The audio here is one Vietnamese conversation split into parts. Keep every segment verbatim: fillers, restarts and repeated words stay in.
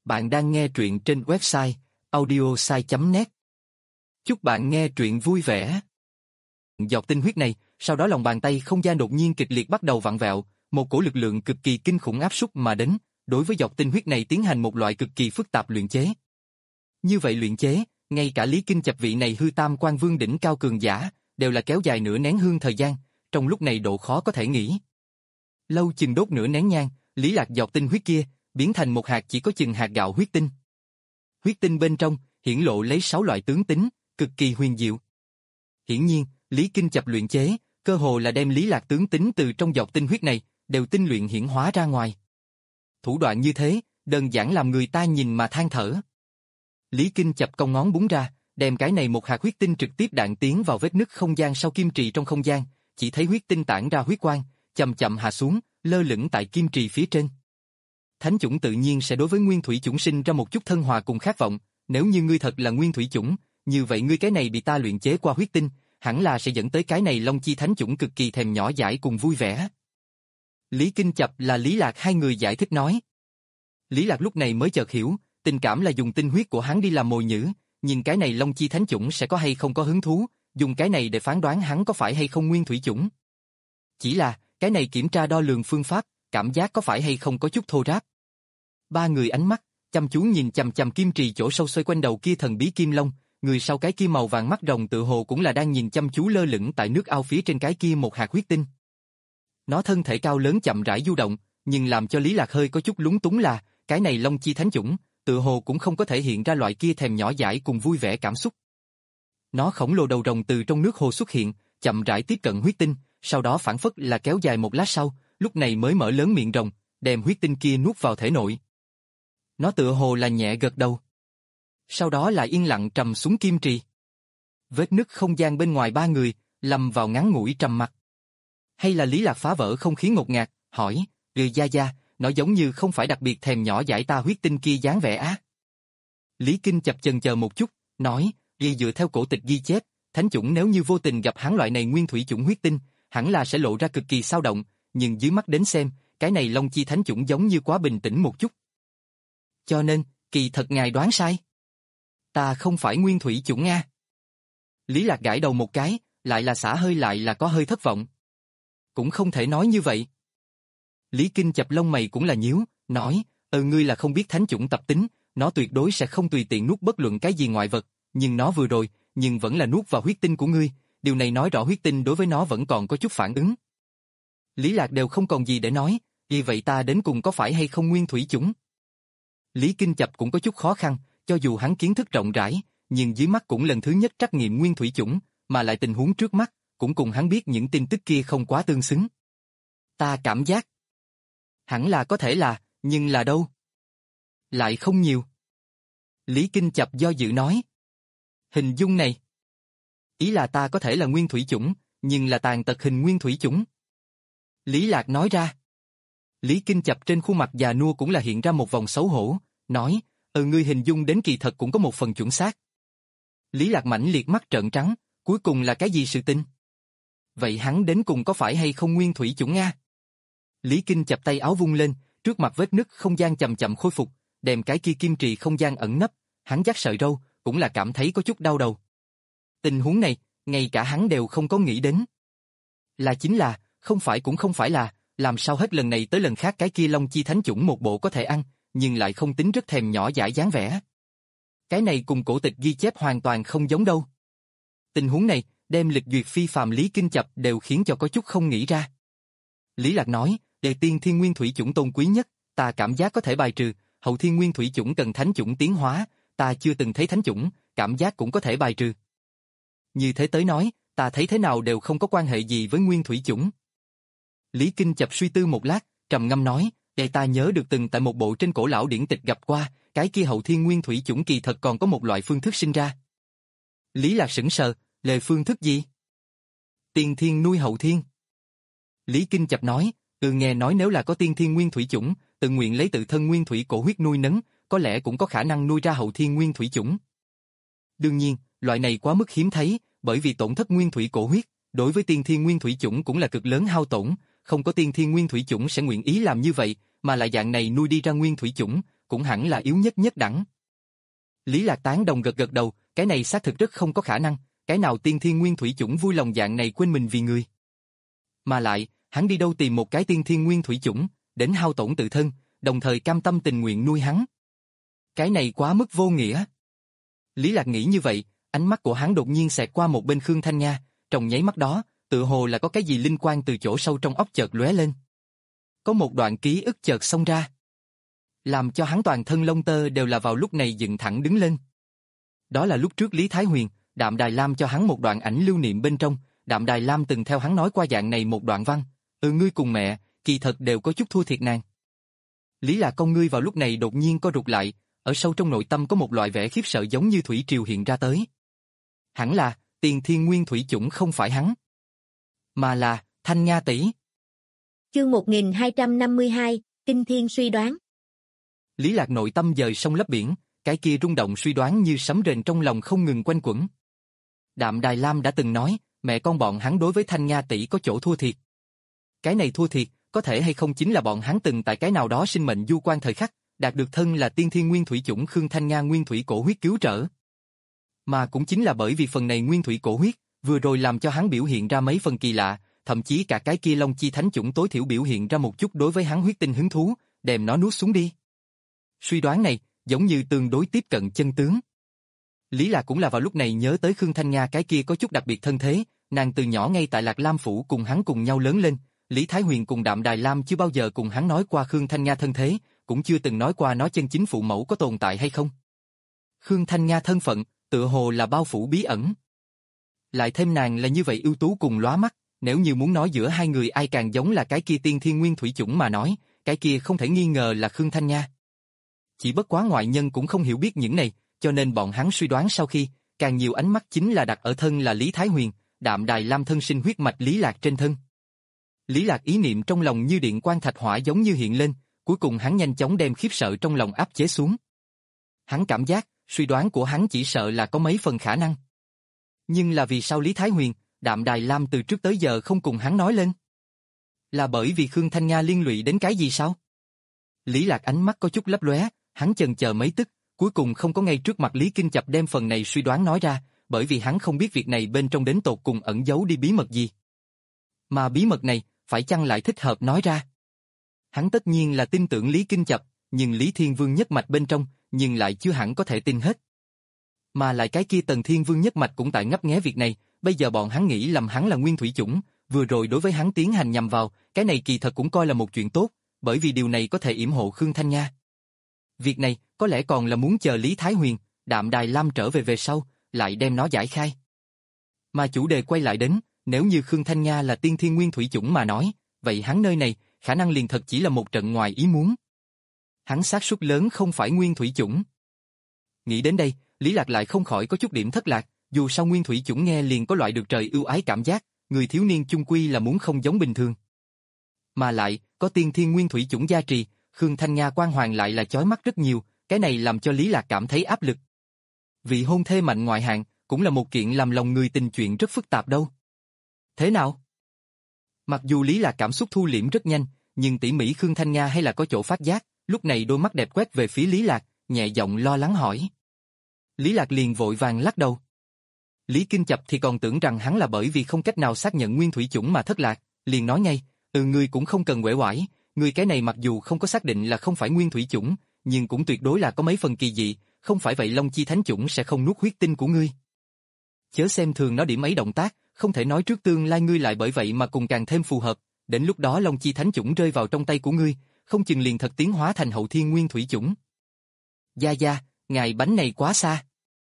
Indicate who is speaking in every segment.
Speaker 1: Bạn đang nghe truyện trên website audiosai chấm net. Chúc bạn nghe truyện vui vẻ. Giọt tinh huyết này, sau đó lòng bàn tay không gian đột nhiên kịch liệt bắt đầu vặn vẹo, một cổ lực lượng cực kỳ kinh khủng áp súc mà đến, đối với giọt tinh huyết này tiến hành một loại cực kỳ phức tạp luyện chế. Như vậy luyện chế, ngay cả Lý Kinh Chập vị này hư tam quan vương đỉnh cao cường giả, đều là kéo dài nửa nén hương thời gian, trong lúc này độ khó có thể nghĩ. Lâu chừng đốt nửa nén nhang, Lý Lạc giọt tinh huyết kia biến thành một hạt chỉ có chừng hạt gạo huyết tinh. Huyết tinh bên trong hiển lộ lấy sáu loại tướng tính, cực kỳ huyền diệu. Hiển nhiên, Lý Kinh Chập luyện chế, cơ hồ là đem Lý Lạc tướng tính từ trong giọt tinh huyết này, đều tinh luyện hiển hóa ra ngoài. Thủ đoạn như thế, đơn giản làm người ta nhìn mà than thở. Lý Kinh Chập cong ngón búng ra, đem cái này một hạt huyết tinh trực tiếp đạn tiến vào vết nứt không gian sau kim trì trong không gian, chỉ thấy huyết tinh tản ra huyết quang, chậm chậm hạ xuống, lơ lửng tại kim trì phía trên. Thánh chủng tự nhiên sẽ đối với nguyên thủy chủng sinh ra một chút thân hòa cùng khát vọng, nếu như ngươi thật là nguyên thủy chủng, như vậy ngươi cái này bị ta luyện chế qua huyết tinh, hẳn là sẽ dẫn tới cái này Long Chi thánh chủng cực kỳ thèm nhỏ dãi cùng vui vẻ. Lý Kinh Chập là Lý Lạc hai người giải thích nói. Lý Lạc lúc này mới chợt hiểu, tình cảm là dùng tinh huyết của hắn đi làm mồi nhử, nhìn cái này Long Chi thánh chủng sẽ có hay không có hứng thú, dùng cái này để phán đoán hắn có phải hay không nguyên thủy chủng. Chỉ là, cái này kiểm tra đo lường phương pháp, cảm giác có phải hay không có chút thô ráp. Ba người ánh mắt, chăm chú nhìn chằm chằm kim trì chỗ sâu xoay quanh đầu kia thần bí kim long, người sau cái kia màu vàng mắt rồng tự hồ cũng là đang nhìn chăm chú lơ lửng tại nước ao phía trên cái kia một hạt huyết tinh. Nó thân thể cao lớn chậm rãi du động, nhưng làm cho Lý Lạc hơi có chút lúng túng là, cái này Long Chi thánh chủng, tự hồ cũng không có thể hiện ra loại kia thèm nhỏ dãi cùng vui vẻ cảm xúc. Nó khổng lồ đầu rồng từ trong nước hồ xuất hiện, chậm rãi tiếp cận huyết tinh, sau đó phản phất là kéo dài một lát sau, lúc này mới mở lớn miệng rồng, đem huyết tinh kia nuốt vào thể nội. Nó tựa hồ là nhẹ gật đầu. Sau đó là yên lặng trầm xuống kim trì. Vết nứt không gian bên ngoài ba người, lầm vào ngắn ngủi trầm mặc. Hay là Lý Lạc phá vỡ không khí ngột ngạt, hỏi, người gia gia, nó giống như không phải đặc biệt thèm nhỏ dãi ta huyết tinh kia dáng vẻ á. Lý Kinh Chập chần chờ một chút, nói, ghi dựa theo cổ tịch ghi chép, thánh chủng nếu như vô tình gặp hắn loại này nguyên thủy chủng huyết tinh, hẳn là sẽ lộ ra cực kỳ sao động, nhưng dưới mắt đến xem, cái này Long Chi thánh chủng giống như quá bình tĩnh một chút. Cho nên, kỳ thật ngài đoán sai. Ta không phải nguyên thủy chủng Nga. Lý Lạc gãi đầu một cái, lại là xả hơi lại là có hơi thất vọng. Cũng không thể nói như vậy. Lý Kinh Chập lông mày cũng là nhíu, nói, ờ ngươi là không biết thánh chủng tập tính, nó tuyệt đối sẽ không tùy tiện nuốt bất luận cái gì ngoại vật, nhưng nó vừa rồi, nhưng vẫn là nuốt vào huyết tinh của ngươi, điều này nói rõ huyết tinh đối với nó vẫn còn có chút phản ứng. Lý Lạc đều không còn gì để nói, vì vậy ta đến cùng có phải hay không nguyên thủy chủng? Lý Kinh Chập cũng có chút khó khăn, cho dù hắn kiến thức rộng rãi, nhưng dưới mắt cũng lần thứ nhất trắc nghiệm nguyên thủy chủng, mà lại tình huống trước mắt, cũng cùng hắn biết những tin tức kia không quá tương xứng. Ta cảm giác, hẳn là có thể là, nhưng là đâu? Lại không nhiều. Lý Kinh Chập do dự nói. Hình dung này. Ý là ta có thể là nguyên thủy chủng, nhưng là tàn tật hình nguyên thủy chủng. Lý Lạc nói ra. Lý Kinh Chập trên khuôn mặt già nua cũng là hiện ra một vòng xấu hổ, nói, ừ ngươi hình dung đến kỳ thật cũng có một phần chuẩn xác. Lý Lạc mãnh liệt mắt trợn trắng, cuối cùng là cái gì sự tình? Vậy hắn đến cùng có phải hay không nguyên thủy chủng Nga? Lý Kinh Chập tay áo vung lên, trước mặt vết nứt không gian chậm chậm khôi phục, đem cái kia kim trì không gian ẩn nấp, hắn dắt sợi râu, cũng là cảm thấy có chút đau đầu. Tình huống này, ngay cả hắn đều không có nghĩ đến. Là chính là, không phải cũng không phải là, làm sao hết lần này tới lần khác cái kia Long Chi thánh chủng một bộ có thể ăn, nhưng lại không tính rất thèm nhỏ dãi dáng vẻ. Cái này cùng cổ tịch ghi chép hoàn toàn không giống đâu. Tình huống này, đem lịch duyệt phi phàm Lý Kinh Chập đều khiến cho có chút không nghĩ ra. Lý Lạc nói, đề tiên thiên nguyên thủy chủng tôn quý nhất, ta cảm giác có thể bài trừ, hậu thiên nguyên thủy chủng cần thánh chủng tiến hóa, ta chưa từng thấy thánh chủng, cảm giác cũng có thể bài trừ. Như thế tới nói, ta thấy thế nào đều không có quan hệ gì với nguyên thủy chủng. Lý Kinh Chập suy tư một lát, trầm ngâm nói, để ta nhớ được từng tại một bộ trên cổ lão điển tịch gặp qua, cái kia hậu thiên nguyên thủy chủng kỳ thật còn có một loại phương thức sinh ra. Lý Lạc sững sờ, lời phương thức gì? Tiên thiên nuôi hậu thiên. Lý Kinh Chập nói, ừ nghe nói nếu là có tiên thiên nguyên thủy chủng, tự nguyện lấy tự thân nguyên thủy cổ huyết nuôi nấng, có lẽ cũng có khả năng nuôi ra hậu thiên nguyên thủy chủng. Đương nhiên, loại này quá mức hiếm thấy, bởi vì tổn thất nguyên thủy cổ huyết, đối với tiên thiên nguyên thủy chủng cũng là cực lớn hao tổn, không có tiên thiên nguyên thủy chủng sẽ nguyện ý làm như vậy, mà lại dạng này nuôi đi ra nguyên thủy chủng, cũng hẳn là yếu nhất nhất đẳng. Lý Lạc tán đồng gật gật đầu, cái này xác thực rất không có khả năng, cái nào tiên thiên nguyên thủy chủng vui lòng dạng này quên mình vì người. Mà lại, hắn đi đâu tìm một cái tiên thiên nguyên thủy chủng, đến hao tổn tự thân, đồng thời cam tâm tình nguyện nuôi hắn. Cái này quá mức vô nghĩa. Lý Lạc nghĩ như vậy, ánh mắt của hắn đột nhiên xẹt qua một bên Khương Thanh Nha, trong nháy mắt đó, tự hồ là có cái gì linh quang từ chỗ sâu trong óc chợt lóe lên. Có một đoạn ký ức chợt xông ra, làm cho hắn toàn thân lông tơ đều là vào lúc này dựng thẳng đứng lên. Đó là lúc trước Lý Thái Huyền, Đạm Đài Lam cho hắn một đoạn ảnh lưu niệm bên trong, Đạm Đài Lam từng theo hắn nói qua dạng này một đoạn văn, ừ ngươi cùng mẹ, kỳ thật đều có chút thua thiệt nàng. Lý Lạc con ngươi vào lúc này đột nhiên co rụt lại, ở sâu trong nội tâm có một loại vẻ khiếp sợ giống như thủy triều hiện ra tới. Hẳn là, tiền thiên nguyên thủy chủng không phải hắn, mà là Thanh Nha tỷ.
Speaker 2: Chương một nghìn hai trăm năm mươi hai, Kinh Thiên suy đoán.
Speaker 1: Lý Lạc nội tâm dời sông lấp biển, cái kia rung động suy đoán như sấm rền trong lòng không ngừng quanh quẩn. Đạm Đài Lam đã từng nói, mẹ con bọn hắn đối với Thanh Nha tỷ có chỗ thua thiệt. Cái này thua thiệt, có thể hay không chính là bọn hắn từng tại cái nào đó sinh mệnh du quan thời khắc, đạt được thân là tiên thiên nguyên thủy chủng Khương Thanh Nha nguyên thủy cổ huyết cứu trở. Mà cũng chính là bởi vì phần này nguyên thủy cổ huyết, vừa rồi làm cho hắn biểu hiện ra mấy phần kỳ lạ, thậm chí cả cái kia Long Chi Thánh chủng tối thiểu biểu hiện ra một chút đối với hắn huyết tinh hứng thú, đem nó nuốt xuống đi. Suy đoán này, giống như tương đối tiếp cận chân tướng. Lý Lạc cũng là vào lúc này nhớ tới Khương Thanh Nha cái kia có chút đặc biệt thân thế, nàng từ nhỏ ngay tại Lạc Lam Phủ cùng hắn cùng nhau lớn lên, Lý Thái Huyền cùng Đạm Đài Lam chưa bao giờ cùng hắn nói qua Khương Thanh Nha thân thế, cũng chưa từng nói qua nó chân chính phụ mẫu có tồn tại hay không. Khương Thanh Nha thân phận, tựa hồ là bao phủ bí ẩn. Lại thêm nàng là như vậy ưu tú cùng lóa mắt, nếu như muốn nói giữa hai người ai càng giống là cái kia tiên thiên nguyên thủy chủng mà nói, cái kia không thể nghi ngờ là Khương Thanh Nha. Chỉ bất quá ngoại nhân cũng không hiểu biết những này, cho nên bọn hắn suy đoán sau khi, càng nhiều ánh mắt chính là đặt ở thân là Lý Thái Huyền, Đạm Đài Lam thân sinh huyết mạch Lý Lạc trên thân. Lý Lạc ý niệm trong lòng như điện quang thạch hỏa giống như hiện lên, cuối cùng hắn nhanh chóng đem khiếp sợ trong lòng áp chế xuống. Hắn cảm giác, suy đoán của hắn chỉ sợ là có mấy phần khả năng. Nhưng là vì sao Lý Thái Huyền, Đạm Đài Lam từ trước tới giờ không cùng hắn nói lên? Là bởi vì Khương Thanh Nha liên lụy đến cái gì sao? Lý Lạc ánh mắt có chút lấp lóe, hắn chần chờ mấy tức, cuối cùng không có ngay trước mặt Lý Kinh Chập đem phần này suy đoán nói ra, bởi vì hắn không biết việc này bên trong đến tột cùng ẩn giấu đi bí mật gì. Mà bí mật này, phải chăng lại thích hợp nói ra? Hắn tất nhiên là tin tưởng Lý Kinh Chập, nhưng Lý Thiên Vương nhất mạch bên trong, nhưng lại chưa hẳn có thể tin hết. Mà lại cái kia Tần Thiên Vương nhất mạch cũng tại ngấp nghé việc này, bây giờ bọn hắn nghĩ lầm hắn là nguyên thủy chủng, vừa rồi đối với hắn tiến hành nhằm vào, cái này kỳ thật cũng coi là một chuyện tốt, bởi vì điều này có thể yểm hộ Khương Thanh Nha. Việc này, có lẽ còn là muốn chờ Lý Thái Huyền, Đạm Đài Lam trở về về sau, lại đem nó giải khai. Mà chủ đề quay lại đến, nếu như Khương Thanh Nha là tiên thiên nguyên thủy chủng mà nói, vậy hắn nơi này, khả năng liền thật chỉ là một trận ngoài ý muốn. Hắn xác suất lớn không phải nguyên thủy chủng. Nghĩ đến đây, Lý Lạc lại không khỏi có chút điểm thất lạc, dù sao nguyên thủy chủng nghe liền có loại được trời ưu ái cảm giác, người thiếu niên chung quy là muốn không giống bình thường. Mà lại, có tiên thiên nguyên thủy chủng gia trì, Khương Thanh Nha quang hoàng lại là chói mắt rất nhiều, cái này làm cho Lý Lạc cảm thấy áp lực. Vị hôn thê mạnh ngoại hạng, cũng là một kiện làm lòng người tình chuyện rất phức tạp đâu. Thế nào? Mặc dù Lý Lạc cảm xúc thu liễm rất nhanh, nhưng tỉ mỉ Khương Thanh Nha hay là có chỗ phát giác, lúc này đôi mắt đẹp quét về phía Lý Lạc, nhẹ giọng lo lắng hỏi. Lý Lạc liền vội vàng lắc đầu. Lý Kinh Chập thì còn tưởng rằng hắn là bởi vì không cách nào xác nhận nguyên thủy chủng mà thất lạc, liền nói ngay, ừ ngươi cũng không cần uể oải, ngươi cái này mặc dù không có xác định là không phải nguyên thủy chủng, nhưng cũng tuyệt đối là có mấy phần kỳ dị, không phải vậy Long Chi Thánh chủng sẽ không nuốt huyết tinh của ngươi. Chớ xem thường nó điểm ấy động tác, không thể nói trước tương lai ngươi lại bởi vậy mà cùng càng thêm phù hợp, đến lúc đó Long Chi Thánh chủng rơi vào trong tay của ngươi, không chừng liền thật tiến hóa thành hậu thiên nguyên thủy chủng. Gia Gia, ngài bánh này quá xa.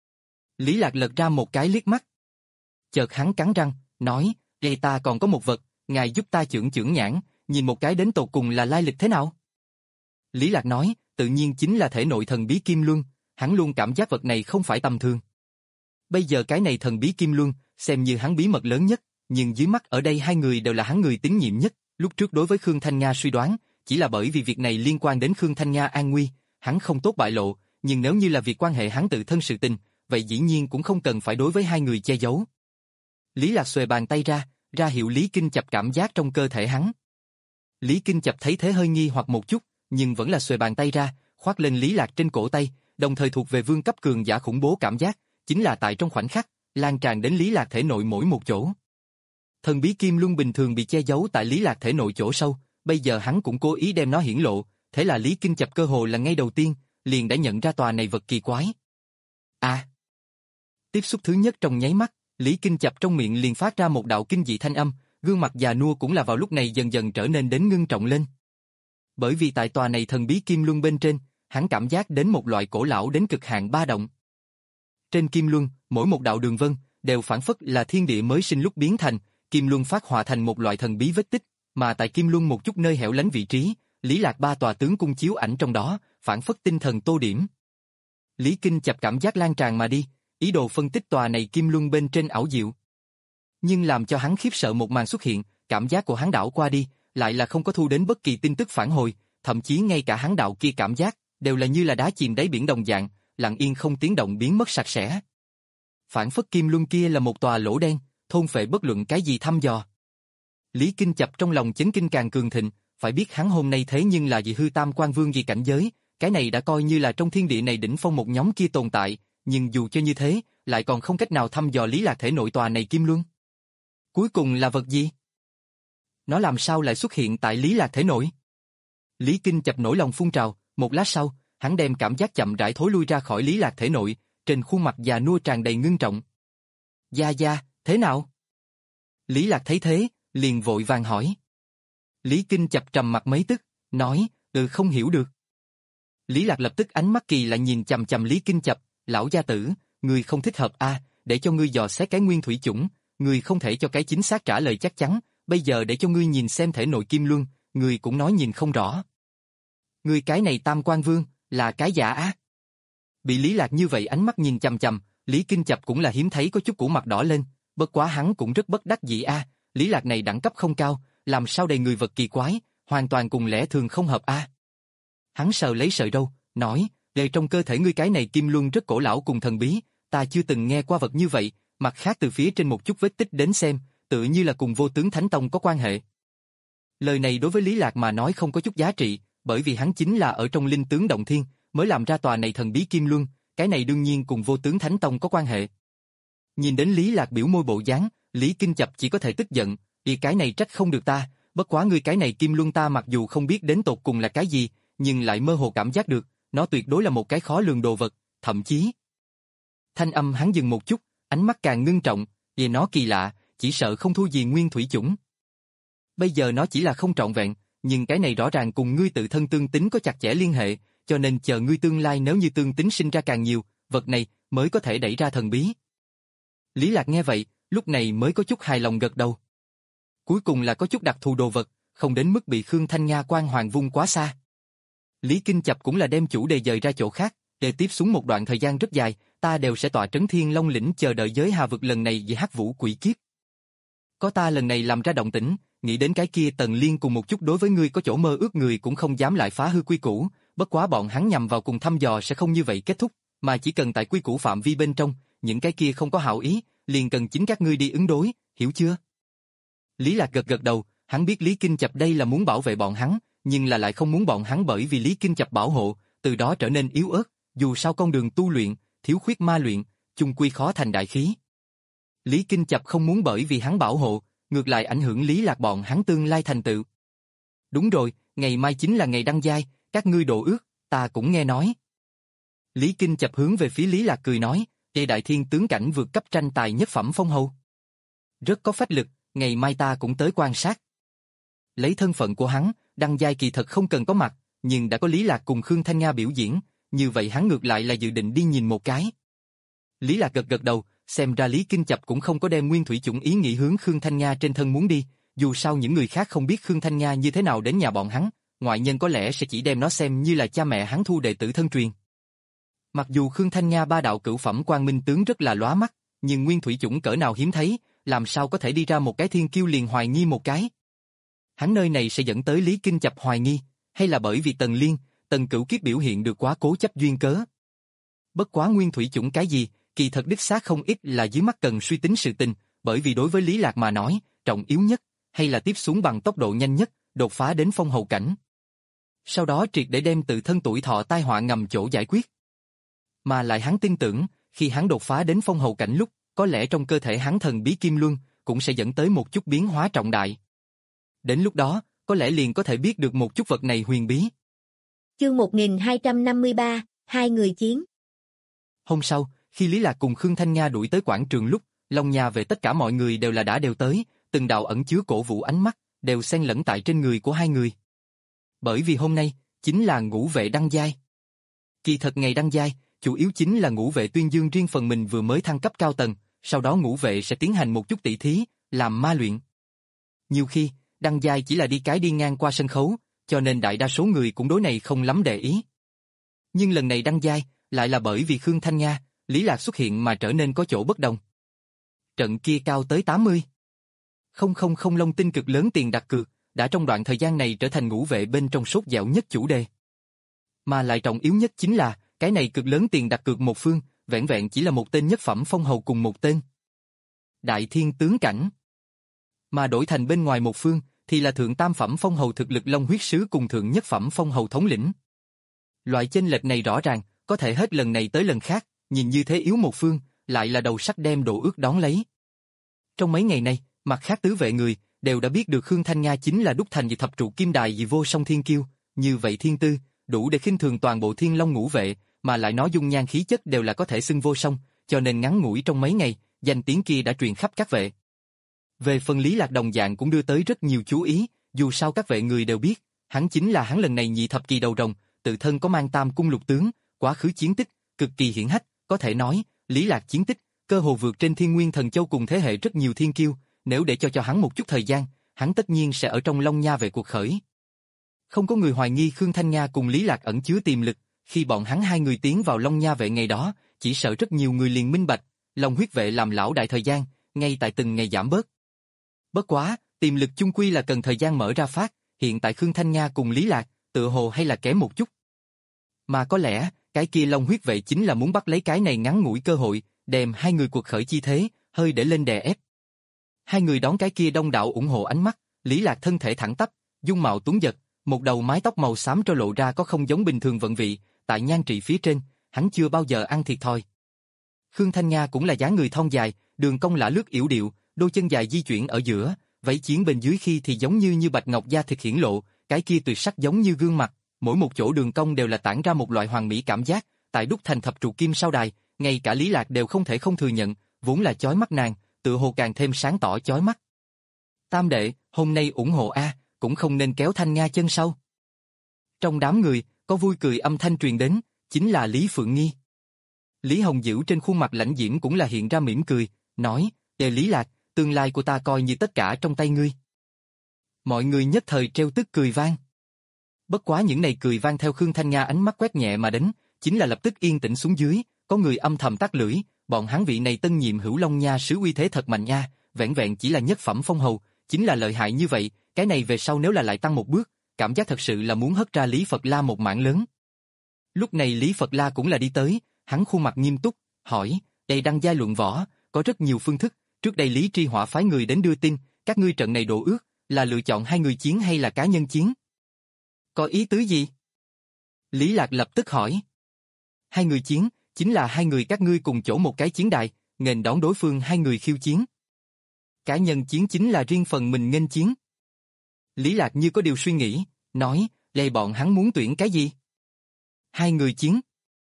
Speaker 1: Lý Lạc lật ra một cái liếc mắt. Chợt hắn cắn răng, nói, đây ta còn có một vật, ngài giúp ta chưởng chưởng nhãn, nhìn một cái đến tột cùng là lai lịch thế nào? Lý Lạc nói, tự nhiên chính là thể nội thần bí Kim Luân, hắn luôn cảm giác vật này không phải tầm thường. Bây giờ cái này thần bí Kim Luân, xem như hắn bí mật lớn nhất, nhưng dưới mắt ở đây hai người đều là hắn người tín nhiệm nhất, lúc trước đối với Khương Thanh Nga suy đoán, chỉ là bởi vì việc này liên quan đến Khương Thanh Nga an nguy, hắn không tốt bại lộ, nhưng nếu như là việc quan hệ hắn tự thân sự tình, vậy dĩ nhiên cũng không cần phải đối với hai người che giấu. Lý Lạc xuề bàn tay ra, ra hiệu Lý Kinh Chập cảm giác trong cơ thể hắn. Lý Kinh Chập thấy thế hơi nghi hoặc một chút, nhưng vẫn là xuề bàn tay ra, khoác lên Lý Lạc trên cổ tay, đồng thời thuộc về vương cấp cường giả khủng bố cảm giác, chính là tại trong khoảnh khắc, lan tràn đến Lý Lạc thể nội mỗi một chỗ. Thần bí kim luân bình thường bị che giấu tại Lý Lạc thể nội chỗ sâu, bây giờ hắn cũng cố ý đem nó hiển lộ, thế là Lý Kinh Chập cơ hồ là ngay đầu tiên, liền đã nhận ra tòa này vật kỳ quái. À! Tiếp xúc thứ nhất trong nháy mắt, Lý Kinh Chập trong miệng liền phát ra một đạo kinh dị thanh âm, gương mặt già nua cũng là vào lúc này dần dần trở nên đến ngưng trọng lên. Bởi vì tại tòa này thần bí kim luân bên trên, hắn cảm giác đến một loại cổ lão đến cực hạn ba động. Trên kim luân, mỗi một đạo đường vân đều phản phất là thiên địa mới sinh lúc biến thành, kim luân phát họa thành một loại thần bí vết tích, mà tại kim luân một chút nơi hẻo lánh vị trí, Lý Lạc ba tòa tướng cung chiếu ảnh trong đó, phản phất tinh thần tô điểm. Lý Kinh Chập cảm giác lan tràn mà đi, ý đồ phân tích tòa này kim luân bên trên ảo diệu. Nhưng làm cho hắn khiếp sợ một màn xuất hiện, cảm giác của hắn đảo qua đi, lại là không có thu đến bất kỳ tin tức phản hồi, thậm chí ngay cả hắn đạo kia cảm giác, đều là như là đá chìm đáy biển đồng dạng, lặng yên không tiếng động biến mất sạch sẽ. Phản phất kim luân kia là một tòa lỗ đen, thôn phệ bất luận cái gì thăm dò. Lý Kinh Chập trong lòng chấn kinh càng cường thịnh, phải biết hắn hôm nay thế nhưng là dị hư tam quan vương gì cảnh giới, cái này đã coi như là trong thiên địa này đỉnh phong một nhóm kia tồn tại, nhưng dù cho như thế, lại còn không cách nào thăm dò Lý Lạc thể nội tòa này kim luân. Cuối cùng là vật gì? Nó làm sao lại xuất hiện tại Lý Lạc thể nội? Lý Kinh Chập nổi lòng phun trào, một lát sau, hắn đem cảm giác chậm rãi thối lui ra khỏi Lý Lạc thể nội, trên khuôn mặt già nua tràn đầy ngưng trọng. Gia Gia, thế nào? Lý Lạc thấy thế, liền vội vàng hỏi. Lý Kinh Chập trầm mặt mấy tức, nói, ừ không hiểu được. Lý Lạc lập tức ánh mắt kỳ lại nhìn chằm chằm Lý Kinh Chập, lão gia tử, người không thích hợp a, à, để cho ngươi dò xét cái nguyên thủy chủng, ngươi không thể cho cái chính xác trả lời chắc chắn, bây giờ để cho ngươi nhìn xem thể nội kim luân, ngươi cũng nói nhìn không rõ. Ngươi cái này tam quan vương, là cái giả á. Bị Lý Lạc như vậy ánh mắt nhìn chằm chằm, Lý Kinh Chập cũng là hiếm thấy có chút củ mặt đỏ lên, bất quá hắn cũng rất bất đắc dĩ a, à, Lý Lạc này đẳng cấp không cao, làm sao đầy người vật kỳ quái, hoàn toàn cùng lẽ thường không hợp a. À. Hắn sờ lấy sợi râu, nói, về trong cơ thể ngươi cái này kim luân rất cổ lão cùng thần bí, ta chưa từng nghe qua vật như vậy, mặt khác từ phía trên một chút vết tích đến xem, tự như là cùng Vô Tướng Thánh Tông có quan hệ. Lời này đối với Lý Lạc mà nói không có chút giá trị, bởi vì hắn chính là ở trong linh tướng động thiên, mới làm ra tòa này thần bí kim luân, cái này đương nhiên cùng Vô Tướng Thánh Tông có quan hệ. Nhìn đến Lý Lạc biểu môi bộ dáng, Lý Kinh Chập chỉ có thể tức giận, vì cái này trách không được ta, bất quá ngươi cái này kim luân ta mặc dù không biết đến tột cùng là cái gì, nhưng lại mơ hồ cảm giác được, nó tuyệt đối là một cái khó lường đồ vật, thậm chí. Thanh âm hắn dừng một chút, ánh mắt càng ngưng trọng, vì nó kỳ lạ, chỉ sợ không thu gì nguyên thủy chủng. Bây giờ nó chỉ là không trọn vẹn, nhưng cái này rõ ràng cùng ngươi tự thân tương tính có chặt chẽ liên hệ, cho nên chờ ngươi tương lai nếu như tương tính sinh ra càng nhiều, vật này mới có thể đẩy ra thần bí. Lý Lạc nghe vậy, lúc này mới có chút hài lòng gật đầu. Cuối cùng là có chút đặc thù đồ vật, không đến mức bị Khương Thanh Nga quan hoàng vung quá xa. Lý Kinh Chập cũng là đem chủ đề dời ra chỗ khác, để tiếp xuống một đoạn thời gian rất dài, ta đều sẽ tọa trấn Thiên Long lĩnh chờ đợi giới hà vực lần này về hắc vũ quỷ kiếp. Có ta lần này làm ra động tĩnh, nghĩ đến cái kia Tần Liên cùng một chút đối với ngươi có chỗ mơ ước người cũng không dám lại phá hư quy củ, bất quá bọn hắn nhằm vào cùng thăm dò sẽ không như vậy kết thúc, mà chỉ cần tại quy củ phạm vi bên trong, những cái kia không có hảo ý, liền cần chính các ngươi đi ứng đối, hiểu chưa? Lý Lạc gật gật đầu, hắn biết Lý Kinh Chập đây là muốn bảo vệ bọn hắn, nhưng là lại không muốn bọn hắn bởi vì Lý Kinh Chập bảo hộ, từ đó trở nên yếu ớt, dù sao con đường tu luyện, thiếu khuyết ma luyện, chung quy khó thành đại khí. Lý Kinh Chập không muốn bởi vì hắn bảo hộ, ngược lại ảnh hưởng Lý Lạc bọn hắn tương lai thành tựu. Đúng rồi, ngày mai chính là ngày đăng giai, các ngươi đồ ước, ta cũng nghe nói. Lý Kinh Chập hướng về phía Lý Lạc cười nói, Tề Đại Thiên tướng cảnh vượt cấp tranh tài nhất phẩm phong hầu. Rất có phách lực, ngày mai ta cũng tới quan sát. Lấy thân phận của hắn, đăng giai kỳ thật không cần có mặt, nhưng đã có Lý Lạc cùng Khương Thanh Nga biểu diễn, như vậy hắn ngược lại là dự định đi nhìn một cái. Lý Lạc gật gật đầu, xem ra Lý Kinh Chập cũng không có đem nguyên thủy chủng ý nghĩ hướng Khương Thanh Nga trên thân muốn đi, dù sao những người khác không biết Khương Thanh Nga như thế nào đến nhà bọn hắn, ngoại nhân có lẽ sẽ chỉ đem nó xem như là cha mẹ hắn thu đệ tử thân truyền. Mặc dù Khương Thanh Nga ba đạo cửu phẩm quang minh tướng rất là lóa mắt, nhưng nguyên thủy chủng cỡ nào hiếm thấy, làm sao có thể đi ra một cái thiên kiêu liền hoài nghi một cái. Hắn nơi này sẽ dẫn tới Lý Kinh Chập hoài nghi, hay là bởi vì Tần Liên, Tần Cửu Kiếp biểu hiện được quá cố chấp duyên cớ. Bất quá nguyên thủy chủng cái gì, kỳ thật đích xác không ít là dưới mắt cần suy tính sự tình, bởi vì đối với Lý Lạc mà nói, trọng yếu nhất, hay là tiếp xuống bằng tốc độ nhanh nhất, đột phá đến phong hầu cảnh. Sau đó triệt để đem tự thân tuổi thọ tai họa ngầm chỗ giải quyết. Mà lại hắn tin tưởng, khi hắn đột phá đến phong hầu cảnh lúc, có lẽ trong cơ thể hắn thần bí kim luân cũng sẽ dẫn tới một chút biến hóa trọng đại. Đến lúc đó, có lẽ liền có thể biết được một chút vật này huyền bí.
Speaker 2: Chương một nghìn hai trăm năm mươi ba, hai người chiến.
Speaker 1: Hôm sau, khi Lý Lạc cùng Khương Thanh Nga đuổi tới quảng trường lúc, Long Nha về tất cả mọi người đều là đã đều tới, từng đạo ẩn chứa cổ vũ ánh mắt, đều xen lẫn tại trên người của hai người. Bởi vì hôm nay, chính là ngũ vệ đăng giai. Kỳ thật ngày đăng giai, chủ yếu chính là ngũ vệ tuyên dương riêng phần mình vừa mới thăng cấp cao tầng, sau đó ngũ vệ sẽ tiến hành một chút tỷ thí, làm ma luyện. Nhiều khi, đăng giai chỉ là đi cái đi ngang qua sân khấu, cho nên đại đa số người cũng đối này không lắm để ý. Nhưng lần này đăng giai, lại là bởi vì Khương Thanh Nga, Lý Lạc xuất hiện mà trở nên có chỗ bất đồng. Trận kia cao tới tám mươi. Không không không long tinh cực lớn tiền đặt cược, đã trong đoạn thời gian này trở thành ngũ vệ bên trong sốt dẻo nhất chủ đề. Mà lại trọng yếu nhất chính là, cái này cực lớn tiền đặt cược một phương, vẹn vẹn chỉ là một tên nhất phẩm phong hầu cùng một tên đại thiên tướng cảnh. Mà đổi thành bên ngoài một phương, thì là thượng tam phẩm phong hầu thực lực long huyết sứ cùng thượng nhất phẩm phong hầu thống lĩnh. Loại chênh lệch này rõ ràng, có thể hết lần này tới lần khác, nhìn như thế yếu một phương, lại là đầu sắt đem đồ ước đón lấy. Trong mấy ngày nay, mặt khác tứ vệ người, đều đã biết được Khương Thanh Nga chính là đúc thành dị thập trụ kim đài dị vô song thiên kiêu, như vậy thiên tư, đủ để khinh thường toàn bộ thiên long ngũ vệ, mà lại nói dung nhan khí chất đều là có thể xưng vô song, cho nên ngắn ngủi trong mấy ngày, danh tiếng kia đã truyền khắp các vệ. Về phần Lý Lạc đồng dạng cũng đưa tới rất nhiều chú ý, dù sao các vệ người đều biết, hắn chính là hắn lần này nhị thập kỳ đầu rồng, tự thân có mang tam cung lục tướng, quá khứ chiến tích, cực kỳ hiển hách, có thể nói, Lý Lạc chiến tích, cơ hồ vượt trên Thiên Nguyên Thần Châu cùng thế hệ rất nhiều thiên kiêu, nếu để cho cho hắn một chút thời gian, hắn tất nhiên sẽ ở trong Long Nha về cuộc khởi. Không có người hoài nghi Khương Thanh Nga cùng Lý Lạc ẩn chứa tiềm lực, khi bọn hắn hai người tiến vào Long Nha vệ ngày đó, chỉ sợ rất nhiều người liền minh bạch, Long huyết vệ làm lão đại thời gian, ngay tại từng ngày giảm bớt. Bất quá, tiềm lực chung quy là cần thời gian mở ra phát, hiện tại Khương Thanh Nga cùng Lý Lạc, tựa hồ hay là kém một chút. Mà có lẽ, cái kia Long huyết vệ chính là muốn bắt lấy cái này ngắn ngủi cơ hội, đem hai người cuộc khởi chi thế, hơi để lên đè ép. Hai người đón cái kia đông đảo ủng hộ ánh mắt, Lý Lạc thân thể thẳng tắp, dung mạo tuấn giật, một đầu mái tóc màu xám trôi lộ ra có không giống bình thường vận vị, tại nhan trị phía trên, hắn chưa bao giờ ăn thiệt thòi. Khương Thanh Nga cũng là dáng người thon dài, đường cong lả lướt yểu điệu, đôi chân dài di chuyển ở giữa, váy chiến bên dưới khi thì giống như như bạch ngọc da thịt hiển lộ, cái kia tuyệt sắc giống như gương mặt, mỗi một chỗ đường cong đều là tản ra một loại hoàn mỹ cảm giác, tại đúc thành thập trụ kim sao đài, ngay cả Lý Lạc đều không thể không thừa nhận, vốn là chói mắt nàng, tựa hồ càng thêm sáng tỏ chói mắt. Tam đệ, hôm nay ủng hộ a, cũng không nên kéo Thanh Nga chân sau. Trong đám người, có vui cười âm thanh truyền đến, chính là Lý Phượng Nghi. Lý Hồng Dữ trên khuôn mặt lãnh diễm cũng là hiện ra mỉm cười, nói, "Đề Lý Lạc, tương lai của ta coi như tất cả trong tay ngươi." Mọi người nhất thời treo tức cười vang. Bất quá những này cười vang theo Khương Thanh Nga ánh mắt quét nhẹ mà đến, chính là lập tức yên tĩnh xuống dưới, có người âm thầm tắt lưỡi, bọn hắn vị này tân nhiệm Hữu Long Nha sứ uy thế thật mạnh nha, vẹn vẹn chỉ là nhất phẩm phong hầu, chính là lợi hại như vậy, cái này về sau nếu là lại tăng một bước, cảm giác thật sự là muốn hất ra Lý Phật La một mảng lớn. Lúc này Lý Phật La cũng là đi tới, hắn khuôn mặt nghiêm túc, hỏi, đây đăng giai luận võ, có rất nhiều phương thức, trước đây Lý Tri Hỏa phái người đến đưa tin, các ngươi trận này đồ ước, là lựa chọn hai người chiến hay là cá nhân chiến? Có ý tứ gì? Lý Lạc lập tức hỏi. Hai người chiến, chính là hai người các ngươi cùng chỗ một cái chiến đài, nghênh đón đối phương hai người khiêu chiến. Cá nhân chiến chính là riêng phần mình nghênh chiến. Lý Lạc như có điều suy nghĩ, nói, lê bọn hắn muốn tuyển cái gì? Hai người chiến.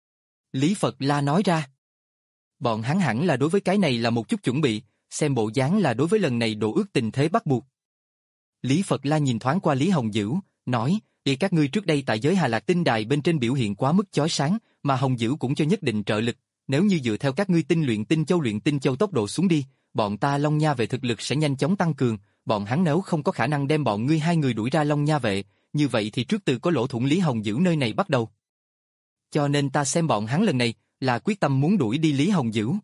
Speaker 1: Lý Phật La nói ra. Bọn hắn hẳn là đối với cái này là một chút chuẩn bị, xem bộ dáng là đối với lần này đồ ước tình thế bắt buộc. Lý Phật La nhìn thoáng qua Lý Hồng Dữ, nói, vì các ngươi trước đây tại giới Hà Lạc Tinh Đài bên trên biểu hiện quá mức chói sáng, mà Hồng Dữ cũng cho nhất định trợ lực, nếu như dựa theo các ngươi tinh luyện tinh châu luyện tinh châu tốc độ xuống đi, bọn ta Long Nha vệ thực lực sẽ nhanh chóng tăng cường, bọn hắn nếu không có khả năng đem bọn ngươi hai người đuổi ra Long Nha vệ, như vậy thì trước từ có lỗ thủng Lý Hồng Dữ nơi này bắt đầu. Cho nên ta xem bọn hắn lần này là quyết tâm muốn đuổi đi Lý Hồng Dữ.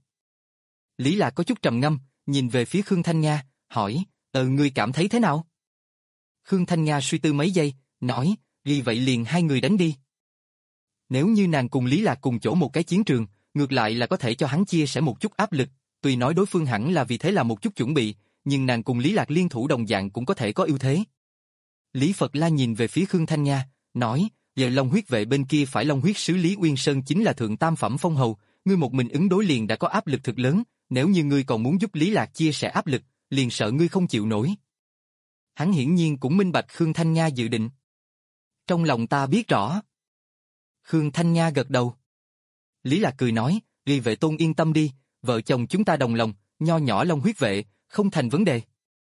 Speaker 1: Lý Lạc có chút trầm ngâm, nhìn về phía Khương Thanh Nga, hỏi, ờ ngươi cảm thấy thế nào? Khương Thanh Nga suy tư mấy giây, nói, vì vậy liền hai người đánh đi. Nếu như nàng cùng Lý Lạc cùng chỗ một cái chiến trường, ngược lại là có thể cho hắn chia sẻ một chút áp lực, tuy nói đối phương hẳn là vì thế là một chút chuẩn bị, nhưng nàng cùng Lý Lạc liên thủ đồng dạng cũng có thể có ưu thế. Lý Phật La nhìn về phía Khương Thanh Nga, nói, giờ Long huyết vệ bên kia phải Long huyết sứ Lý Uyên Sơn chính là thượng tam phẩm phong hầu, ngươi một mình ứng đối liền đã có áp lực thực lớn, nếu như ngươi còn muốn giúp Lý Lạc chia sẻ áp lực, liền sợ ngươi không chịu nổi. Hắn hiển nhiên cũng minh bạch Khương Thanh Nga dự định. Trong lòng ta biết rõ. Khương Thanh Nga gật đầu. Lý Lạc cười nói, Lý vệ tôn yên tâm đi, vợ chồng chúng ta đồng lòng, nho nhỏ Long huyết vệ, không thành vấn đề.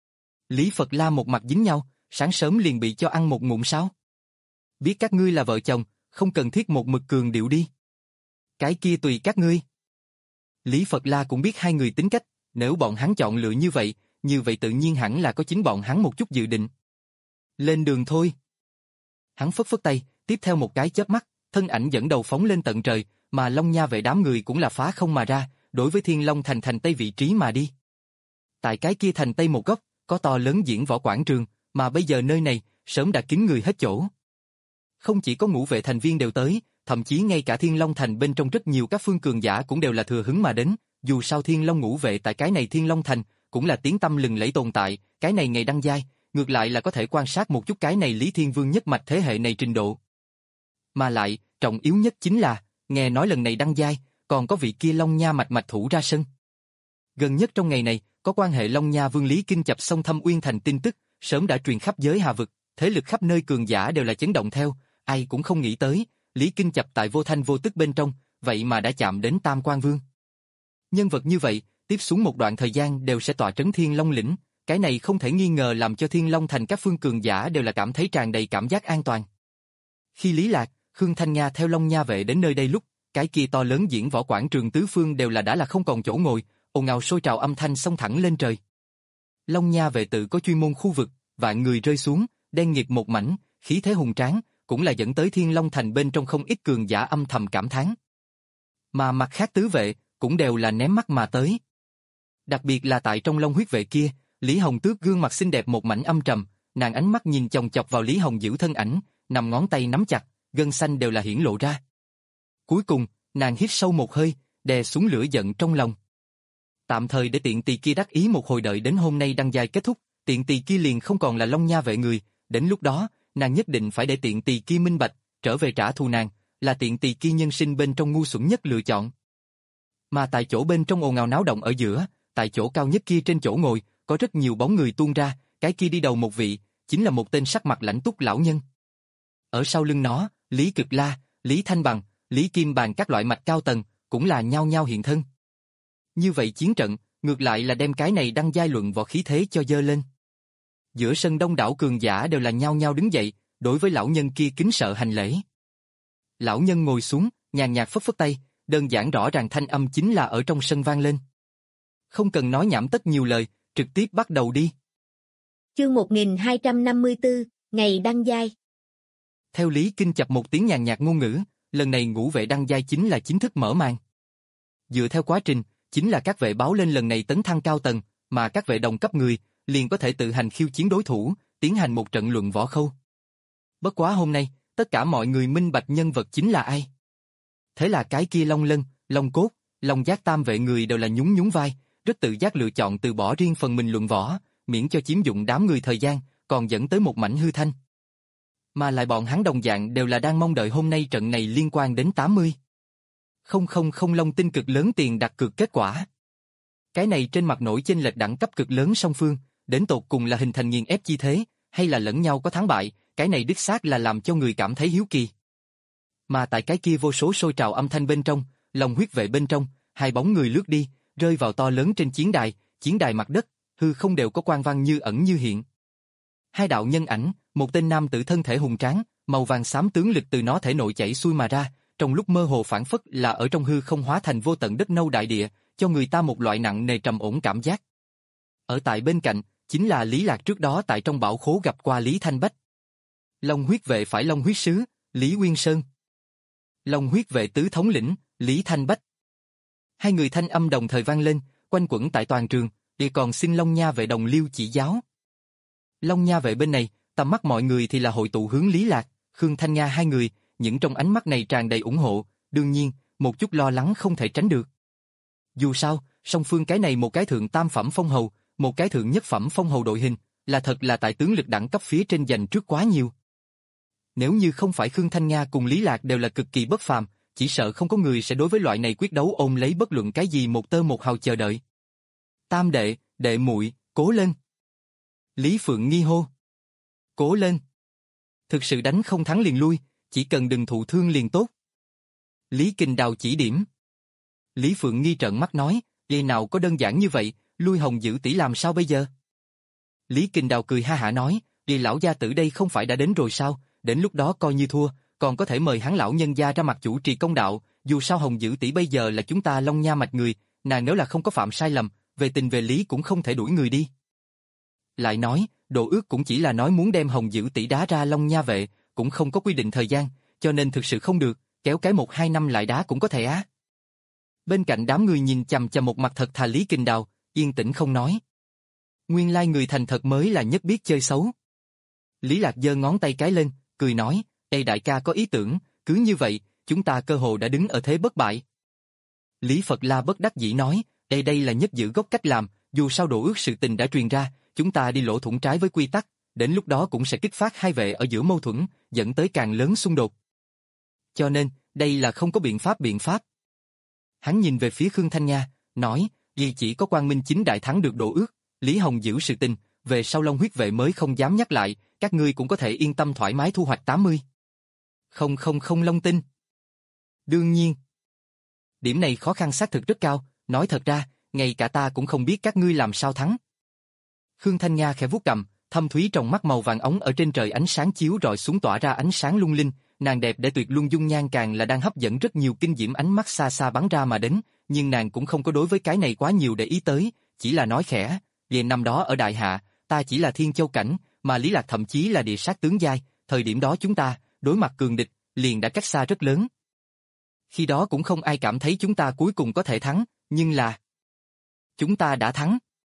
Speaker 1: Lý Phật La một mặt dính nhau, sáng sớm liền bị cho ăn một ngụm sao? Biết các ngươi là vợ chồng, không cần thiết một mực cường điệu đi. Cái kia tùy các ngươi. Lý Phật La cũng biết hai người tính cách, nếu bọn hắn chọn lựa như vậy, như vậy tự nhiên hẳn là có chính bọn hắn một chút dự định. Lên đường thôi. Hắn phất phất tay, tiếp theo một cái chớp mắt, thân ảnh dẫn đầu phóng lên tận trời, mà Long Nha vệ đám người cũng là phá không mà ra, đối với Thiên Long thành thành Tây vị trí mà đi. Tại cái kia thành Tây một góc, có to lớn diễn võ quảng trường, mà bây giờ nơi này, sớm đã kín người hết chỗ. Không chỉ có ngũ vệ thành viên đều tới, thậm chí ngay cả Thiên Long thành bên trong rất nhiều các phương cường giả cũng đều là thừa hứng mà đến, dù sao Thiên Long ngũ vệ tại cái này Thiên Long thành, cũng là tiếng tăm lừng lẫy tồn tại, cái này ngày đăng giai, ngược lại là có thể quan sát một chút cái này Lý Thiên Vương nhất mạch thế hệ này trình độ. Mà lại, trọng yếu nhất chính là, nghe nói lần này đăng giai, còn có vị kia Long Nha mạch mạch thủ ra sân. Gần nhất trong ngày này, có quan hệ Long Nha Vương Lý Kinh Chập xông Thâm Uyên thành tin tức, sớm đã truyền khắp giới hà vực, thế lực khắp nơi cường giả đều là chấn động theo, ai cũng không nghĩ tới, Lý Kinh Chập tại vô thanh vô tức bên trong, vậy mà đã chạm đến Tam Quan Vương. Nhân vật như vậy, tiếp xuống một đoạn thời gian đều sẽ tọa trấn Thiên Long lĩnh, cái này không thể nghi ngờ làm cho Thiên Long thành các phương cường giả đều là cảm thấy tràn đầy cảm giác an toàn. Khi Lý Lạc, Khương Thanh Nga theo Long Nha vệ đến nơi đây lúc, cái kia to lớn diễn võ quảng trường tứ phương đều là đã là không còn chỗ ngồi, ồn ào sôi trào âm thanh xông thẳng lên trời. Long Nha vệ tự có chuyên môn khu vực, vạn người rơi xuống, đen nghịt một mảnh, khí thế hùng tráng, cũng là dẫn tới Thiên Long thành bên trong không ít cường giả âm thầm cảm thán. Mà mặt khác tứ vệ, cũng đều là ném mắt mà tới. Đặc biệt là tại trong Long huyết vệ kia, Lý Hồng Tước gương mặt xinh đẹp một mảnh âm trầm, nàng ánh mắt nhìn chòng chọc vào Lý Hồng giữ thân ảnh, nằm ngón tay nắm chặt, gân xanh đều là hiển lộ ra. Cuối cùng, nàng hít sâu một hơi, đè xuống lửa giận trong lòng. Tạm thời để tiện tỳ kia đắc ý một hồi, đợi đến hôm nay đăng giai kết thúc, tiện tỳ kia liền không còn là Long Nha vệ người, đến lúc đó, nàng nhất định phải để tiện tỳ kia minh bạch, trở về trả thù nàng, là tiện tỳ kia nhân sinh bên trong ngu xuẩn nhất lựa chọn. Mà tại chỗ bên trong ồn ào náo động ở giữa, tại chỗ cao nhất kia trên chỗ ngồi, có rất nhiều bóng người tuôn ra, cái kia đi đầu một vị, chính là một tên sắc mặt lãnh túc lão nhân. Ở sau lưng nó, Lý Cực La, Lý Thanh Bằng, Lý Kim Bàn các loại mạch cao tầng, cũng là nhao nhao hiện thân. Như vậy chiến trận, ngược lại là đem cái này đăng giai luận võ khí thế cho dơ lên. Giữa sân đông đảo cường giả đều là nhao nhao đứng dậy, đối với lão nhân kia kính sợ hành lễ. Lão nhân ngồi xuống, nhàn nhạt phất phất tay, đơn giản rõ ràng thanh âm chính là ở trong sân vang lên. Không cần nói nhảm tất nhiều lời, trực tiếp bắt đầu đi.
Speaker 2: Chương một nghìn hai trăm năm mươi tư, ngày đăng giai.
Speaker 1: Theo Lý Kinh Chập một tiếng nhàn nhạt ngôn ngữ, lần này ngũ vệ đăng giai chính là chính thức mở màn. Dựa theo quá trình, chính là các vệ báo lên lần này tấn thăng cao tầng, mà các vệ đồng cấp người, liền có thể tự hành khiêu chiến đối thủ, tiến hành một trận luận võ khâu. Bất quá hôm nay, tất cả mọi người minh bạch nhân vật chính là ai. Thế là cái kia Long Lân, Long Cốt, Long Giác tam vệ người đều là nhún nhún vai, rất tự giác lựa chọn từ bỏ riêng phần mình luận võ, miễn cho chiếm dụng đám người thời gian, còn dẫn tới một mảnh hư thanh. Mà lại bọn hắn đồng dạng đều là đang mong đợi hôm nay trận này liên quan đến tám mươi. Không không không Long tinh cực lớn tiền đặt cược kết quả. Cái này trên mặt nổi chênh lệch đẳng cấp cực lớn song phương, đến tột cùng là hình thành nghiền ép chi thế, hay là lẫn nhau có thắng bại, cái này đích xác là làm cho người cảm thấy hiếu kỳ. Mà tại cái kia vô số sôi trào âm thanh bên trong, Long huyết vệ bên trong, hai bóng người lướt đi, rơi vào to lớn trên chiến đài, chiến đài mặt đất, hư không đều có quang văn như ẩn như hiện. Hai đạo nhân ảnh, một tên nam tử thân thể hùng tráng, màu vàng xám tướng lực từ nó thể nội chảy xuôi mà ra, trong lúc mơ hồ phản phất là ở trong hư không hóa thành vô tận đất nâu đại địa, cho người ta một loại nặng nề trầm ổn cảm giác. Ở tại bên cạnh, chính là Lý Lạc trước đó tại trong bảo khố gặp qua Lý Thanh Bách. Long huyết vệ phải Long huyết sứ, Lý Uyên Sơn. Long huyết vệ tứ thống lĩnh, Lý Thanh Bách. Hai người thanh âm đồng thời vang lên, quanh quẩn tại toàn trường, để còn xin Long Nha vệ đồng liêu chỉ giáo. Long Nha vệ bên này, tầm mắt mọi người thì là hội tụ hướng Lý Lạc, Khương Thanh Nga hai người, những trong ánh mắt này tràn đầy ủng hộ, đương nhiên, một chút lo lắng không thể tránh được. Dù sao, song phương cái này một cái thượng tam phẩm phong hầu, một cái thượng nhất phẩm phong hầu đội hình, là thật là tại tướng lực đẳng cấp phía trên giành trước quá nhiều. Nếu như không phải Khương Thanh Nga cùng Lý Lạc đều là cực kỳ bất phàm, chỉ sợ không có người sẽ đối với loại này quyết đấu ôm lấy bất luận cái gì một tơ một hào chờ đợi. Tam đệ, đệ muội, cố lên. Lý Phượng Nghi hô. Cố lên. Thực sự đánh không thắng liền lui, chỉ cần đừng thụ thương liền tốt. Lý Kình Đào chỉ điểm. Lý Phượng Nghi trợn mắt nói, vậy nào có đơn giản như vậy, lui Hồng Dữ tỷ làm sao bây giờ? Lý Kình Đào cười ha hả nói, vậy lão gia tử đây không phải đã đến rồi sao, đến lúc đó coi như thua, còn có thể mời hắn lão nhân gia ra mặt chủ trì công đạo, dù sao Hồng Dữ tỷ bây giờ là chúng ta Long Nha mạch người, nàng nếu là không có phạm sai lầm, về tình về lý cũng không thể đuổi người đi. Lại nói, Đồ Ước cũng chỉ là nói muốn đem Hồng Dữ tỷ đá ra Long Nha vệ, cũng không có quy định thời gian, cho nên thực sự không được, kéo cái một hai năm lại đá cũng có thể á. Bên cạnh đám người nhìn chằm chằm một mặt thật thà Lý Kình Đào, yên tĩnh không nói. Nguyên lai người thành thật mới là nhất biết chơi xấu. Lý Lạc giơ ngón tay cái lên, cười nói, Ê đại ca có ý tưởng, cứ như vậy, chúng ta cơ hồ đã đứng ở thế bất bại. Lý Phật La bất đắc dĩ nói, Ê đây là nhất giữ gốc cách làm, dù sao Đồ Ước sự tình đã truyền ra, chúng ta đi lỗ thủng trái với quy tắc, đến lúc đó cũng sẽ kích phát hai vệ ở giữa mâu thuẫn, dẫn tới càng lớn xung đột. Cho nên, đây là không có biện pháp biện pháp. Hắn nhìn về phía Khương Thanh Nga, nói, vì chỉ có Quang Minh chính đại thắng được Đồ Ước, Lý Hồng giữ sự tình, về sau Long huyết vệ mới không dám nhắc lại, các ngươi cũng có thể yên tâm thoải mái thu hoạch tám mươi. Không không không Long tinh. Đương nhiên. Điểm này khó khăn xác thực rất cao, nói thật ra, ngay cả ta cũng không biết các ngươi làm sao thắng. Khương Thanh Nga khẽ vuốt cằm, thâm thúy trong mắt màu vàng ống ở trên trời ánh sáng chiếu rọi xuống tỏa ra ánh sáng lung linh, nàng đẹp để tuyệt luân dung nhan càng là đang hấp dẫn rất nhiều kinh diễm ánh mắt xa xa bắn ra mà đến, nhưng nàng cũng không có đối với cái này quá nhiều để ý tới, chỉ là nói khẽ, về năm đó ở Đại Hạ, ta chỉ là Thiên Châu cảnh, mà Lý Lạc thậm chí là địa sát tướng giai, thời điểm đó chúng ta, đối mặt cường địch, liền đã cách xa rất lớn. Khi đó cũng không ai cảm thấy chúng ta cuối cùng có thể thắng, nhưng là... chúng ta đã thắng.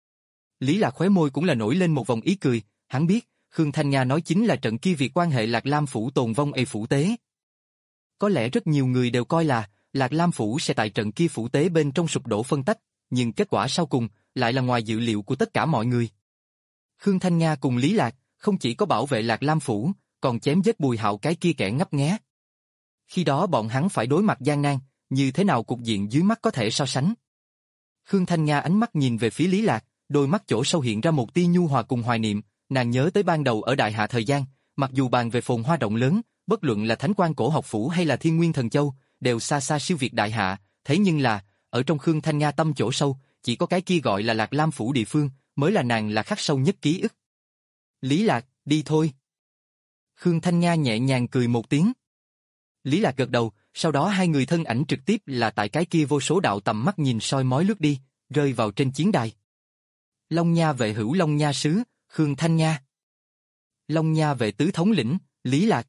Speaker 1: Lý Lạc khóe môi cũng là nổi lên một vòng ý cười, hắn biết, Khương Thanh Nga nói chính là trận kia việc quan hệ Lạc Lam Phủ tồn vong ê phủ tế. Có lẽ rất nhiều người đều coi là, Lạc Lam Phủ sẽ tại trận kia phủ tế bên trong sụp đổ phân tách, nhưng kết quả sau cùng, lại là ngoài dự liệu của tất cả mọi người. Khương Thanh Nga cùng Lý Lạc, không chỉ có bảo vệ Lạc Lam Phủ, còn chém giết Bùi Hạo cái kia kẻ ngấp nghé. Khi đó bọn hắn phải đối mặt gian nan, như thế nào cục diện dưới mắt có thể so sánh. Khương Thanh Nga ánh mắt nhìn về phía Lý Lạc, đôi mắt chỗ sâu hiện ra một tia nhu hòa cùng hoài niệm, nàng nhớ tới ban đầu ở Đại Hạ thời gian, mặc dù bàn về phồn hoa rộng lớn, bất luận là Thánh Quan Cổ Học Phủ hay là Thiên Nguyên Thần Châu, đều xa xa siêu việt Đại Hạ, thế nhưng là, ở trong Khương Thanh Nga tâm chỗ sâu, chỉ có cái kia gọi là Lạc Lam Phủ địa phương, mới là nàng là khắc sâu nhất ký ức. Lý Lạc, đi thôi. Khương Thanh Nga nhẹ nhàng cười một tiếng. Lý Lạc gật đầu, sau đó hai người thân ảnh trực tiếp là tại cái kia vô số đạo tầm mắt nhìn soi mói lướt đi, rơi vào trên chiến đài. Long Nha vệ hữu Long Nha sứ, Khương Thanh Nga. Long Nha vệ tứ thống lĩnh, Lý Lạc.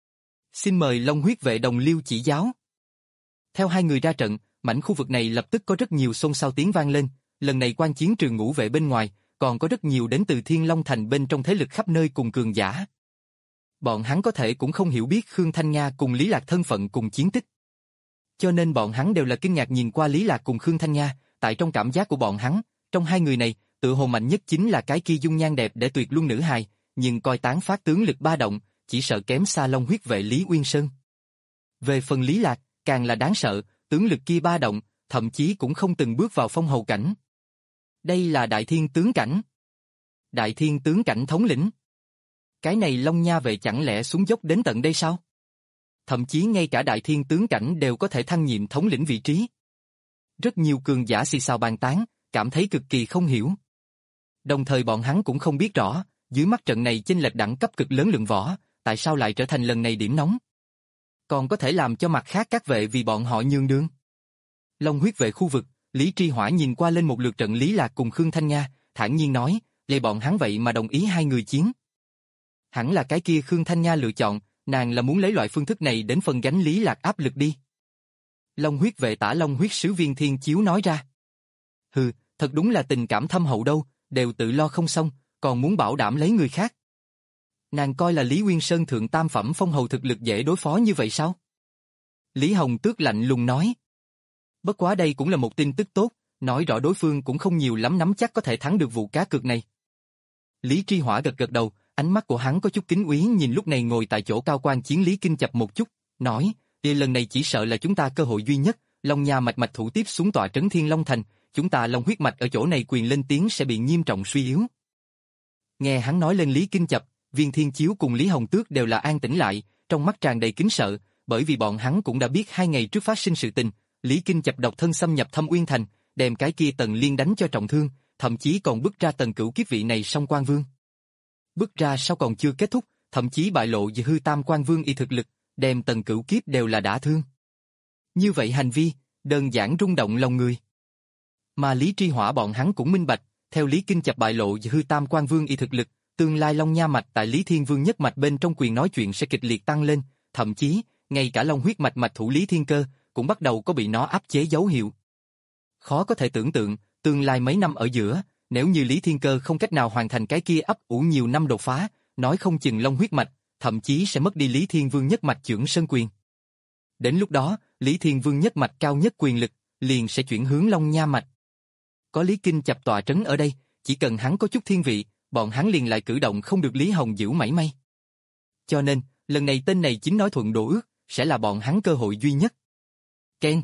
Speaker 1: Xin mời Long huyết vệ đồng liêu chỉ giáo. Theo hai người ra trận, mảnh khu vực này lập tức có rất nhiều xôn xao tiếng vang lên, lần này quan chiến trường ngũ vệ bên ngoài, còn có rất nhiều đến từ Thiên Long Thành bên trong thế lực khắp nơi cùng cường giả. Bọn hắn có thể cũng không hiểu biết Khương Thanh Nga cùng Lý Lạc thân phận cùng chiến tích. Cho nên bọn hắn đều là kinh ngạc nhìn qua Lý Lạc cùng Khương Thanh Nga, tại trong cảm giác của bọn hắn, trong hai người này, tự hồ mạnh nhất chính là cái kia dung nhan đẹp để tuyệt luân nữ hài, nhưng coi tán phát tướng lực ba động, chỉ sợ kém xa Long huyết vệ Lý Uyên Sơn. Về phần Lý Lạc, càng là đáng sợ, tướng lực kia ba động, thậm chí cũng không từng bước vào phong hầu cảnh. Đây là Đại Thiên tướng cảnh. Đại Thiên tướng cảnh thống lĩnh. Cái này Long Nha vệ chẳng lẽ xuống dốc đến tận đây sao? Thậm chí ngay cả Đại Thiên tướng cảnh đều có thể thăng nhiệm thống lĩnh vị trí. Rất nhiều cường giả xì xào bàn tán, cảm thấy cực kỳ không hiểu. Đồng thời bọn hắn cũng không biết rõ, dưới mắt trận này chênh lệch đẳng cấp cực lớn lượng võ, tại sao lại trở thành lần này điểm nóng? Còn có thể làm cho mặt khác các vệ vì bọn họ nhường đường. Long huyết vệ khu vực, Lý Tri Hỏa nhìn qua lên một lượt trận Lý Lạc cùng Khương Thanh Nga, thản nhiên nói, lệ bọn hắn vậy mà đồng ý hai người chiến. Hẳn là cái kia Khương Thanh Nga lựa chọn, nàng là muốn lấy loại phương thức này đến phần gánh Lý Lạc áp lực đi. Long huyết vệ tả Long huyết sứ Viên Thiên Chiếu nói ra. Hừ, thật đúng là tình cảm thâm hậu đâu, đều tự lo không xong, còn muốn bảo đảm lấy người khác. Nàng coi là Lý Uyên Sơn thượng tam phẩm phong hầu thực lực dễ đối phó như vậy sao? Lý Hồng Tước lạnh lùng nói. Bất quá đây cũng là một tin tức tốt, nói rõ đối phương cũng không nhiều lắm nắm chắc có thể thắng được vụ cá cược này. Lý Tri Hỏa gật gật đầu, Ánh mắt của hắn có chút kính úy nhìn lúc này ngồi tại chỗ cao quan chiến Lý Kinh Chập một chút, nói, "Đi lần này chỉ sợ là chúng ta cơ hội duy nhất, Long Nha mạch mạch thủ tiếp xuống tọa trấn Thiên Long Thành, chúng ta Long huyết mạch ở chỗ này quyền lên tiếng sẽ bị nghiêm trọng suy yếu." Nghe hắn nói lên Lý Kinh Chập, Viên Thiên Chiếu cùng Lý Hồng Tước đều là an tĩnh lại, trong mắt tràn đầy kính sợ, bởi vì bọn hắn cũng đã biết hai ngày trước phát sinh sự tình, Lý Kinh Chập độc thân xâm nhập Thâm Uyên Thành, đem cái kia Tần Liên đánh cho trọng thương, thậm chí còn bức ra Tần Cửu kiếp vị này Song Quan Vương. Bức ra sau còn chưa kết thúc, thậm chí bại lộ về hư Tam Quan Vương y thực lực, đem Tần Cửu kiếp đều là đả thương. Như vậy hành vi, đơn giản rung động lòng người. Mà Lý Tri Hỏa bọn hắn cũng minh bạch, theo Lý Kinh Chập bại lộ về hư Tam Quan Vương y thực lực, tương lai Long Nha mạch tại Lý Thiên Vương nhất mạch bên trong quyền nói chuyện sẽ kịch liệt tăng lên, thậm chí, ngay cả Long huyết mạch mạch thủ Lý Thiên Cơ cũng bắt đầu có bị nó áp chế dấu hiệu. Khó có thể tưởng tượng, tương lai mấy năm ở giữa, nếu như Lý Thiên Cơ không cách nào hoàn thành cái kia ấp ủ nhiều năm đột phá, nói không chừng Long huyết mạch, thậm chí sẽ mất đi Lý Thiên Vương nhất mạch chưởng sơn quyền. Đến lúc đó, Lý Thiên Vương nhất mạch cao nhất quyền lực, liền sẽ chuyển hướng Long Nha mạch. Có Lý Kinh Chập tọa trấn ở đây, chỉ cần hắn có chút thiên vị, bọn hắn liền lại cử động không được Lý Hồng giữ mảy may. Cho nên, lần này tên này chính nói thuận đổ ước, sẽ là bọn hắn cơ hội duy nhất. Ken.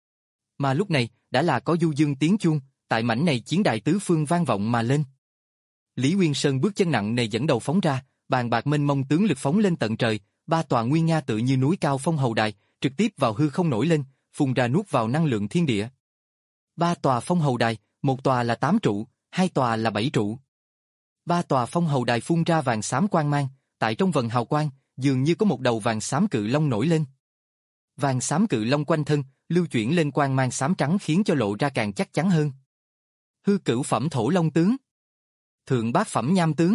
Speaker 1: Mà lúc này, đã là có du dương tiếng chuông, tại mảnh này chiến đại tứ phương vang vọng mà lên. Lý Nguyên Sơn bước chân nặng nề dẫn đầu phóng ra, bàn bạc mênh mông tướng lực phóng lên tận trời, ba tòa nguy nga tự như núi cao phong hầu đài, trực tiếp vào hư không nổi lên, phun ra nuốt vào năng lượng thiên địa. Ba tòa phong hầu đài, một tòa là tám trụ, hai tòa là bảy trụ. Ba tòa phong hầu đài phun ra vàng xám quang mang, tại trong vần hào quang, dường như có một đầu vàng xám cự long nổi lên. Vàng xám cự long quanh thân, lưu chuyển lên quang mang xám trắng khiến cho lộ ra càng chắc chắn hơn. Hư cửu phẩm thổ long tướng, thượng bát phẩm nham tướng.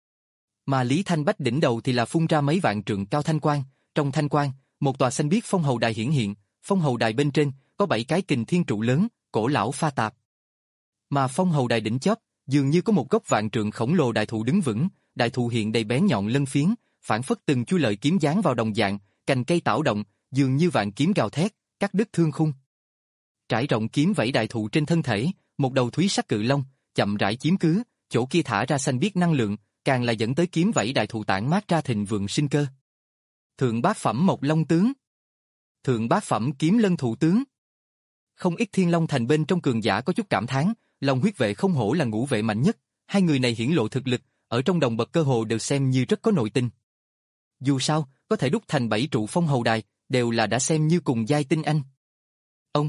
Speaker 1: Mà Lý Thanh Bách đỉnh đầu thì là phun ra mấy vạn trượng cao thanh quang, trong thanh quang, một tòa xanh biếc phong hầu đài hiển hiện, phong hầu đài bên trên có bảy cái kình thiên trụ lớn, cổ lão pha tạp. Mà phong hầu đài đỉnh chóp, dường như có một gốc vạn trượng khổng lồ đại thụ đứng vững, đại thụ hiện đầy bén nhọn lân phiến, phản phất từng chui lợi kiếm dán vào đồng dạng, cành cây tảo động, dường như vạn kiếm gào thét, cắt đứt thương khung. Trải rộng kiếm vẫy đại thụ trên thân thể, một đầu thúy sắc cự long chậm rãi chiếm cứ, chỗ kia thả ra xanh biếc năng lượng, càng là dẫn tới kiếm vẫy đại thụ tản mát ra thịnh vượng sinh cơ. Thượng bát phẩm Mộc Long tướng, thượng bát phẩm Kiếm Lân Thụ tướng. Không ít Thiên Long Thành bên trong cường giả có chút cảm thán, Long huyết vệ không hổ là ngũ vệ mạnh nhất, hai người này hiển lộ thực lực, ở trong đồng bậc cơ hồ đều xem như rất có nội tình. Dù sao, có thể đúc thành bảy trụ phong hầu đài, đều là đã xem như cùng giai tinh anh. Ông.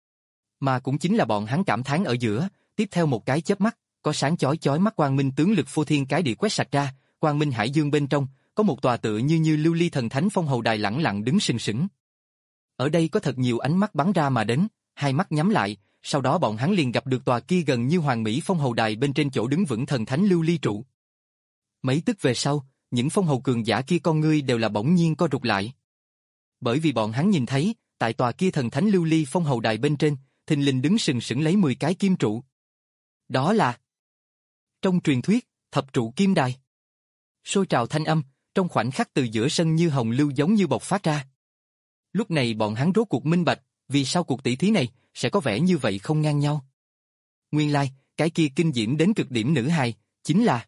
Speaker 1: Mà cũng chính là bọn hắn cảm thán ở giữa, tiếp theo một cái chớp mắt, có sáng chói chói mắt quang minh tướng lực phô thiên cái địa quét sạch ra, quang minh hải dương bên trong, có một tòa tựa như như lưu ly thần thánh phong hầu đài lẳng lặng đứng sừng sững. Ở đây có thật nhiều ánh mắt bắn ra mà đến, hai mắt nhắm lại, sau đó bọn hắn liền gặp được tòa kia gần như hoàng mỹ phong hầu đài bên trên chỗ đứng vững thần thánh lưu ly trụ. Mấy tức về sau, những phong hầu cường giả kia con ngươi đều là bỗng nhiên co rụt lại. Bởi vì bọn hắn nhìn thấy, tại tòa kia thần thánh lưu ly phong hầu đài bên trên, thình lình đứng sừng sững lấy mười cái kim trụ. Đó là trong truyền thuyết, thập trụ kim đài. Sôi trào thanh âm, trong khoảnh khắc từ giữa sân như hồng lưu giống như bộc phát ra. Lúc này bọn hắn rốt cuộc minh bạch, vì sao cuộc tỷ thí này sẽ có vẻ như vậy không ngang nhau. Nguyên lai, cái kia kinh diễm đến cực điểm nữ hài, chính là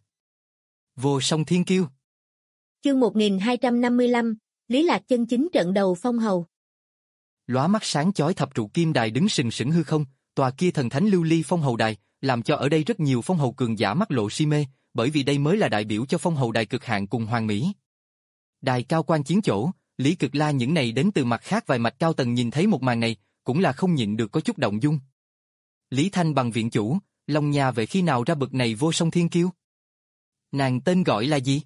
Speaker 1: Vô Song Thiên Kiêu.
Speaker 2: Chương một nghìn hai trăm năm mươi lăm, Lý Lạc chân chính trận đầu phong hầu.
Speaker 1: Lóa mắt sáng chói thập trụ kim đài đứng sừng sững hư không, tòa kia thần thánh lưu ly phong hầu đài, làm cho ở đây rất nhiều phong hầu cường giả mắt lộ si mê, bởi vì đây mới là đại biểu cho phong hầu đài cực hạn cùng hoàng mỹ. Đài cao quan chiến chỗ, Lý Cực La những này đến từ mặt khác vài mạch cao tầng nhìn thấy một màn này, cũng là không nhịn được có chút động dung. Lý Thanh bằng viện chủ, Long Nha về khi nào ra bực này Vô Song Thiên Kiêu? Nàng tên gọi là gì?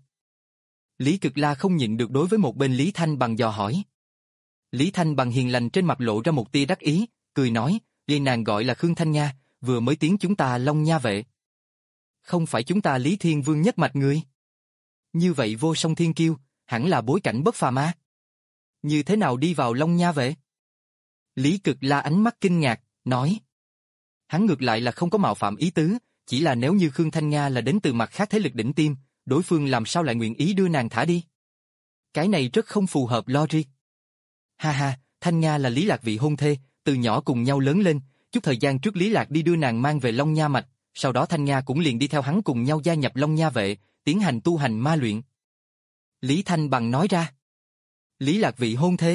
Speaker 1: Lý Cực La không nhịn được đối với một bên Lý Thanh bằng dò hỏi. Lý Thanh bằng hiền lành trên mặt lộ ra một tia đắc ý, cười nói, liền nàng gọi là Khương Thanh Nha, vừa mới tiến chúng ta Long Nha vệ. Không phải chúng ta Lý Thiên Vương nhất mạch người. Như vậy Vô Song Thiên Kiêu, hẳn là bối cảnh bất phàm a. Như thế nào đi vào Long Nha vệ? Lý Cực La ánh mắt kinh ngạc, nói. Hắn ngược lại là không có mạo phạm ý tứ, chỉ là nếu như Khương Thanh Nga là đến từ mặt khác thế lực đỉnh tiêm, đối phương làm sao lại nguyện ý đưa nàng thả đi? Cái này rất không phù hợp logic. Ha ha, Thanh Nga là Lý Lạc vị hôn thê, từ nhỏ cùng nhau lớn lên, chút thời gian trước Lý Lạc đi đưa nàng mang về Long Nha mạch, sau đó Thanh Nga cũng liền đi theo hắn cùng nhau gia nhập Long Nha vệ, tiến hành tu hành ma luyện. Lý Thanh Bằng nói ra. Lý Lạc vị hôn thê.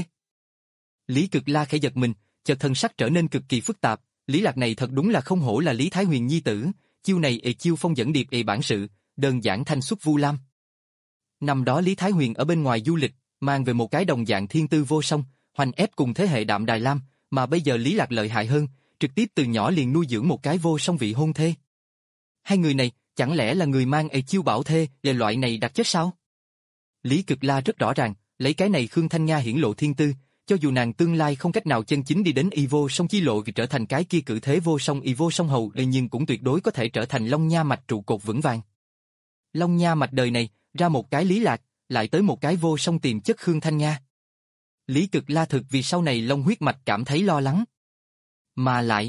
Speaker 1: Lý Cực La khẽ giật mình, chợt thần sắc trở nên cực kỳ phức tạp, Lý Lạc này thật đúng là không hổ là Lý Thái Huyền nhi tử, chiêu này ề chiêu phong dẫn điệp ề bản sự, đơn giản thanh xuất vu lam. Năm đó Lý Thái Huyền ở bên ngoài du lịch, mang về một cái đồng dạng thiên tư vô song, hoành ép cùng thế hệ Đạm Đài Lam, mà bây giờ Lý Lạc lợi hại hơn, trực tiếp từ nhỏ liền nuôi dưỡng một cái vô song vị hôn thê. Hai người này, chẳng lẽ là người mang ề chiêu bảo thê, về loại này đặc chất sao? Lý Cực La rất rõ ràng, lấy cái này Khương Thanh Nga hiển lộ thiên tư, cho dù nàng tương lai không cách nào chân chính đi đến y vô song chi lộ vì trở thành cái kia cử thế vô song y vô song hầu, nhưng cũng tuyệt đối có thể trở thành Long Nha mạch trụ cột vững vàng. Long Nha mạch đời này, ra một cái Lý Lạc, lại tới một cái vô song tiềm chất Khương Thanh Nga. Lý Cực La thực vì sau này Long huyết mạch cảm thấy lo lắng. Mà lại,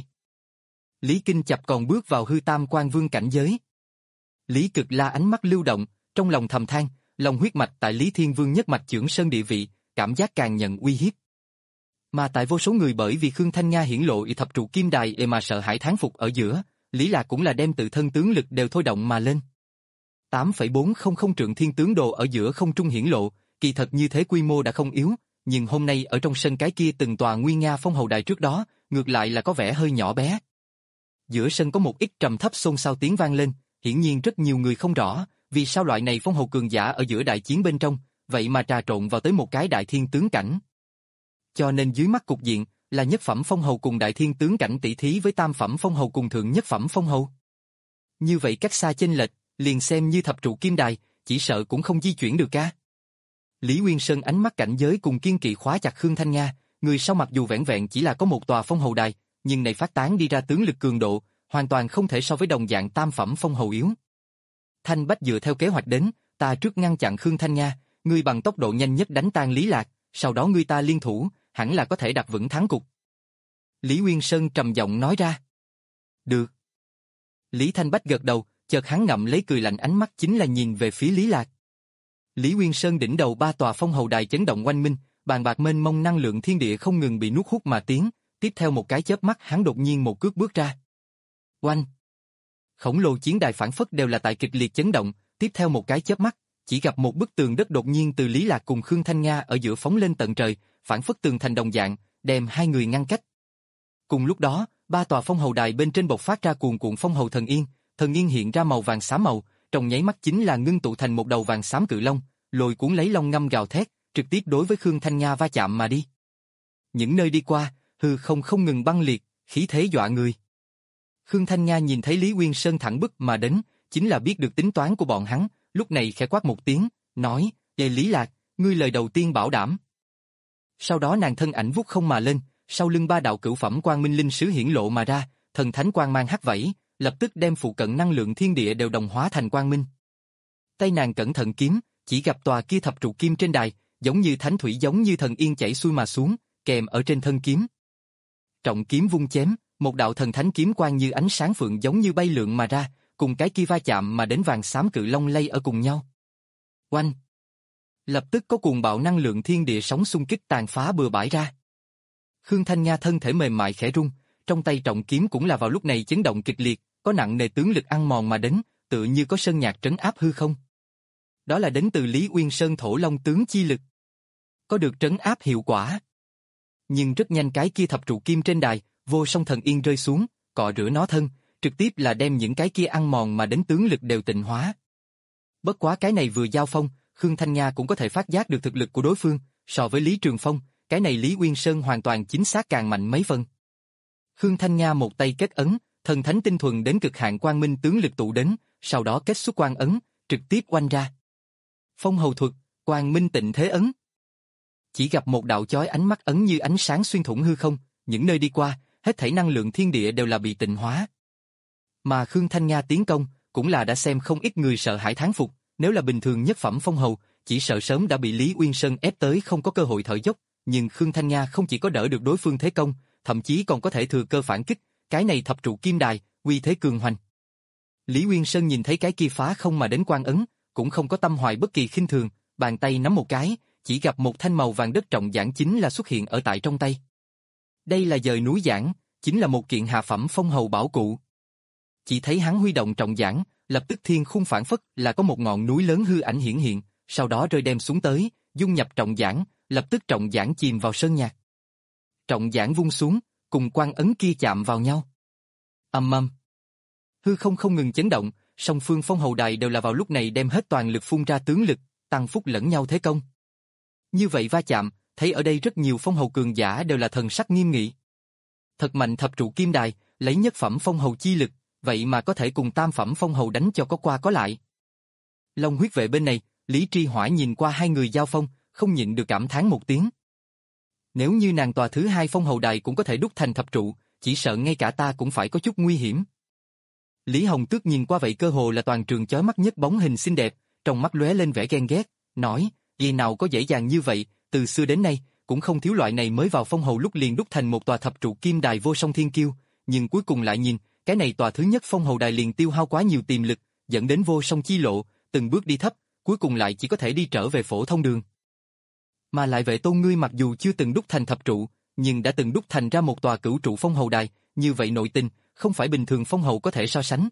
Speaker 1: Lý Kinh Chập còn bước vào hư tam quan vương cảnh giới. Lý Cực La ánh mắt lưu động, trong lòng thầm than, Long huyết mạch tại Lý Thiên Vương nhất mạch chưởng sơn địa vị, cảm giác càng nhận uy hiếp. Mà tại vô số người bởi vì Khương Thanh Nga hiển lộ y thập trụ kim đài mà sợ hãi thán phục ở giữa, Lý Lạc cũng là đem tự thân tướng lực đều thôi động mà lên. tám phẩy bốn không không trượng thiên tướng đồ ở giữa không trung hiển lộ, kỳ thật như thế quy mô đã không yếu, nhưng hôm nay ở trong sân cái kia từng tòa nguy nga phong hầu đài trước đó, ngược lại là có vẻ hơi nhỏ bé. Giữa sân có một ít trầm thấp xôn xao tiếng vang lên, hiển nhiên rất nhiều người không rõ, vì sao loại này phong hầu cường giả ở giữa đại chiến bên trong, vậy mà trà trộn vào tới một cái đại thiên tướng cảnh. Cho nên dưới mắt cục diện, là nhất phẩm phong hầu cùng đại thiên tướng cảnh tỷ thí với tam phẩm phong hầu cùng thượng nhất phẩm phong hầu. Như vậy cách xa chênh lệch, liền xem như thập trụ kim đài, chỉ sợ cũng không di chuyển được ca. Lý Nguyên Sơn ánh mắt cảnh giới cùng kiên kỵ khóa chặt Khương Thanh Nga, người sau mặc dù vẻn vẹn chỉ là có một tòa phong hầu đài, nhưng này phát tán đi ra tướng lực cường độ, hoàn toàn không thể so với đồng dạng tam phẩm phong hầu yếu. Thanh Bách dựa theo kế hoạch đến, ta trước ngăn chặn Khương Thanh Nga, ngươi bằng tốc độ nhanh nhất đánh tan Lý Lạc, sau đó ngươi ta liên thủ, hẳn là có thể đặt vững thắng cục. Lý Nguyên Sơn trầm giọng nói ra. Được. Lý Thanh Bách gật đầu, chợt hắn ngậm lấy cười lạnh, ánh mắt chính là nhìn về phía Lý Lạc. Lý Nguyên Sơn đỉnh đầu ba tòa phong hầu đài chấn động oanh minh, bàn bạc mênh mông năng lượng thiên địa không ngừng bị nuốt hút mà tiến, tiếp theo một cái chớp mắt hắn đột nhiên một cước bước ra. Oanh! Khổng lồ chiến đài phản phất đều là tại kịch liệt chấn động, tiếp theo một cái chớp mắt, chỉ gặp một bức tường đất đột nhiên từ Lý Lạc cùng Khương Thanh Nga ở giữa phóng lên tận trời, phản phất tường thành đồng dạng, đem hai người ngăn cách. Cùng lúc đó, ba tòa phong hầu đài bên trên bộc phát ra cuồn cuộn phong hầu thần yên, thần yên hiện ra màu vàng xám màu, trong nháy mắt chính là ngưng tụ thành một đầu vàng xám cự long, lôi cuốn lấy long ngâm gào thét, trực tiếp đối với Khương Thanh Nga va chạm mà đi. Những nơi đi qua, hư không không ngừng băng liệt, khí thế dọa người. Khương Thanh Nga nhìn thấy Lý Nguyên Sơn thẳng bức mà đến, chính là biết được tính toán của bọn hắn, lúc này khẽ quát một tiếng, nói, "Ê Lý Lạc, ngươi lời đầu tiên bảo đảm." Sau đó nàng thân ảnh vút không mà lên, sau lưng ba đạo cửu phẩm quang minh linh sứ hiển lộ mà ra, thần thánh quang mang hắt vẫy, lập tức đem phụ cận năng lượng thiên địa đều đồng hóa thành quang minh. Tay nàng cẩn thận kiếm, chỉ gặp tòa kia thập trụ kim trên đài, giống như thánh thủy giống như thần yên chảy xuôi mà xuống, kèm ở trên thân kiếm. Trọng kiếm vung chém, một đạo thần thánh kiếm quang như ánh sáng phượng giống như bay lượn mà ra, cùng cái kia va chạm mà đến vàng xám cự long lay ở cùng nhau. Oanh! Lập tức có cuồng bạo năng lượng thiên địa sóng xung kích tàn phá bừa bãi ra. Khương Thanh Nga thân thể mềm mại khẽ rung, trong tay trọng kiếm cũng là vào lúc này chấn động kịch liệt, có nặng nề tướng lực ăn mòn mà đến, tựa như có sơn nhạc trấn áp hư không. Đó là đến từ Lý Uyên Sơn thổ long tướng chi lực. Có được trấn áp hiệu quả. Nhưng rất nhanh cái kia thập trụ kim trên đài, vô song thần yên rơi xuống, cọ rửa nó thân, trực tiếp là đem những cái kia ăn mòn mà đến tướng lực đều tịnh hóa. Bất quá cái này vừa giao phong, Khương Thanh Nga cũng có thể phát giác được thực lực của đối phương, so với Lý Trường Phong, cái này Lý Uyên Sơn hoàn toàn chính xác càng mạnh mấy phần. Khương Thanh Nga một tay kết ấn, thần thánh tinh thuần đến cực hạn quang minh tướng lực tụ đến, sau đó kết xuất quang ấn, trực tiếp oanh ra. Phong hầu thuật, quang minh tịnh thế ấn. Chỉ gặp một đạo chói ánh mắt ấn như ánh sáng xuyên thủng hư không, những nơi đi qua, hết thảy năng lượng thiên địa đều là bị tịnh hóa. Mà Khương Thanh Nga tiến công, cũng là đã xem không ít người sợ hãi thán phục, nếu là bình thường nhất phẩm phong hầu, chỉ sợ sớm đã bị Lý Uyên Sơn ép tới không có cơ hội thở dốc, nhưng Khương Thanh Nga không chỉ có đỡ được đối phương thế công, thậm chí còn có thể thừa cơ phản kích, cái này thập trụ kim đài, uy thế cường hoành. Lý Uyên Sơn nhìn thấy cái kia phá không mà đến quang ấn, cũng không có tâm hoài bất kỳ khinh thường, bàn tay nắm một cái, chỉ gặp một thanh màu vàng đất trọng giản chính là xuất hiện ở tại trong tay. Đây là dời núi giản, chính là một kiện hạ phẩm phong hầu bảo cụ. Chỉ thấy hắn huy động trọng giản, lập tức thiên khung phản phất là có một ngọn núi lớn hư ảnh hiển hiện, sau đó rơi đem xuống tới, dung nhập trọng giảng, lập tức trọng giảng chìm vào sơn nhạc. Trọng giảng vung xuống, cùng quan ấn kia chạm vào nhau. Ầm ầm. Hư không không ngừng chấn động, song phương phong hầu đài đều là vào lúc này đem hết toàn lực phun ra tướng lực, tăng phúc lẫn nhau thế công. Như vậy va chạm, thấy ở đây rất nhiều phong hầu cường giả đều là thần sắc nghiêm nghị. Thật mạnh thập trụ kim đài, lấy nhất phẩm phong hầu chi lực, vậy mà có thể cùng tam phẩm phong hầu đánh cho có qua có lại. Long huyết vệ bên này, Lý Tri Hỏa nhìn qua hai người giao phong, không nhịn được cảm thán một tiếng. Nếu như nàng tòa thứ hai phong hầu đài cũng có thể đúc thành thập trụ, chỉ sợ ngay cả ta cũng phải có chút nguy hiểm. Lý Hồng Tước nhìn qua vậy cơ hồ là toàn trường chói mắt nhất bóng hình xinh đẹp, trong mắt lóe lên vẻ ghen ghét, nói, gì nào có dễ dàng như vậy, từ xưa đến nay, cũng không thiếu loại này mới vào phong hầu lúc liền đúc thành một tòa thập trụ kim đài vô song thiên kiêu, nhưng cuối cùng lại nhìn, cái này tòa thứ nhất phong hầu đài liền tiêu hao quá nhiều tiềm lực, dẫn đến vô song chi lộ, từng bước đi thấp, cuối cùng lại chỉ có thể đi trở về phổ thông đường. Mà lại Vệ Tôn ngươi mặc dù chưa từng đúc thành thập trụ, nhưng đã từng đúc thành ra một tòa cửu trụ phong hầu đài, như vậy nội tình, không phải bình thường phong hầu có thể so sánh.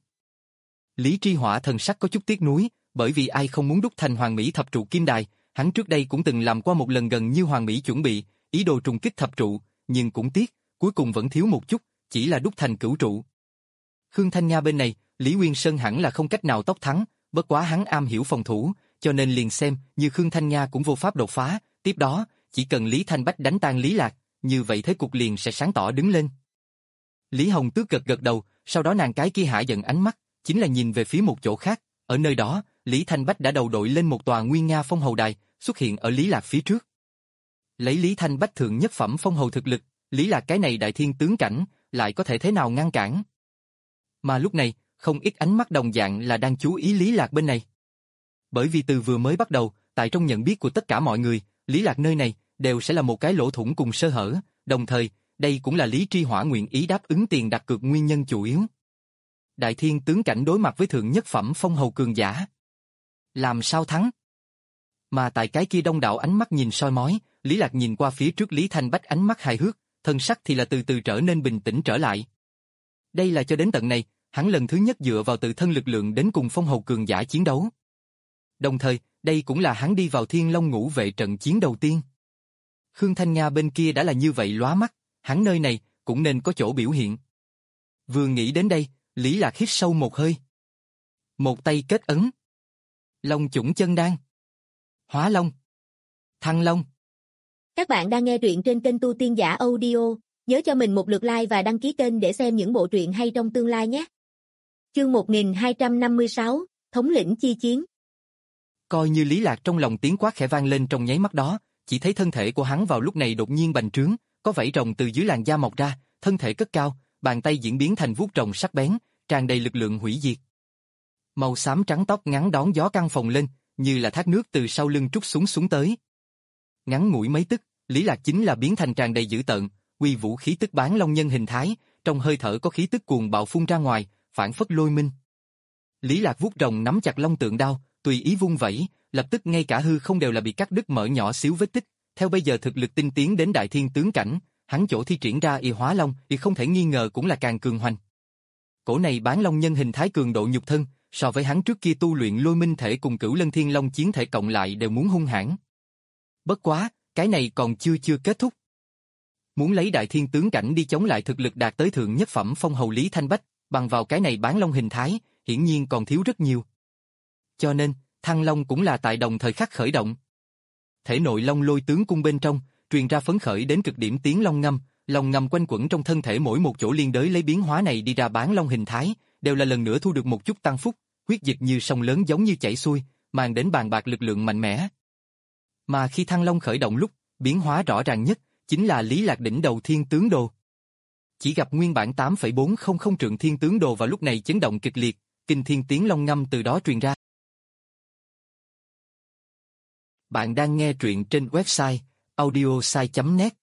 Speaker 1: Lý Tri Hỏa thần sắc có chút tiếc nuối, bởi vì ai không muốn đúc thành hoàng mỹ thập trụ kim đài, hắn trước đây cũng từng làm qua một lần gần như hoàng mỹ chuẩn bị, ý đồ trùng kích thập trụ, nhưng cũng tiếc, cuối cùng vẫn thiếu một chút, chỉ là đúc thành cửu trụ. Khương Thanh Nga bên này, Lý Nguyên Sơn hẳn là không cách nào tốc thắng, bất quá hắn am hiểu phòng thủ, cho nên liền xem như Khương Thanh Nga cũng vô pháp đột phá, tiếp đó, chỉ cần Lý Thanh Bách đánh tan Lý Lạc, như vậy thế cục liền sẽ sáng tỏ đứng lên. Lý Hồng Tước gật gật đầu, sau đó nàng cái kia hạ giận ánh mắt, chính là nhìn về phía một chỗ khác, ở nơi đó, Lý Thanh Bách đã đầu đội lên một tòa nguyên nga phong hầu đài, xuất hiện ở Lý Lạc phía trước. Lấy Lý Thanh Bách thượng nhất phẩm phong hầu thực lực, Lý Lạc cái này đại thiên tướng cảnh, lại có thể thế nào ngăn cản? Mà lúc này, không ít ánh mắt đồng dạng là đang chú ý Lý Lạc bên này. Bởi vì từ vừa mới bắt đầu, tại trong nhận biết của tất cả mọi người, Lý Lạc nơi này đều sẽ là một cái lỗ thủng cùng sơ hở, đồng thời, đây cũng là Lý Tri Hỏa nguyện ý đáp ứng tiền đặt cược nguyên nhân chủ yếu. Đại thiên tướng cảnh đối mặt với thượng nhất phẩm phong hầu cường giả, làm sao thắng? Mà tại cái kia đông đảo ánh mắt nhìn soi mói, Lý Lạc nhìn qua phía trước Lý Thanh Bách ánh mắt hài hước, thân sắc thì là từ từ trở nên bình tĩnh trở lại. Đây là cho đến tận này, hắn lần thứ nhất dựa vào tự thân lực lượng đến cùng phong hầu cường giả chiến đấu. Đồng thời, đây cũng là hắn đi vào Thiên Long ngũ vệ trận chiến đầu tiên. Khương Thanh Nga bên kia đã là như vậy lóa mắt, hắn nơi này cũng nên có chỗ biểu hiện. Vừa nghĩ đến đây, Lý Lạc hít sâu một hơi. Một tay kết ấn. Long chủng chân đan. Hóa Long. Thăng Long.
Speaker 2: Các bạn đang nghe truyện trên kênh Tu Tiên Giả Audio, nhớ cho mình một lượt like và đăng ký kênh để xem những bộ truyện hay trong tương lai nhé. Chương một nghìn hai trăm năm mươi sáu, Thống lĩnh chi chiến.
Speaker 1: Coi như Lý Lạc trong lòng tiếng quát khẽ vang lên trong nháy mắt đó, chỉ thấy thân thể của hắn vào lúc này đột nhiên bành trướng, có vảy rồng từ dưới làn da mọc ra, thân thể cất cao, bàn tay diễn biến thành vuốt rồng sắc bén, tràn đầy lực lượng hủy diệt. Màu xám trắng tóc ngắn đón gió căng phồng lên, như là thác nước từ sau lưng trút xuống xuống tới. Ngắn ngủi mấy tức, Lý Lạc chính là biến thành tràn đầy dữ tợn, uy vũ khí tức bán long nhân hình thái, trong hơi thở có khí tức cuồng bạo phun ra ngoài, phản phất lôi minh. Lý Lạc vuốt rồng nắm chặt long tượng đao, tùy ý vung vẩy, lập tức ngay cả hư không đều là bị cắt đứt mở nhỏ xíu vết tích. Theo bây giờ thực lực tinh tiến đến đại thiên tướng cảnh, hắn chỗ thi triển ra y hóa long thì không thể nghi ngờ cũng là càng cường hoành. Cổ này bán long nhân hình thái cường độ nhục thân, so với hắn trước kia tu luyện lôi minh thể cùng cửu lân thiên long chiến thể cộng lại đều muốn hung hãn. Bất quá, cái này còn chưa chưa kết thúc. Muốn lấy đại thiên tướng cảnh đi chống lại thực lực đạt tới thượng nhất phẩm phong hầu Lý Thanh Bách, bằng vào cái này bán long hình thái, hiển nhiên còn thiếu rất nhiều. Cho nên, Thăng Long cũng là tại đồng thời khắc khởi động. Thể nội long lôi tướng cung bên trong, truyền ra phấn khởi đến cực điểm tiếng long ngâm, long ngâm quanh quẩn trong thân thể mỗi một chỗ liên đới lấy biến hóa này đi ra bán long hình thái, đều là lần nữa thu được một chút tăng phúc, huyết dịch như sông lớn giống như chảy xuôi, mang đến bàn bạc lực lượng mạnh mẽ. Mà khi Thăng Long khởi động lúc, biến hóa rõ ràng nhất, chính là Lý Lạc đỉnh đầu thiên tướng đồ. Chỉ gặp nguyên bản tám phẩy bốn không không trượng thiên tướng đồ vào lúc này chấn động kịch liệt, kinh thiên tiếng long ngâm từ đó truyền ra. Bạn đang nghe truyện trên website audiosai chấm net.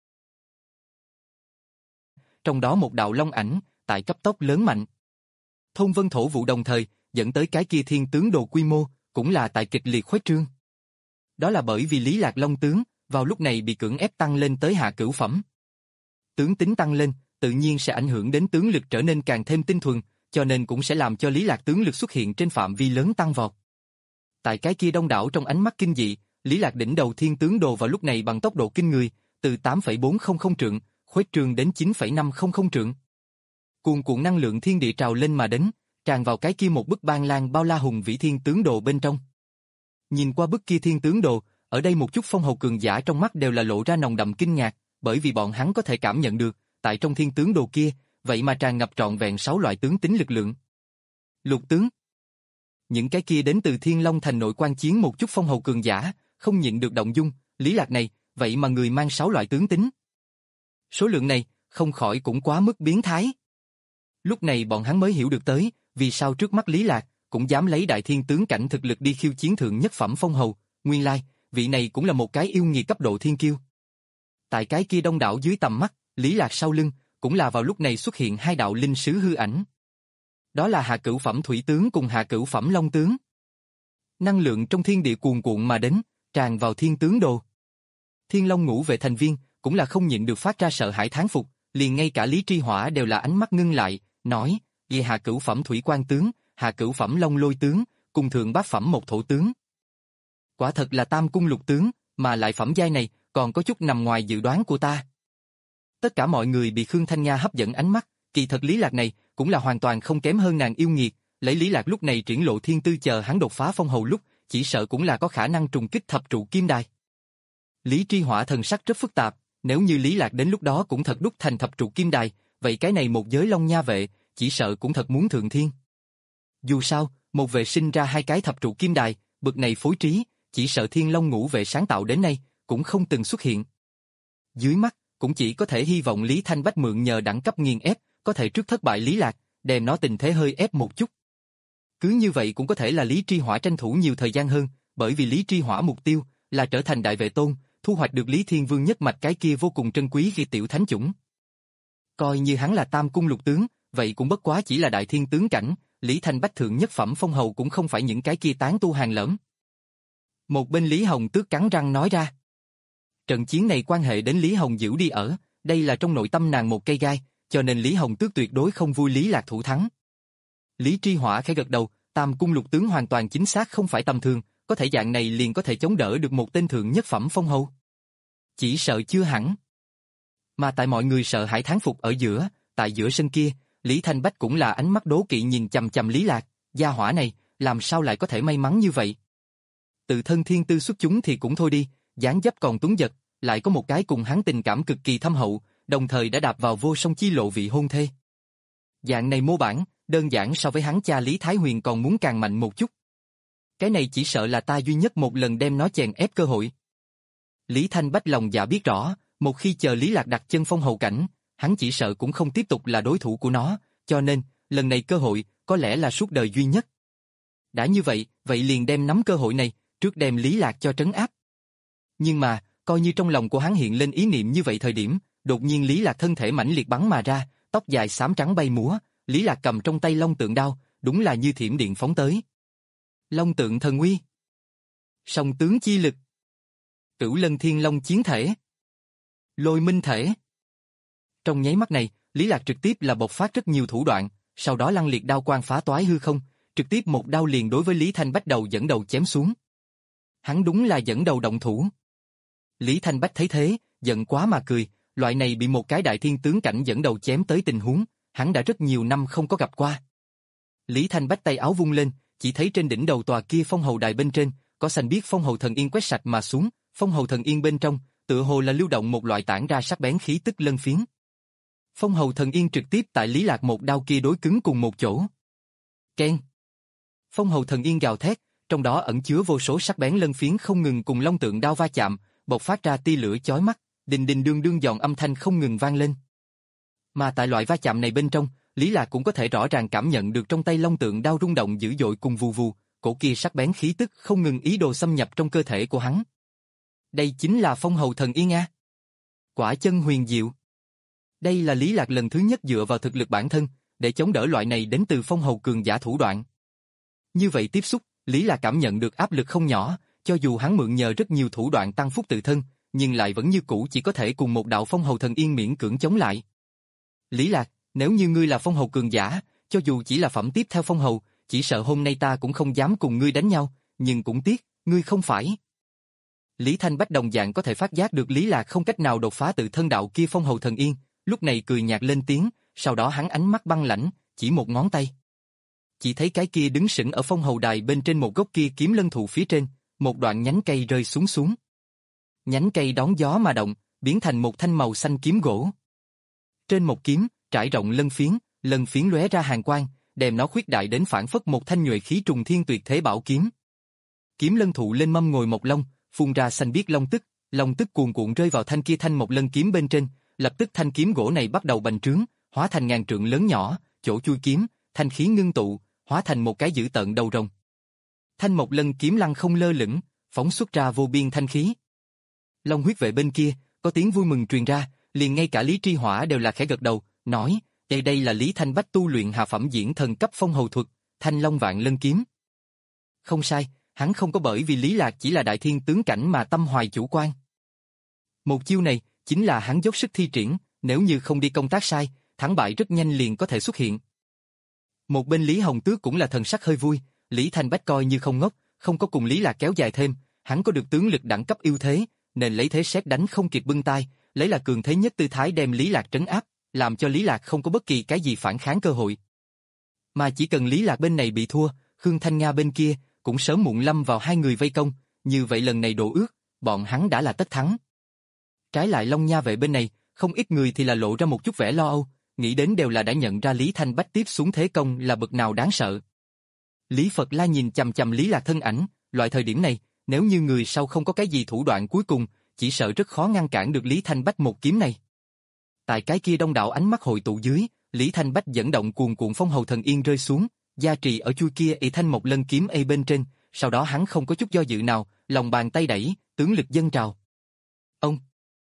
Speaker 1: Trong đó một đạo long ảnh, tại cấp tốc lớn mạnh. Thôn vân thổ vụ đồng thời, dẫn tới cái kia thiên tướng đồ quy mô, cũng là tại kịch liệt khuếch trương. Đó là bởi vì Lý Lạc Long tướng, vào lúc này bị cưỡng ép tăng lên tới hạ cửu phẩm. Tướng tính tăng lên, tự nhiên sẽ ảnh hưởng đến tướng lực trở nên càng thêm tinh thuần, cho nên cũng sẽ làm cho Lý Lạc tướng lực xuất hiện trên phạm vi lớn tăng vọt. Tại cái kia đông đảo trong ánh mắt kinh dị, Lý Lạc đỉnh đầu thiên tướng đồ vào lúc này bằng tốc độ kinh người, từ tám phẩy bốn không không trượng, khuếch trương đến chín phẩy năm không không trượng. Cuồn cuộn năng lượng thiên địa trào lên mà đến, tràn vào cái kia một bức ban lan bao la hùng vĩ thiên tướng đồ bên trong. Nhìn qua bức kia thiên tướng đồ, ở đây một chút phong hầu cường giả trong mắt đều là lộ ra nồng đậm kinh ngạc, bởi vì bọn hắn có thể cảm nhận được, tại trong thiên tướng đồ kia, vậy mà tràn ngập trọn vẹn sáu loại tướng tính lực lượng. Lục tướng. Những cái kia đến từ Thiên Long thành nội quan chiến một chút phong hầu cường giả, không nhịn được động dung, Lý Lạc này, vậy mà người mang sáu loại tướng tính. Số lượng này, không khỏi cũng quá mức biến thái. Lúc này bọn hắn mới hiểu được tới, vì sao trước mắt Lý Lạc, cũng dám lấy đại thiên tướng cảnh thực lực đi khiêu chiến thượng nhất phẩm phong hầu, nguyên lai, vị này cũng là một cái yêu nghiệt cấp độ thiên kiêu. Tại cái kia đông đảo dưới tầm mắt, Lý Lạc sau lưng, cũng là vào lúc này xuất hiện hai đạo linh sứ hư ảnh. Đó là hạ cửu phẩm thủy tướng cùng hạ cửu phẩm long tướng. Năng lượng trong thiên địa cuồn cuộn mà đến, tràn vào thiên tướng đồ. Thiên Long ngũ vệ thành viên, cũng là không nhịn được phát ra sợ hãi thán phục, liền ngay cả Lý Tri Hỏa đều là ánh mắt ngưng lại, nói, về hạ cửu phẩm thủy quan tướng, hạ cửu phẩm long lôi tướng, cùng thượng bát phẩm một thổ tướng. Quả thật là tam cung lục tướng, mà lại phẩm giai này, còn có chút nằm ngoài dự đoán của ta. Tất cả mọi người bị Khương Thanh Nga hấp dẫn ánh mắt, kỳ thật Lý Lạc này, cũng là hoàn toàn không kém hơn nàng yêu nghiệt, lấy Lý Lạc lúc này triển lộ thiên tư chờ hắn đột phá phong hầu lúc, chỉ sợ cũng là có khả năng trùng kích thập trụ kim đài. Lý Tri Hỏa thần sắc rất phức tạp, nếu như Lý Lạc đến lúc đó cũng thật đúc thành thập trụ kim đài, vậy cái này một giới long nha vệ, chỉ sợ cũng thật muốn thượng thiên. Dù sao, một vệ sinh ra hai cái thập trụ kim đài, bực này phối trí, chỉ sợ Thiên Long ngũ vệ sáng tạo đến nay, cũng không từng xuất hiện. Dưới mắt, cũng chỉ có thể hy vọng Lý Thanh Bách mượn nhờ đẳng cấp nghiền ép, có thể trước thất bại Lý Lạc, đem nó tình thế hơi ép một chút. Cứ như vậy cũng có thể là Lý Tri Hỏa tranh thủ nhiều thời gian hơn, bởi vì Lý Tri Hỏa mục tiêu là trở thành đại vệ tôn, thu hoạch được Lý Thiên Vương nhất mạch cái kia vô cùng trân quý khi tiểu thánh chủng. Coi như hắn là tam cung lục tướng, vậy cũng bất quá chỉ là đại thiên tướng cảnh, Lý Thanh Bách thượng nhất phẩm phong hầu cũng không phải những cái kia tán tu hàng lởm. Một bên Lý Hồng Tước cắn răng nói ra. Trận chiến này quan hệ đến Lý Hồng Dữ đi ở, đây là trong nội tâm nàng một cây gai, cho nên Lý Hồng Tước tuyệt đối không vui Lý Lạc thủ thắng. Lý Tri Hỏa khẽ gật đầu, tam cung lục tướng hoàn toàn chính xác không phải tầm thường, có thể dạng này liền có thể chống đỡ được một tên thượng nhất phẩm phong hầu. Chỉ sợ chưa hẳn. Mà tại mọi người sợ hãi thán phục ở giữa, tại giữa sân kia, Lý Thanh Bách cũng là ánh mắt đố kỵ nhìn chằm chằm Lý Lạc, gia hỏa này, làm sao lại có thể may mắn như vậy? Tự thân thiên tư xuất chúng thì cũng thôi đi, dáng dấp còn tuấn giật, lại có một cái cùng hắn tình cảm cực kỳ thâm hậu, đồng thời đã đạp vào vô song chi lộ vị hôn thê. Dạng này mô bản, đơn giản so với hắn cha Lý Thái Huyền còn muốn càng mạnh một chút. Cái này chỉ sợ là ta duy nhất một lần đem nó chèn ép cơ hội. Lý Thanh Bách lòng dạ biết rõ, một khi chờ Lý Lạc đặt chân phong hầu cảnh, hắn chỉ sợ cũng không tiếp tục là đối thủ của nó, cho nên, lần này cơ hội, có lẽ là suốt đời duy nhất. Đã như vậy, vậy liền đem nắm cơ hội này, trước đem Lý Lạc cho trấn áp. Nhưng mà, coi như trong lòng của hắn hiện lên ý niệm như vậy thời điểm, đột nhiên Lý Lạc thân thể mãnh liệt bắn mà ra, tóc dài xám trắng bay múa, Lý Lạc cầm trong tay long tượng đao, đúng là như thiểm điện phóng tới. Long tượng thần uy. Song tướng chi lực. Cửu lân thiên long chiến thể. Lôi minh thể. Trong nháy mắt này, Lý Lạc trực tiếp là bộc phát rất nhiều thủ đoạn, sau đó lăng liệt đao quang phá toái hư không, trực tiếp một đao liền đối với Lý Thanh Bách đầu dẫn đầu chém xuống. Hắn đúng là dẫn đầu động thủ. Lý Thanh Bách thấy thế, giận quá mà cười, loại này bị một cái đại thiên tướng cảnh dẫn đầu chém tới tình huống, hắn đã rất nhiều năm không có gặp qua. Lý Thanh Bách tay áo vung lên, chỉ thấy trên đỉnh đầu tòa kia phong hầu đài bên trên, có xanh biếc phong hầu thần yên quét sạch mà xuống, phong hầu thần yên bên trong, tựa hồ là lưu động một loại tản ra sắc bén khí tức lân phiến. Phong hầu thần yên trực tiếp tại Lý Lạc một đao kia đối cứng cùng một chỗ. Keng. Phong hầu thần yên gào thét, trong đó ẩn chứa vô số sắc bén lân phiến không ngừng cùng long tượng đao va chạm, bộc phát ra tia lửa chói mắt, đình đình đương đương giòn âm thanh không ngừng vang lên. Mà tại loại va chạm này bên trong, Lý Lạc cũng có thể rõ ràng cảm nhận được trong tay long tượng đao rung động dữ dội cùng vù vù, cổ kia sắc bén khí tức không ngừng ý đồ xâm nhập trong cơ thể của hắn. Đây chính là phong hầu thần yên a. Quả chân huyền diệu. Đây là Lý Lạc lần thứ nhất dựa vào thực lực bản thân, để chống đỡ loại này đến từ phong hầu cường giả thủ đoạn. Như vậy tiếp xúc, Lý Lạc cảm nhận được áp lực không nhỏ, cho dù hắn mượn nhờ rất nhiều thủ đoạn tăng phúc tự thân, nhưng lại vẫn như cũ chỉ có thể cùng một đạo phong hầu thần yên miễn cưỡng chống lại. Lý Lạc, nếu như ngươi là phong hầu cường giả, cho dù chỉ là phẩm tiếp theo phong hầu, chỉ sợ hôm nay ta cũng không dám cùng ngươi đánh nhau, nhưng cũng tiếc, ngươi không phải. Lý Thanh Bách đồng dạng có thể phát giác được Lý Lạc không cách nào đột phá tự thân đạo kia phong hầu thần yên, lúc này cười nhạt lên tiếng, sau đó hắn ánh mắt băng lãnh, chỉ một ngón tay. Chỉ thấy cái kia đứng sững ở phong hầu đài bên trên một gốc kia kiếm lân thụ phía trên, một đoạn nhánh cây rơi xuống xuống. Nhánh cây đón gió mà động, biến thành một thanh màu xanh kiếm gỗ. Trên một kiếm, trải rộng lân phiến, lân phiến lóe ra hàn quang, đem nó khuyết đại đến phản phất một thanh nhuệ khí trùng thiên tuyệt thế bảo kiếm. Kiếm lân thụ lên mâm ngồi mộc long, phun ra xanh biếc long tức, long tức cuồn cuộn rơi vào thanh kia thanh mộc lân kiếm bên trên, lập tức thanh kiếm gỗ này bắt đầu bành trướng, hóa thành ngàn trượng lớn nhỏ, chỗ chui kiếm, thanh khí ngưng tụ, hóa thành một cái dữ tợn đầu rồng. Thanh mộc lân kiếm lăng không lơ lửng, phóng xuất ra vô biên thanh khí. Long huyết vệ bên kia, có tiếng vui mừng truyền ra, liền ngay cả Lý Tri Hỏa đều là khẽ gật đầu, nói, đây đây là Lý Thanh Bách tu luyện hạ phẩm diễn thần cấp phong hầu thuật, Thanh Long Vạn Lân Kiếm. Không sai, hắn không có bởi vì Lý Lạc chỉ là đại thiên tướng cảnh mà tâm hoài chủ quan. Một chiêu này, chính là hắn dốc sức thi triển, nếu như không đi công tác sai, thắng bại rất nhanh liền có thể xuất hiện. Một bên Lý Hồng Tước cũng là thần sắc hơi vui, Lý Thanh Bách coi như không ngốc, không có cùng Lý Lạc kéo dài thêm, hắn có được tướng lực đẳng cấp ưu thế, nên lấy thế sét đánh không kịp bưng tay, lấy là cường thế nhất tư thái đem Lý Lạc trấn áp, làm cho Lý Lạc không có bất kỳ cái gì phản kháng cơ hội. Mà chỉ cần Lý Lạc bên này bị thua, Khương Thanh Nga bên kia cũng sớm muộn lâm vào hai người vây công, như vậy lần này đổ ước, bọn hắn đã là tất thắng. Trái lại Long Nha vệ bên này, không ít người thì là lộ ra một chút vẻ lo âu, nghĩ đến đều là đã nhận ra Lý Thanh Bách tiếp xuống thế công là bậc nào đáng sợ. Lý Phật La nhìn chằm chằm Lý Lạc thân ảnh, loại thời điểm này, nếu như người sau không có cái gì thủ đoạn cuối cùng, chỉ sợ rất khó ngăn cản được Lý Thanh Bách một kiếm này. Tại cái kia đông đảo ánh mắt hội tụ dưới, Lý Thanh Bách dẫn động cuồn cuộn phong hầu thần yên rơi xuống, gia trì ở chui kia y thanh một lân kiếm y bên trên, sau đó hắn không có chút do dự nào, lòng bàn tay đẩy, tướng lực dâng trào. Ông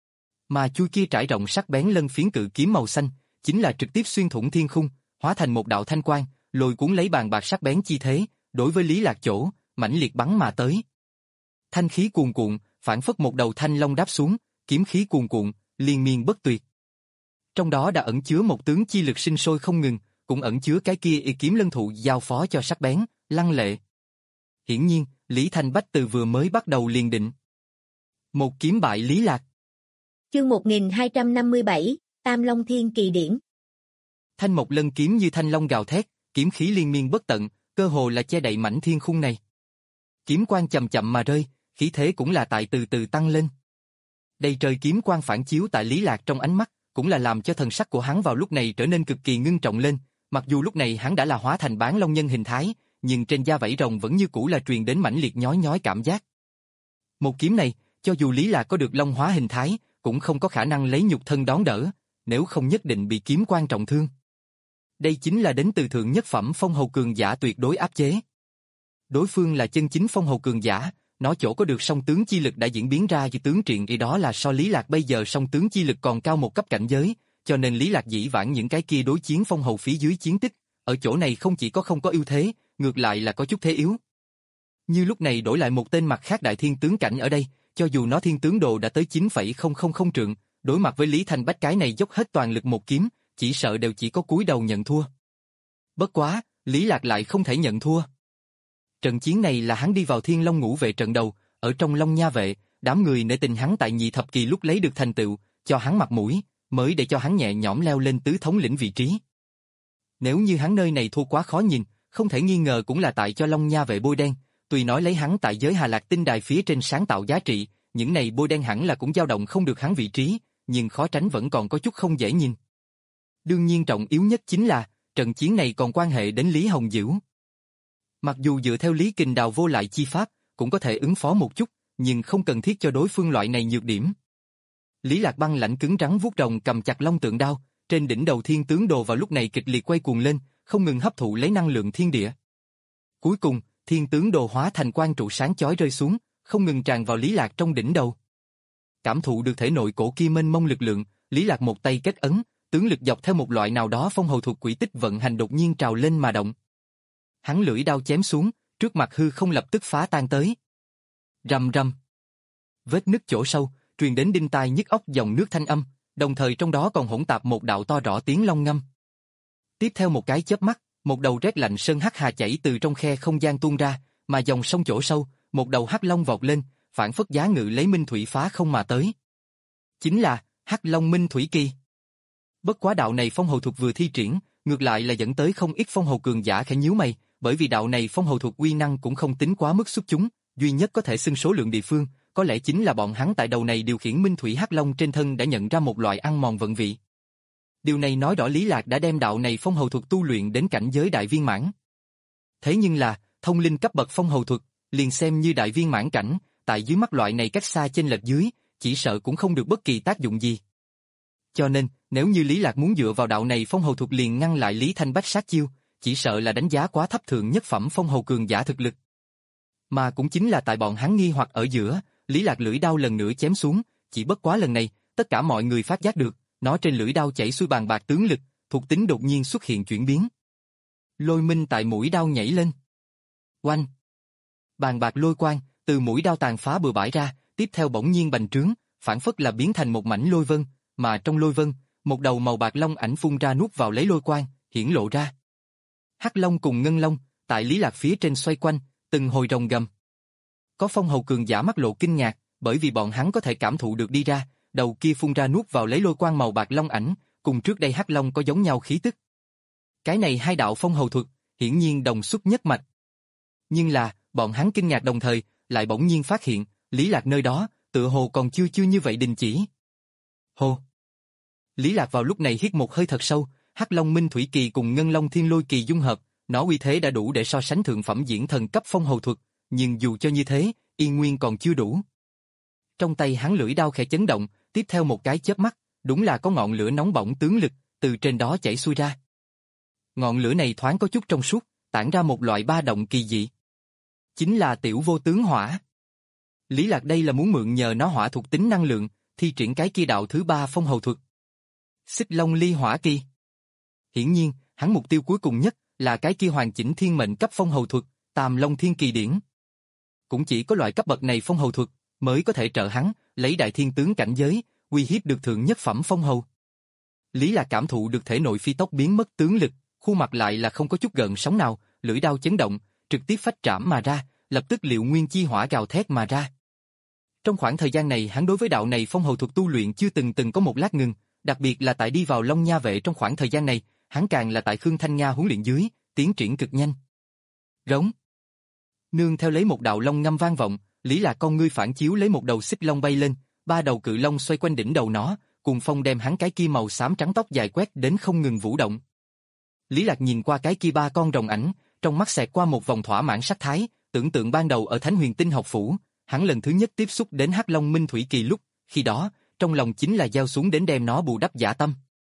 Speaker 1: Mà chui kia trải rộng sắc bén lân phiến cự kiếm màu xanh, chính là trực tiếp xuyên thủng thiên khung, hóa thành một đạo thanh quang, lôi cuốn lấy bàn bạc sắc bén chi thế, đối với Lý Lạc chỗ, mãnh liệt bắn mà tới. Thanh khí cuồn cuộn, phản phất một đầu thanh long đáp xuống, kiếm khí cuồn cuộn, liên miên bất tuyệt. Trong đó đã ẩn chứa một tướng chi lực sinh sôi không ngừng, cũng ẩn chứa cái kia y kiếm lân thụ giao phó cho sắc bén, lăng lệ. Hiển nhiên, Lý Thanh Bách từ vừa mới bắt đầu liền định. Một kiếm bại Lý Lạc.
Speaker 2: Chương một nghìn hai trăm năm mươi bảy, Tam Long Thiên Kỳ Điển.
Speaker 1: Thanh mộc lân kiếm như thanh long gào thét, kiếm khí liên miên bất tận, cơ hồ là che đậy mảnh thiên khung này. Kiếm quang chậm chậm mà rơi, khí thế cũng là tại từ từ tăng lên. Đầy trời kiếm quang phản chiếu tại Lý Lạc trong ánh mắt, cũng là làm cho thần sắc của hắn vào lúc này trở nên cực kỳ ngưng trọng lên, mặc dù lúc này hắn đã là hóa thành bán long nhân hình thái, nhưng trên da vảy rồng vẫn như cũ là truyền đến mãnh liệt nhói nhói cảm giác. Một kiếm này, cho dù Lý Lạc có được long hóa hình thái, cũng không có khả năng lấy nhục thân đón đỡ, nếu không nhất định bị kiếm quang trọng thương. Đây chính là đến từ thượng nhất phẩm phong hầu cường giả tuyệt đối áp chế. Đối phương là chân chính phong hầu cường giả, nó chỗ có được song tướng chi lực đã diễn biến ra như tướng triện y đó là so Lý Lạc bây giờ song tướng chi lực còn cao một cấp cảnh giới, cho nên Lý Lạc dĩ vãng những cái kia đối chiến phong hầu phía dưới chiến tích, ở chỗ này không chỉ có không có ưu thế, ngược lại là có chút thế yếu. Như lúc này đổi lại một tên mặt khác đại thiên tướng cảnh ở đây, cho dù nó thiên tướng đồ đã tới chín phẩy không không không trượng, đối mặt với Lý Thanh Bách cái này dốc hết toàn lực một kiếm, chỉ sợ đều chỉ có cúi đầu nhận thua. Bất quá, Lý Lạc lại không thể nhận thua. Trận chiến này là hắn đi vào Thiên Long ngũ vệ trận đầu, ở trong Long Nha vệ, đám người nể tình hắn tại nhị thập kỳ lúc lấy được thành tựu, cho hắn mặt mũi, mới để cho hắn nhẹ nhõm leo lên tứ thống lĩnh vị trí. Nếu như hắn nơi này thua quá khó nhìn, không thể nghi ngờ cũng là tại cho Long Nha vệ bôi đen, tuy nói lấy hắn tại giới Hà Lạc tinh đài phía trên sáng tạo giá trị, những này bôi đen hẳn là cũng dao động không được hắn vị trí, nhưng khó tránh vẫn còn có chút không dễ nhìn. Đương nhiên trọng yếu nhất chính là, trận chiến này còn quan hệ đến Lý Hồng Dữ. Mặc dù dựa theo Lý Kình Đào vô lại chi pháp, cũng có thể ứng phó một chút, nhưng không cần thiết cho đối phương loại này nhược điểm. Lý Lạc băng lạnh cứng rắn vuốt rồng cầm chặt long tượng đao, trên đỉnh đầu thiên tướng đồ vào lúc này kịch liệt quay cuồng lên, không ngừng hấp thụ lấy năng lượng thiên địa. Cuối cùng, thiên tướng đồ hóa thành quang trụ sáng chói rơi xuống, không ngừng tràn vào Lý Lạc trong đỉnh đầu. Cảm thụ được thể nội cổ kia mênh mông lực lượng, Lý Lạc một tay kết ấn, tướng lực dọc theo một loại nào đó phong hầu thuộc quỹ tích vận hành đột nhiên trào lên mà động. Hắn lưỡi đao chém xuống, trước mặt hư không lập tức phá tan tới. Rầm rầm. Vết nứt chỗ sâu, truyền đến đinh tai nhức óc dòng nước thanh âm, đồng thời trong đó còn hỗn tạp một đạo to rõ tiếng long ngâm. Tiếp theo một cái chớp mắt, một đầu rét lạnh sơn hắc hà chảy từ trong khe không gian tuôn ra, mà dòng sông chỗ sâu, một đầu hắc long vọt lên, phản phất giá ngự lấy minh thủy phá không mà tới. Chính là Hắc Long Minh Thủy Kỳ. Bất quá đạo này phong hầu thuật vừa thi triển, ngược lại là dẫn tới không ít phong hầu cường giả khẽ nhíu mày, bởi vì đạo này phong hầu thuật uy năng cũng không tính quá mức xuất chúng, duy nhất có thể xưng số lượng địa phương, có lẽ chính là bọn hắn tại đầu này điều khiển Minh Thủy Hắc Long trên thân đã nhận ra một loại ăn mòn vận vị. Điều này nói rõ Lý Lạc đã đem đạo này phong hầu thuật tu luyện đến cảnh giới đại viên mãn. Thế nhưng là, thông linh cấp bậc phong hầu thuật, liền xem như đại viên mãn cảnh, tại dưới mắt loại này cách xa chênh lệch dưới, chỉ sợ cũng không được bất kỳ tác dụng gì. Cho nên, nếu như Lý Lạc muốn dựa vào đạo này phong hầu thuật liền ngăn lại Lý Thanh Bách sát chiêu, chỉ sợ là đánh giá quá thấp thượng nhất phẩm phong hầu cường giả thực lực. Mà cũng chính là tại bọn hắn nghi hoặc ở giữa, Lý Lạc lưỡi đao lần nữa chém xuống, chỉ bất quá lần này, tất cả mọi người phát giác được, nó trên lưỡi đao chảy xuôi bàn bạc tướng lực, thuộc tính đột nhiên xuất hiện chuyển biến. Lôi minh tại mũi đao nhảy lên. Oanh! Bàn bạc lôi quang, từ mũi đao tàn phá bừa bãi ra, tiếp theo bỗng nhiên bành trướng, phản phất là biến thành một mảnh lôi vân, mà trong lôi vân, một đầu màu bạc long ảnh phun ra nuốt vào lấy lôi quang, hiển lộ ra. Hắc Long cùng Ngân Long, tại Lý Lạc phía trên xoay quanh, từng hồi rồng gầm. Có phong hầu cường giả mắt lộ kinh ngạc, bởi vì bọn hắn có thể cảm thụ được đi ra, đầu kia phun ra nuốt vào lấy lôi quang màu bạc long ảnh, cùng trước đây Hắc Long có giống nhau khí tức. Cái này hai đạo phong hầu thuật, hiển nhiên đồng xuất nhất mạch. Nhưng là, bọn hắn kinh ngạc đồng thời, lại bỗng nhiên phát hiện, Lý Lạc nơi đó, tựa hồ còn chưa chưa như vậy đình chỉ. Hồ! Lý Lạc vào lúc này hít một hơi thật sâu, Hắc Long Minh Thủy Kỳ cùng Ngân Long Thiên Lôi Kỳ dung hợp, nó uy thế đã đủ để so sánh thượng phẩm diễn thần cấp phong hầu thuật, nhưng dù cho như thế, Yên Nguyên còn chưa đủ. Trong tay hắn lưỡi đao khẽ chấn động, tiếp theo một cái chớp mắt, đúng là có ngọn lửa nóng bỏng tướng lực, từ trên đó chảy xuôi ra. Ngọn lửa này thoáng có chút trong suốt, tản ra một loại ba động kỳ dị. Chính là tiểu vô tướng hỏa. Lý Lạc đây là muốn mượn nhờ nó hỏa thuộc tính năng lượng, thi triển cái kia đạo thứ ba phong hầu thuật. Xích Long Ly Hỏa Kỳ. Hiển nhiên, hắn mục tiêu cuối cùng nhất là cái kia hoàn chỉnh thiên mệnh cấp phong hầu thuật, Tam Long Thiên Kỳ Điển. Cũng chỉ có loại cấp bậc này phong hầu thuật mới có thể trợ hắn lấy đại thiên tướng cảnh giới, uy hiếp được thượng nhất phẩm phong hầu. Lý Lạc cảm thụ được thể nội phi tốc biến mất tướng lực, khuôn mặt lại là không có chút gợn sóng nào, lưỡi đao chấn động, trực tiếp phách trảm mà ra, lập tức liệu nguyên chi hỏa gào thét mà ra. Trong khoảng thời gian này hắn đối với đạo này phong hầu thuật tu luyện chưa từng từng có một lát ngừng, đặc biệt là tại đi vào Long Nha vệ trong khoảng thời gian này, hắn càng là tại Khương Thanh Nga huấn luyện dưới, tiến triển cực nhanh. Rống. Nương theo lấy một đạo long ngâm vang vọng, Lý Lạc con ngươi phản chiếu lấy một đầu xích long bay lên, ba đầu cự long xoay quanh đỉnh đầu nó, cùng phong đem hắn cái kia màu xám trắng tóc dài quét đến không ngừng vũ động. Lý Lạc nhìn qua cái kia ba con rồng ảnh, trong mắt xẹt qua một vòng thỏa mãn sắc thái, tưởng tượng ban đầu ở Thánh Huyền Tinh học phủ, hắn lần thứ nhất tiếp xúc đến Hắc Long Minh Thủy Kỳ lúc, khi đó, trong lòng chính là gieo xuống đến đem nó bù đắp dã tâm.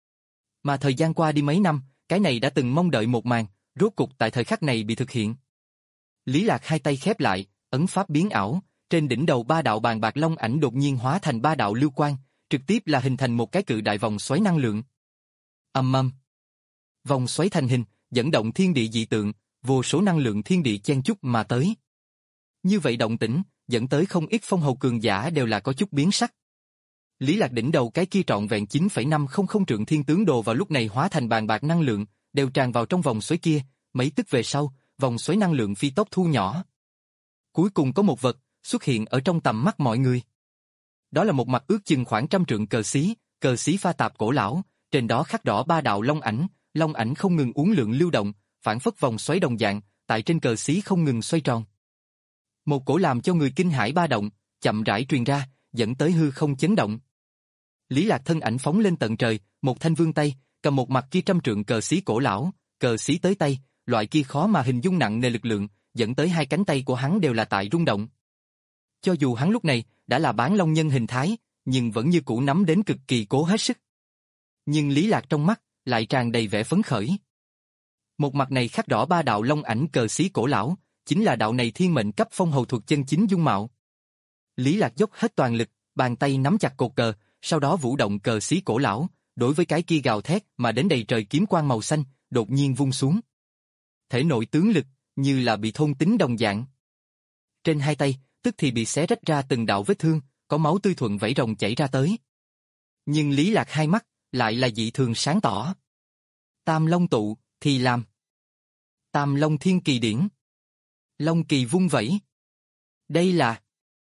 Speaker 1: Mà thời gian qua đi mấy năm, cái này đã từng mong đợi một màn, rốt cục tại thời khắc này bị thực hiện. Lý Lạc hai tay khép lại, ấn pháp biến ảo, trên đỉnh đầu ba đạo bàn bạc long ảnh đột nhiên hóa thành ba đạo lưu quang, trực tiếp là hình thành một cái cự đại vòng xoáy năng lượng. Ầm ầm. Vòng xoáy thành hình, dẫn động thiên địa dị tượng, vô số năng lượng thiên địa chen chúc mà tới. Như vậy động tĩnh, dẫn tới không ít phong hầu cường giả đều là có chút biến sắc. Lý Lạc đỉnh đầu cái kia trọn vẹn chín phẩy năm không không trượng thiên tướng đồ vào lúc này hóa thành bàn bạc năng lượng, đều tràn vào trong vòng xoáy kia, mấy tức về sau, vòng xoáy năng lượng phi tốc thu nhỏ. Cuối cùng có một vật xuất hiện ở trong tầm mắt mọi người. Đó là một mặt ước chừng khoảng trăm trượng cờ xí, cờ xí pha tạp cổ lão, trên đó khắc rõ ba đạo long ảnh, long ảnh không ngừng uốn lượn lưu động, phản phất vòng xoáy đồng dạng, tại trên cờ xí không ngừng xoay tròn. Một cổ làm cho người kinh hãi ba động, chậm rãi truyền ra, dẫn tới hư không chấn động. Lý Lạc thân ảnh phóng lên tận trời, một thanh vương tay, cầm một mặt kia trăm trượng cờ xí cổ lão, cờ xí tới tay, loại kia khó mà hình dung nặng nề lực lượng, dẫn tới hai cánh tay của hắn đều là tại rung động. Cho dù hắn lúc này đã là bán long nhân hình thái, nhưng vẫn như cũ nắm đến cực kỳ cố hết sức. Nhưng Lý Lạc trong mắt lại tràn đầy vẻ phấn khởi. Một mặt này khắc rõ ba đạo long ảnh cờ xí cổ lão, chính là đạo này thiên mệnh cấp phong hầu thuật chân chính dung mạo. Lý Lạc dốc hết toàn lực, bàn tay nắm chặt cột cờ, sau đó vũ động cờ xí cổ lão, đối với cái kia gào thét mà đến đầy trời kiếm quang màu xanh, đột nhiên vung xuống. Thể nội tướng lực như là bị thôn tính đồng dạng. Trên hai tay, tức thì bị xé rách ra từng đạo vết thương, có máu tươi thuận vảy rồng chảy ra tới. Nhưng Lý Lạc hai mắt lại là dị thường sáng tỏ. Tam Long tụ thì làm. Tam Long Thiên Kỳ Điển. Long kỳ vung vẩy. Đây là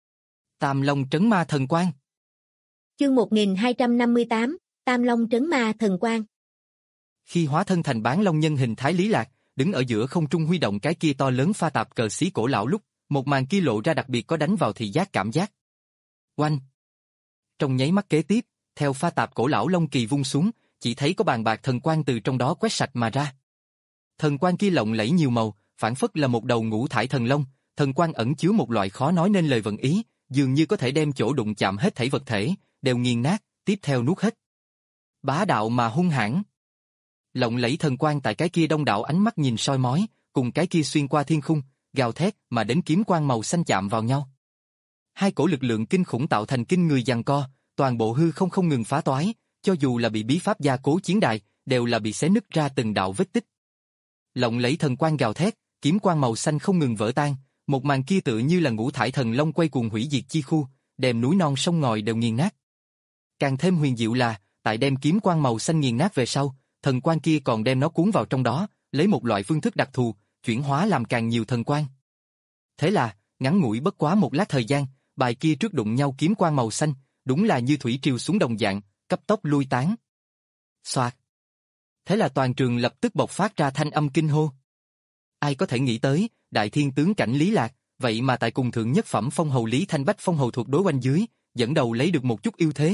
Speaker 1: Tam Long Trấn Ma Thần Quang.
Speaker 2: Chương một nghìn hai trăm năm mươi tám, Tam Long Trấn Ma Thần Quang.
Speaker 1: Khi hóa thân thành bán long nhân hình thái Lý Lạc, đứng ở giữa không trung huy động cái kia to lớn pha tạp cờ xí cổ lão lúc, một màn kia lộ ra đặc biệt có đánh vào thị giác cảm giác. Oanh! Trong nháy mắt kế tiếp, theo pha tạp cổ lão long kỳ vung xuống, chỉ thấy có bàn bạc thần quang từ trong đó quét sạch mà ra. Thần quang kia lộng lẫy nhiều màu, phản phất là một đầu ngũ thải thần long, thần quang ẩn chứa một loại khó nói nên lời vận ý, dường như có thể đem chỗ đụng chạm hết thảy vật thể, đều nghiền nát, tiếp theo nuốt hết. Bá đạo mà hung hãn. Lộng lẫy thần quang tại cái kia đông đảo ánh mắt nhìn soi mói, cùng cái kia xuyên qua thiên khung, gào thét mà đến kiếm quang màu xanh chạm vào nhau. Hai cổ lực lượng kinh khủng tạo thành kinh người giằng co, toàn bộ hư không không ngừng phá toái, cho dù là bị bí pháp gia cố chiến đài, đều là bị xé nứt ra từng đạo vết tích. Lộng lẫy thần quang gào thét, kiếm quang màu xanh không ngừng vỡ tan, một màn kia tựa như là ngũ thải thần long quay cuồng hủy diệt chi khu, đem núi non sông ngòi đều nghiền nát. Càng thêm huyền diệu là, tại đem kiếm quang màu xanh nghiền nát về sau, thần quang kia còn đem nó cuốn vào trong đó, lấy một loại phương thức đặc thù, chuyển hóa làm càng nhiều thần quang. Thế là, ngắn ngủi bất quá một lát thời gian, bài kia trước đụng nhau kiếm quang màu xanh, đúng là như thủy triều xuống đồng dạng, cấp tốc lui tán. Xoạt. Thế là toàn trường lập tức bộc phát ra thanh âm kinh hô. Ai có thể nghĩ tới, đại thiên tướng cảnh Lý Lạc, vậy mà tại cùng thượng nhất phẩm phong hầu Lý Thanh Bách phong hầu thuộc đối quanh dưới, dẫn đầu lấy được một chút ưu thế.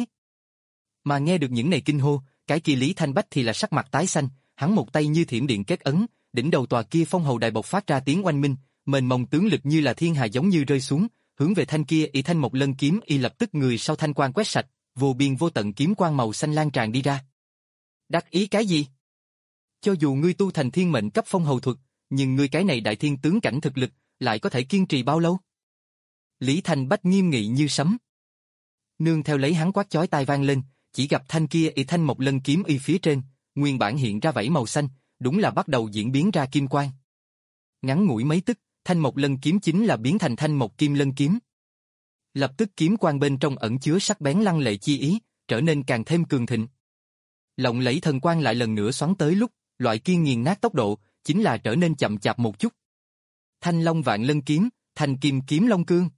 Speaker 1: Mà nghe được những này kinh hô, cái kia Lý Thanh Bách thì là sắc mặt tái xanh, hắn một tay như thiểm điện kết ấn, đỉnh đầu tòa kia phong hầu đài bộc phát ra tiếng oanh minh, mênh mông tướng lực như là thiên hà giống như rơi xuống, hướng về thanh kia y thanh một lân kiếm y lập tức người sau thanh quang quét sạch, vô biên vô tận kiếm quang màu xanh lan tràn đi ra. Đắc ý cái gì? Cho dù ngươi tu thành thiên mệnh cấp phong hầu thuật, nhưng ngươi cái này đại thiên tướng cảnh thực lực, lại có thể kiên trì bao lâu? Lý Thanh Bách nghiêm nghị như sấm. Nương theo lấy hắn quát chói tai vang lên, chỉ gặp thanh kia y thanh một lân kiếm y phía trên, nguyên bản hiện ra vảy màu xanh, đúng là bắt đầu diễn biến ra kim quang. Ngắn ngủi mấy tức, thanh một lân kiếm chính là biến thành thanh một kim lân kiếm. Lập tức kiếm quang bên trong ẩn chứa sắc bén lăng lệ chi ý, trở nên càng thêm cường thịnh. Lộng lẫy thần quang lại lần nữa xoắn tới lúc, loại kia nghiền nát tốc độ, chính là trở nên chậm chạp một chút. Thanh long vạn lân kiếm, thanh kim kiếm long cương.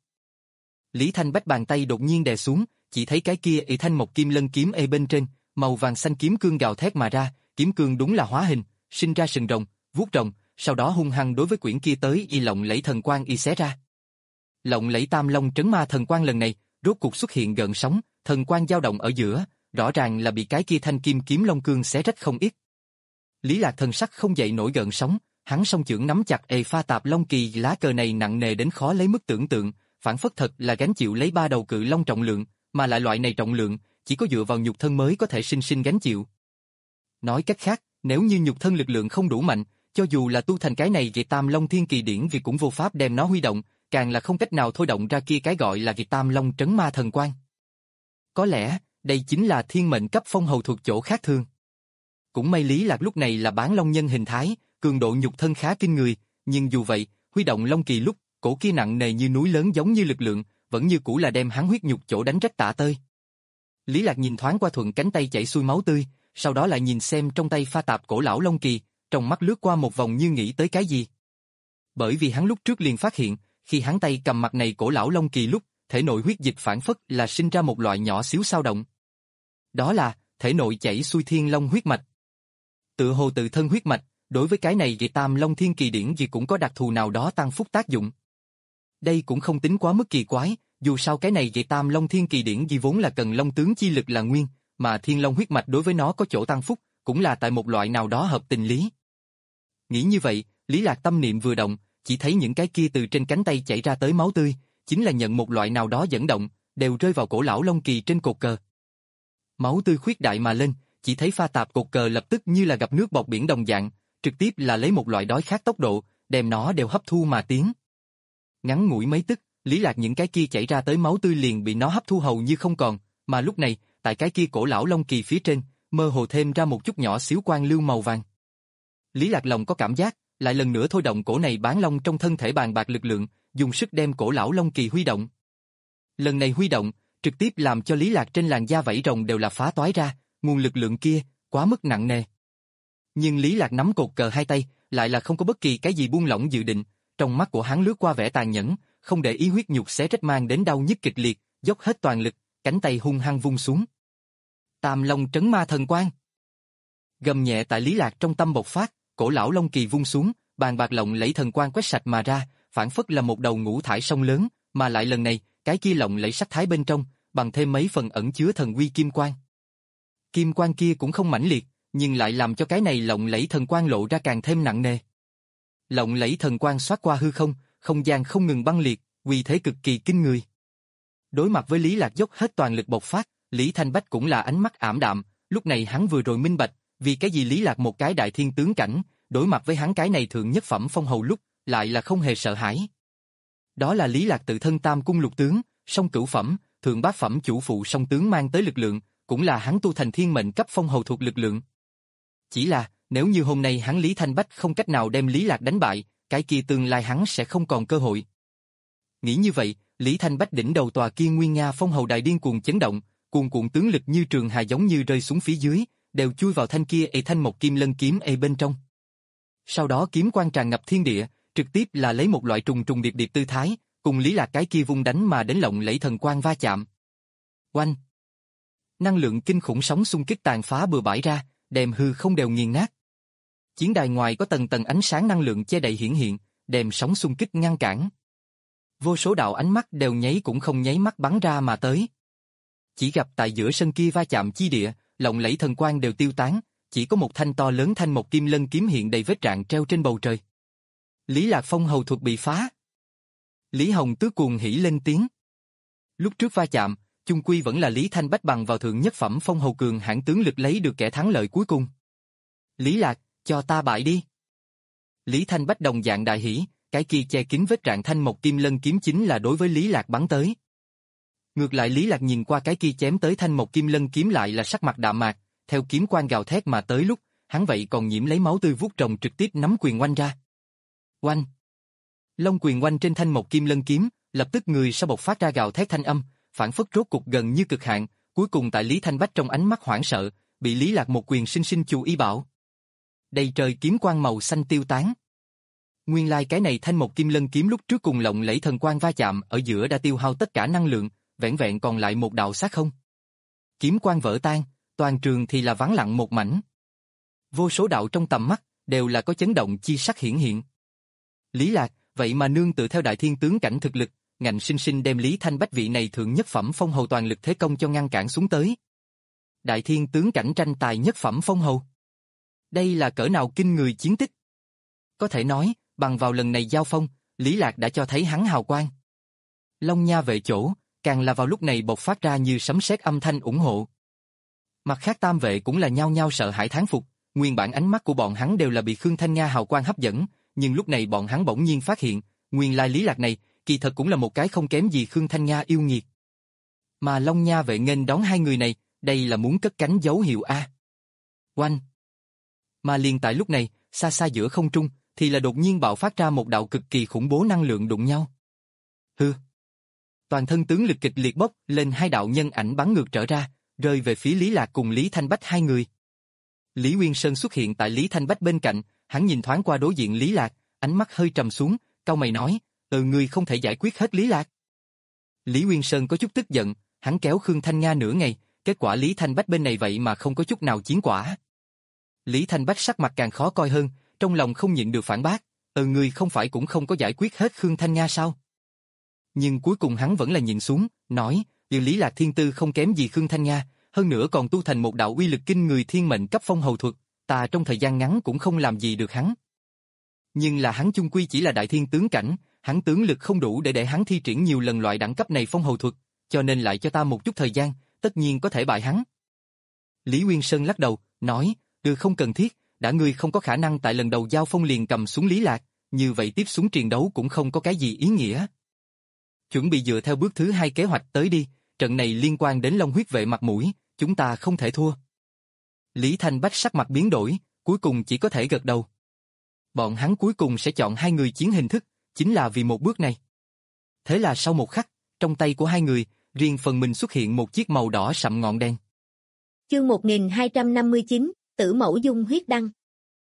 Speaker 1: Lý Thanh Bách bàn tay đột nhiên đè xuống, chỉ thấy cái kia y thanh một kim lân kiếm ê bên trên, màu vàng xanh kiếm cương gào thét mà ra, kiếm cương đúng là hóa hình, sinh ra sừng rồng, vuốt rồng, sau đó hung hăng đối với quyển kia tới y lộng lẫy thần quang y xé ra. Lộng lẫy Tam Long Trấn Ma Thần Quang lần này, rốt cuộc xuất hiện gợn sóng, thần quang dao động ở giữa, rõ ràng là bị cái kia thanh kim kiếm long cương xé rách không ít. Lý Lạc thần sắc không dậy nổi gợn sóng, hắn song chưởng nắm chặt ê pha tạp long kỳ lá cờ này nặng nề đến khó lấy mức tưởng tượng, phản phất thật là gánh chịu lấy ba đầu cự long trọng lượng, mà lại loại này trọng lượng, chỉ có dựa vào nhục thân mới có thể sinh sinh gánh chịu. Nói cách khác, nếu như nhục thân lực lượng không đủ mạnh, cho dù là tu thành cái này Kỳ Tam Long Thiên Kỳ Điển vì cũng vô pháp đem nó huy động, càng là không cách nào thôi động ra kia cái gọi là Kỳ Tam Long Trấn Ma Thần Quang. Có lẽ, đây chính là thiên mệnh cấp phong hầu thuộc chỗ khác thường. Cũng may Lý Lạc lúc này là bán long nhân hình thái, cường độ nhục thân khá kinh người, nhưng dù vậy, huy động long kỳ lúc, cổ kia nặng nề như núi lớn giống như lực lượng, vẫn như cũ là đem hắn huyết nhục chỗ đánh rách tả tơi. Lý Lạc nhìn thoáng qua thuận cánh tay chảy xuôi máu tươi, sau đó lại nhìn xem trong tay pha tạp cổ lão long kỳ, trong mắt lướt qua một vòng như nghĩ tới cái gì. Bởi vì hắn lúc trước liền phát hiện, khi hắn tay cầm mặt này cổ lão long kỳ lúc, thể nội huyết dịch phản phất là sinh ra một loại nhỏ xíu dao động. Đó là thể nội chảy xuôi thiên long huyết mạch. Tự hồ tự thân huyết mạch, đối với cái này Kỳ Tam Long Thiên Kỳ Điển gì cũng có đặc thù nào đó tăng phúc tác dụng. Đây cũng không tính quá mức kỳ quái, dù sao cái này Kỳ Tam Long Thiên Kỳ Điển gì vốn là cần long tướng chi lực là nguyên, mà thiên long huyết mạch đối với nó có chỗ tăng phúc, cũng là tại một loại nào đó hợp tình lý. Nghĩ như vậy, Lý Lạc tâm niệm vừa động, chỉ thấy những cái kia từ trên cánh tay chảy ra tới máu tươi, chính là nhận một loại nào đó dẫn động, đều rơi vào cổ lão long kỳ trên cột cờ. Máu tươi khuyết đại mà lên, chỉ thấy pha tạp cột cờ lập tức như là gặp nước bọt biển đồng dạng, trực tiếp là lấy một loại đói khát tốc độ, đem nó đều hấp thu mà tiến. Ngắn ngủi mấy tức, Lý Lạc những cái kia chảy ra tới máu tươi liền bị nó hấp thu hầu như không còn, mà lúc này, tại cái kia cổ lão long kỳ phía trên, mơ hồ thêm ra một chút nhỏ xíu quang lưu màu vàng. Lý Lạc lòng có cảm giác, lại lần nữa thôi động cổ này bán long trong thân thể bàn bạc lực lượng, dùng sức đem cổ lão long kỳ huy động. Lần này huy động, trực tiếp làm cho Lý Lạc trên làn da vảy rồng đều là phá toái ra, nguồn lực lượng kia quá mức nặng nề. Nhưng Lý Lạc nắm cột cờ hai tay, lại là không có bất kỳ cái gì buông lỏng dự định, trong mắt của hắn lướt qua vẻ tàn nhẫn, không để ý huyết nhục xé rách mang đến đau nhức kịch liệt, dốc hết toàn lực, cánh tay hung hăng vung xuống. Tam Long trấn ma thần quang. Gầm nhẹ tại Lý Lạc trong tâm bộc phát, cổ lão long kỳ vung xuống, bàn bạc lộng lẫy thần quang quét sạch mà ra, phản phất là một đầu ngũ thải sông lớn, mà lại lần này, cái kia lộng lẫy sắc thái bên trong, bằng thêm mấy phần ẩn chứa thần uy kim quang. Kim quang kia cũng không mãnh liệt, nhưng lại làm cho cái này lộng lẫy thần quang lộ ra càng thêm nặng nề. Lộng lẫy thần quang xoát qua hư không, không gian không ngừng băng liệt, uy thế cực kỳ kinh người. Đối mặt với Lý Lạc dốc hết toàn lực bộc phát, Lý Thanh Bách cũng là ánh mắt ảm đạm, lúc này hắn vừa rồi minh bạch, vì cái gì Lý Lạc một cái đại thiên tướng cảnh, đối mặt với hắn cái này thượng nhất phẩm phong hầu lúc, lại là không hề sợ hãi. Đó là Lý Lạc tự thân tam cung lục tướng, song cửu phẩm, thượng bát phẩm chủ phụ song tướng mang tới lực lượng, cũng là hắn tu thành thiên mệnh cấp phong hầu thuộc lực lượng. Chỉ là, nếu như hôm nay hắn Lý Thanh Bách không cách nào đem Lý Lạc đánh bại, cái kia tương lai hắn sẽ không còn cơ hội. Nghĩ như vậy, Lý Thanh Bách đỉnh đầu tòa kia Nguyên Nga phong hầu đại điên cuồng chấn động, cuồn cuộn tướng lực như trường hà giống như rơi xuống phía dưới, đều chui vào thanh kia ê thanh một kim lân kiếm ê bên trong. Sau đó kiếm quang tràn ngập thiên địa, trực tiếp là lấy một loại trùng trùng điệp điệp tư thái, cùng Lý Lạc cái kia vung đánh mà đến lộng lẫy thần quang va chạm. Oanh! Năng lượng kinh khủng sóng xung kích tàn phá bừa bãi ra, đem hư không đều nghiền nát. Chiến đài ngoài có tầng tầng ánh sáng năng lượng che đậy hiển hiện, đem sóng xung kích ngăn cản. Vô số đạo ánh mắt đều nháy cũng không nháy mắt bắn ra mà tới. Chỉ gặp tại giữa sân kia va chạm chi địa, lộng lẫy thần quang đều tiêu tán, chỉ có một thanh to lớn thanh một kim lân kiếm hiện đầy vết rạn treo trên bầu trời. Lý Lạc phong hầu thuật bị phá. Lý Hồng Tước cuồng hỉ lên tiếng. Lúc trước va chạm, chung quy vẫn là Lý Thanh Bách bằng vào thượng nhất phẩm phong hầu cường hãn tướng lực lấy được kẻ thắng lợi cuối cùng. Lý Lạc, cho ta bại đi. Lý Thanh Bách đồng dạng đại hỉ, cái kia che kín vết rạn thanh một kim lân kiếm chính là đối với Lý Lạc bắn tới. Ngược lại Lý Lạc nhìn qua cái kia chém tới thanh một kim lân kiếm lại là sắc mặt đạm mạc, theo kiếm quang gào thét mà tới lúc, hắn vậy còn nhiễm lấy máu tươi vuốt rồng trực tiếp nắm quyền oanh ra. Oanh! Long quyền oanh trên thanh một kim lân kiếm, lập tức người sau bộc phát ra gào thét thanh âm, phản phất rốt cục gần như cực hạn, cuối cùng tại Lý Thanh Bách trong ánh mắt hoảng sợ, bị Lý Lạc một quyền sinh sinh chù y bảo. Đầy trời kiếm quang màu xanh tiêu tán. Nguyên lai cái này thanh một kim lân kiếm lúc trước cùng lộng lẫy thần quang va chạm ở giữa đã tiêu hao tất cả năng lượng, vẻn vẹn còn lại một đạo sát không. Kiếm quang vỡ tan, toàn trường thì là vắng lặng một mảnh. Vô số đạo trong tầm mắt đều là có chấn động chi sắc hiển hiện. Lý Lạc, vậy mà nương tự theo đại thiên tướng cảnh thực lực, ngạnh sinh sinh đem Lý Thanh Bách vị này thượng nhất phẩm phong hầu toàn lực thế công cho ngăn cản xuống tới. Đại thiên tướng cảnh tranh tài nhất phẩm phong hầu. Đây là cỡ nào kinh người chiến tích. Có thể nói, bằng vào lần này giao phong, Lý Lạc đã cho thấy hắn hào quang. Long Nha vệ chỗ, càng là vào lúc này bộc phát ra như sấm sét âm thanh ủng hộ. Mặt khác tam vệ cũng là nhao nhao sợ hãi thán phục, nguyên bản ánh mắt của bọn hắn đều là bị Khương Thanh Nga hào quang hấp dẫn, nhưng lúc này bọn hắn bỗng nhiên phát hiện, nguyên lai Lý Lạc này, kỳ thật cũng là một cái không kém gì Khương Thanh Nga yêu nghiệt. Mà Long Nha vệ nghênh đón hai người này, đây là muốn cất cánh dấu hiệu A. Oanh! Mà liền tại lúc này, xa xa giữa không trung, thì là đột nhiên bạo phát ra một đạo cực kỳ khủng bố năng lượng đụng nhau. Hừ! Toàn thân tướng lực kịch liệt bốc lên hai đạo nhân ảnh bắn ngược trở ra, rơi về phía Lý Lạc cùng Lý Thanh Bách hai người. Lý Nguyên Sơn xuất hiện tại Lý Thanh Bách bên cạnh, hắn nhìn thoáng qua đối diện Lý Lạc, ánh mắt hơi trầm xuống, cau mày nói, ừ ngươi không thể giải quyết hết Lý Lạc. Lý Nguyên Sơn có chút tức giận, hắn kéo Khương Thanh Nga nửa ngày, kết quả Lý Thanh Bách bên này vậy mà không có chút nào chiến quả. Lý Thanh Bách sắc mặt càng khó coi hơn, trong lòng không nhịn được phản bác, ừ ngươi không phải cũng không có giải quyết hết Khương Thanh Nga sao? Nhưng cuối cùng hắn vẫn là nhìn xuống, nói, điều Lý Lạc thiên tư không kém gì Khương Thanh Nga, hơn nữa còn tu thành một đạo uy lực kinh người thiên mệnh cấp phong hầu thuật, ta trong thời gian ngắn cũng không làm gì được hắn. Nhưng là hắn chung quy chỉ là đại thiên tướng cảnh, hắn tướng lực không đủ để để hắn thi triển nhiều lần loại đẳng cấp này phong hầu thuật, cho nên lại cho ta một chút thời gian, tất nhiên có thể bại hắn. Lý Nguyên Sơn lắc đầu, nói, được không cần thiết, đã ngươi không có khả năng tại lần đầu giao phong liền cầm xuống Lý Lạc, như vậy tiếp xuống triền đấu cũng không có cái gì ý nghĩa. Chuẩn bị dựa theo bước thứ hai kế hoạch tới đi, trận này liên quan đến Long huyết vệ mặt mũi, chúng ta không thể thua. Lý Thanh Bách sắc mặt biến đổi, cuối cùng chỉ có thể gật đầu. Bọn hắn cuối cùng sẽ chọn hai người chiến hình thức, chính là vì một bước này. Thế là sau một khắc, trong tay của hai người, riêng phần mình xuất hiện một chiếc màu đỏ sậm ngọn đèn.
Speaker 2: Chương một nghìn hai trăm năm mươi chín, Tử Mẫu Dung huyết đăng.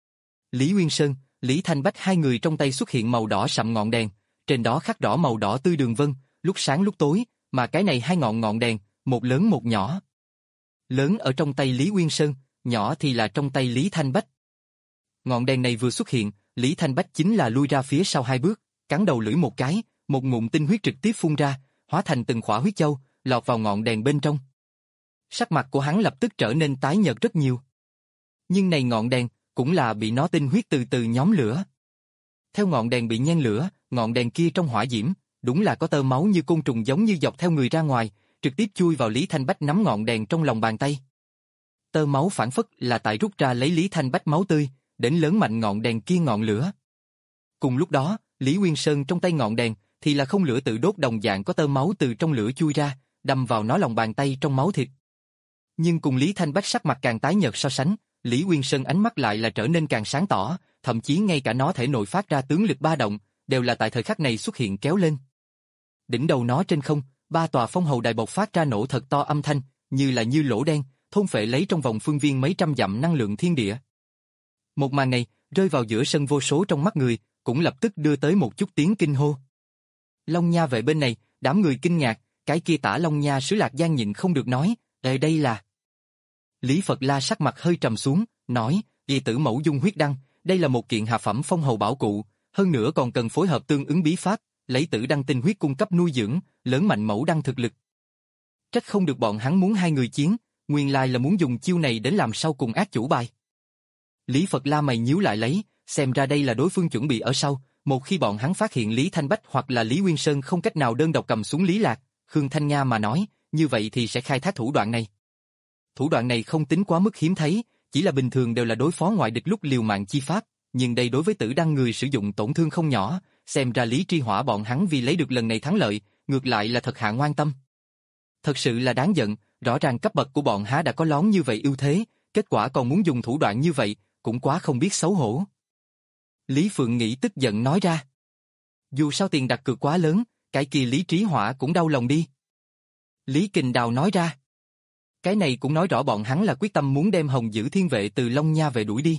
Speaker 1: Lý Nguyên Sơn, Lý Thanh Bách hai người trong tay xuất hiện màu đỏ sậm ngọn đèn, trên đó khắc rõ màu đỏ tươi đường vân, lúc sáng lúc tối, mà cái này hai ngọn ngọn đèn, một lớn một nhỏ. Lớn ở trong tay Lý Nguyên Sơn, nhỏ thì là trong tay Lý Thanh Bách. Ngọn đèn này vừa xuất hiện, Lý Thanh Bách chính là lui ra phía sau hai bước, cắn đầu lưỡi một cái, một ngụm tinh huyết trực tiếp phun ra, hóa thành từng khỏa huyết châu, lọt vào ngọn đèn bên trong. Sắc mặt của hắn lập tức trở nên tái nhợt rất nhiều. Nhưng này ngọn đèn, cũng là bị nó tinh huyết từ từ nhóm lửa. Theo ngọn đèn bị nhen lửa, ngọn đèn kia trong hỏa diễm, đúng là có tơ máu như côn trùng giống như dọc theo người ra ngoài, trực tiếp chui vào Lý Thanh Bách nắm ngọn đèn trong lòng bàn tay. Tơ máu phản phất là tại rút ra lấy Lý Thanh Bách máu tươi, đến lớn mạnh ngọn đèn kia ngọn lửa. Cùng lúc đó, Lý Nguyên Sơn trong tay ngọn đèn, thì là không lửa tự đốt đồng dạng có tơ máu từ trong lửa chui ra, đâm vào nó lòng bàn tay trong máu thịt. Nhưng cùng Lý Thanh Bách sắc mặt càng tái nhợt so sánh, Lý Nguyên Sơn ánh mắt lại là trở nên càng sáng tỏ, thậm chí ngay cả nó thể nội phát ra tướng lực ba động, đều là tại thời khắc này xuất hiện kéo lên. Đỉnh đầu nó trên không, ba tòa phong hầu đài bộc phát ra nổ thật to âm thanh, như là như lỗ đen, thôn phệ lấy trong vòng phương viên mấy trăm dặm năng lượng thiên địa. Một màn này, rơi vào giữa sân vô số trong mắt người, cũng lập tức đưa tới một chút tiếng kinh hô. Long Nha vệ bên này, đám người kinh ngạc, cái kia Tả Long Nha sứ Lạc Giang nhịn không được nói, "Ê đây là..." Lý Phật La sắc mặt hơi trầm xuống, nói, "Y tử mẫu dung huyết đăng, đây là một kiện hạ phẩm phong hầu bảo cụ, hơn nữa còn cần phối hợp tương ứng bí pháp, lấy tử đăng tinh huyết cung cấp nuôi dưỡng, lớn mạnh mẫu đăng thực lực. Trách không được bọn hắn muốn hai người chiến, nguyên lai là muốn dùng chiêu này đến làm sau cùng ác chủ bài." Lý Phật La mày nhíu lại lấy, xem ra đây là đối phương chuẩn bị ở sau, một khi bọn hắn phát hiện Lý Thanh Bách hoặc là Lý Nguyên Sơn không cách nào đơn độc cầm xuống Lý Lạc, Khương Thanh Nga mà nói, như vậy thì sẽ khai thác thủ đoạn này. Thủ đoạn này không tính quá mức hiếm thấy, chỉ là bình thường đều là đối phó ngoại địch lúc liều mạng chi pháp, nhưng đây đối với tử đăng người sử dụng tổn thương không nhỏ, xem ra Lý Tri Hỏa bọn hắn vì lấy được lần này thắng lợi, ngược lại là thật hạ ngoan tâm. Thật sự là đáng giận, rõ ràng cấp bậc của bọn há đã có lón như vậy ưu thế, kết quả còn muốn dùng thủ đoạn như vậy, cũng quá không biết xấu hổ. Lý Phượng nghĩ tức giận nói ra. Dù sao tiền đặt cược quá lớn, cái kia Lý Trí Hỏa cũng đau lòng đi. Lý Kình Đào nói ra. Cái này cũng nói rõ bọn hắn là quyết tâm muốn đem Hồng Dữ Thiên Vệ từ Long Nha về đuổi đi.